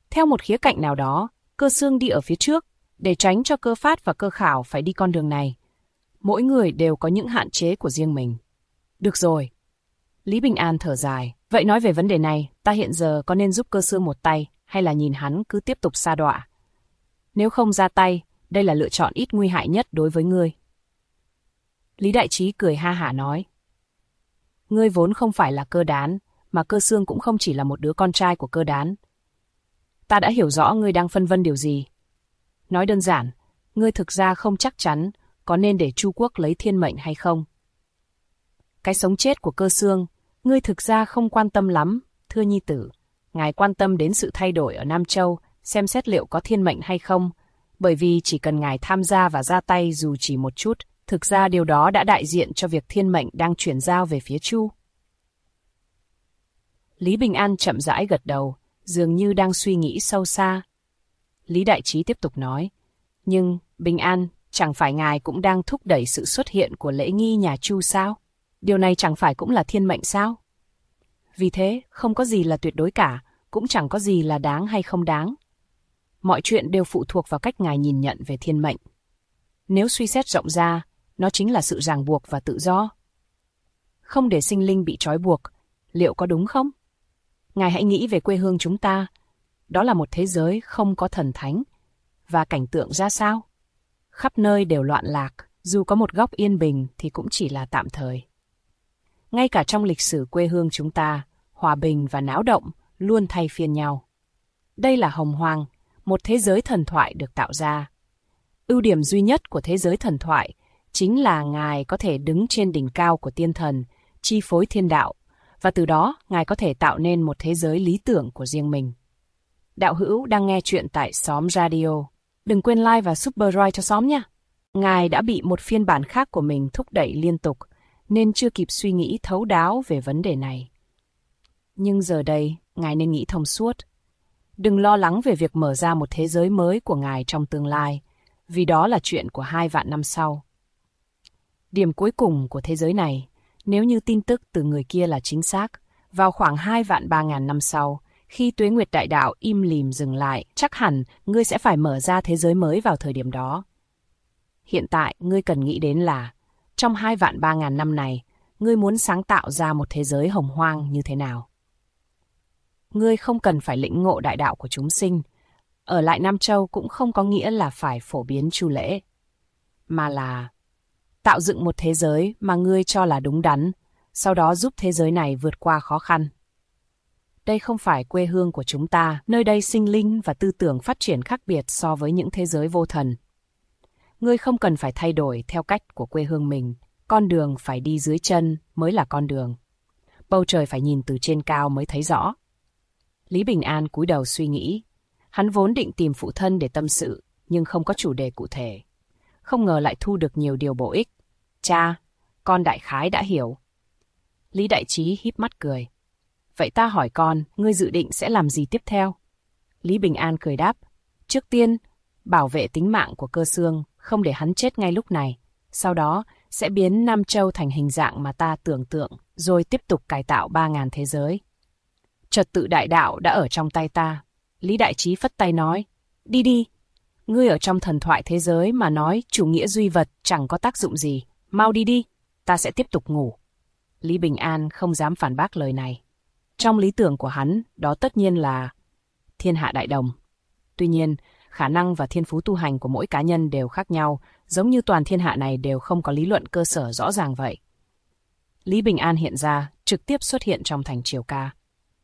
Theo một khía cạnh nào đó, Cơ Xương đi ở phía trước, để tránh cho Cơ Phát và Cơ Khảo phải đi con đường này. Mỗi người đều có những hạn chế của riêng mình. Được rồi. Lý Bình An thở dài. Vậy nói về vấn đề này, ta hiện giờ có nên giúp Cơ Xương một tay, hay là nhìn hắn cứ tiếp tục sa đọa? Nếu không ra tay, đây là lựa chọn ít nguy hại nhất đối với ngươi. Lý Đại Trí cười ha hả nói. Ngươi vốn không phải là Cơ Đán, mà Cơ Xương cũng không chỉ là một đứa con trai của Cơ Đán. Ta đã hiểu rõ ngươi đang phân vân điều gì. Nói đơn giản, ngươi thực ra không chắc chắn có nên để Chu Quốc lấy thiên mệnh hay không. Cái sống chết của Cơ Xương, ngươi thực ra không quan tâm lắm, thưa nhi tử. Ngài quan tâm đến sự thay đổi ở Nam Châu, xem xét liệu có thiên mệnh hay không, bởi vì chỉ cần ngài tham gia và ra tay dù chỉ một chút, thực ra điều đó đã đại diện cho việc thiên mệnh đang chuyển giao về phía Chu. Lý Bình An chậm rãi gật đầu, dường như đang suy nghĩ sâu xa. Lý Đại Trí tiếp tục nói, nhưng, Bình An, chẳng phải ngài cũng đang thúc đẩy sự xuất hiện của lễ nghi nhà Chu sao? Điều này chẳng phải cũng là thiên mệnh sao? Vì thế, không có gì là tuyệt đối cả, cũng chẳng có gì là đáng hay không đáng. Mọi chuyện đều phụ thuộc vào cách ngài nhìn nhận về thiên mệnh. Nếu suy xét rộng ra, nó chính là sự ràng buộc và tự do. Không để sinh linh bị trói buộc, liệu có đúng không? Ngài hãy nghĩ về quê hương chúng ta. Đó là một thế giới không có thần thánh. Và cảnh tượng ra sao? Khắp nơi đều loạn lạc, dù có một góc yên bình thì cũng chỉ là tạm thời. Ngay cả trong lịch sử quê hương chúng ta, hòa bình và náo động luôn thay phiên nhau. Đây là Hồng Hoang, một thế giới thần thoại được tạo ra. Ưu điểm duy nhất của thế giới thần thoại chính là ngài có thể đứng trên đỉnh cao của tiên thần, chi phối thiên đạo, và từ đó ngài có thể tạo nên một thế giới lý tưởng của riêng mình. Đạo hữu đang nghe chuyện tại Xóm Radio. Đừng quên like và subscribe cho Xóm nha. Ngài đã bị một phiên bản khác của mình thúc đẩy liên tục, nên chưa kịp suy nghĩ thấu đáo về vấn đề này. Nhưng giờ đây, ngài nên nghĩ thông suốt. Đừng lo lắng về việc mở ra một thế giới mới của ngài trong tương lai, vì đó là chuyện của 2 vạn năm sau. Điểm cuối cùng của thế giới này, nếu như tin tức từ người kia là chính xác, vào khoảng 2 vạn 3.000 năm sau, khi tuế nguyệt đại đạo im lìm dừng lại, chắc hẳn ngươi sẽ phải mở ra thế giới mới vào thời điểm đó. Hiện tại, ngươi cần nghĩ đến là, trong 2 vạn 3.000 năm này, ngươi muốn sáng tạo ra một thế giới hồng hoang như thế nào? Ngươi không cần phải lĩnh ngộ đại đạo của chúng sinh. Ở lại Nam Châu cũng không có nghĩa là phải phổ biến chu lễ, mà là tạo dựng một thế giới mà ngươi cho là đúng đắn, sau đó giúp thế giới này vượt qua khó khăn. Đây không phải quê hương của chúng ta, nơi đây sinh linh và tư tưởng phát triển khác biệt so với những thế giới vô thần. Ngươi không cần phải thay đổi theo cách của quê hương mình, con đường phải đi dưới chân mới là con đường. Bầu trời phải nhìn từ trên cao mới thấy rõ. Lý Bình An cúi đầu suy nghĩ. Hắn vốn định tìm phụ thân để tâm sự, nhưng không có chủ đề cụ thể. Không ngờ lại thu được nhiều điều bổ ích. Cha, con đại khái đã hiểu. Lý Đại Trí híp mắt cười. Vậy ta hỏi con, ngươi dự định sẽ làm gì tiếp theo? Lý Bình An cười đáp. Trước tiên, bảo vệ tính mạng của Cơ Xương, không để hắn chết ngay lúc này. Sau đó, sẽ biến Nam Châu thành hình dạng mà ta tưởng tượng, rồi tiếp tục cải tạo 3.000 thế giới. Trật tự đại đạo đã ở trong tay ta. Lý Đại Trí phất tay nói. Đi đi. Ngươi ở trong thần thoại thế giới mà nói chủ nghĩa duy vật chẳng có tác dụng gì. Mau đi đi. Ta sẽ tiếp tục ngủ. Lý Bình An không dám phản bác lời này. Trong lý tưởng của hắn, đó tất nhiên là thiên hạ đại đồng. Tuy nhiên, khả năng và thiên phú tu hành của mỗi cá nhân đều khác nhau, giống như toàn thiên hạ này đều không có lý luận cơ sở rõ ràng vậy. Lý Bình An hiện ra, trực tiếp xuất hiện trong thành Triều Ca.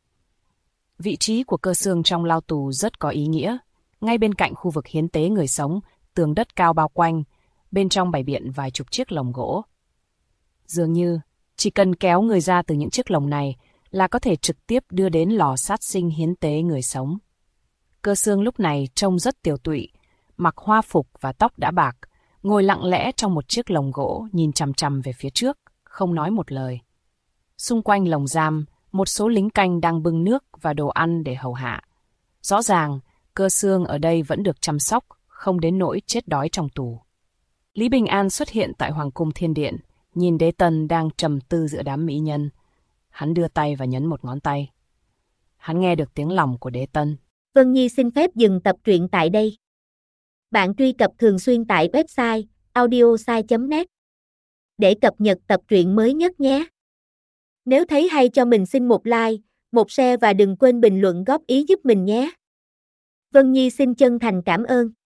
Vị trí của Cơ Xương trong lao tù rất có ý nghĩa. Ngay bên cạnh khu vực hiến tế người sống, tường đất cao bao quanh, bên trong bày biện vài chục chiếc lồng gỗ. Dường như, chỉ cần kéo người ra từ những chiếc lồng này là có thể trực tiếp đưa đến lò sát sinh hiến tế người sống. Cơ Xương lúc này trông rất tiều tụy, mặc hoa phục và tóc đã bạc, ngồi lặng lẽ trong một chiếc lồng gỗ nhìn chằm chằm về phía trước, không nói một lời. Xung quanh lồng giam, một số lính canh đang bưng nước và đồ ăn để hầu hạ. Rõ ràng, Cơ Xương ở đây vẫn được chăm sóc, không đến nỗi chết đói trong tù. Lý Bình An xuất hiện tại Hoàng cung Thiên Điện, nhìn Đế Tân đang trầm tư giữa đám mỹ nhân. Hắn đưa tay và nhấn một ngón tay. Hắn nghe được tiếng lòng của Đế Tân. Vân Nhi xin phép dừng tập truyện tại đây. Bạn truy cập thường xuyên tại website audiosai.net để cập nhật tập truyện mới nhất nhé. Nếu thấy hay cho mình xin một like, một share và đừng quên bình luận góp ý giúp mình nhé. Vân Nhi xin chân thành cảm ơn.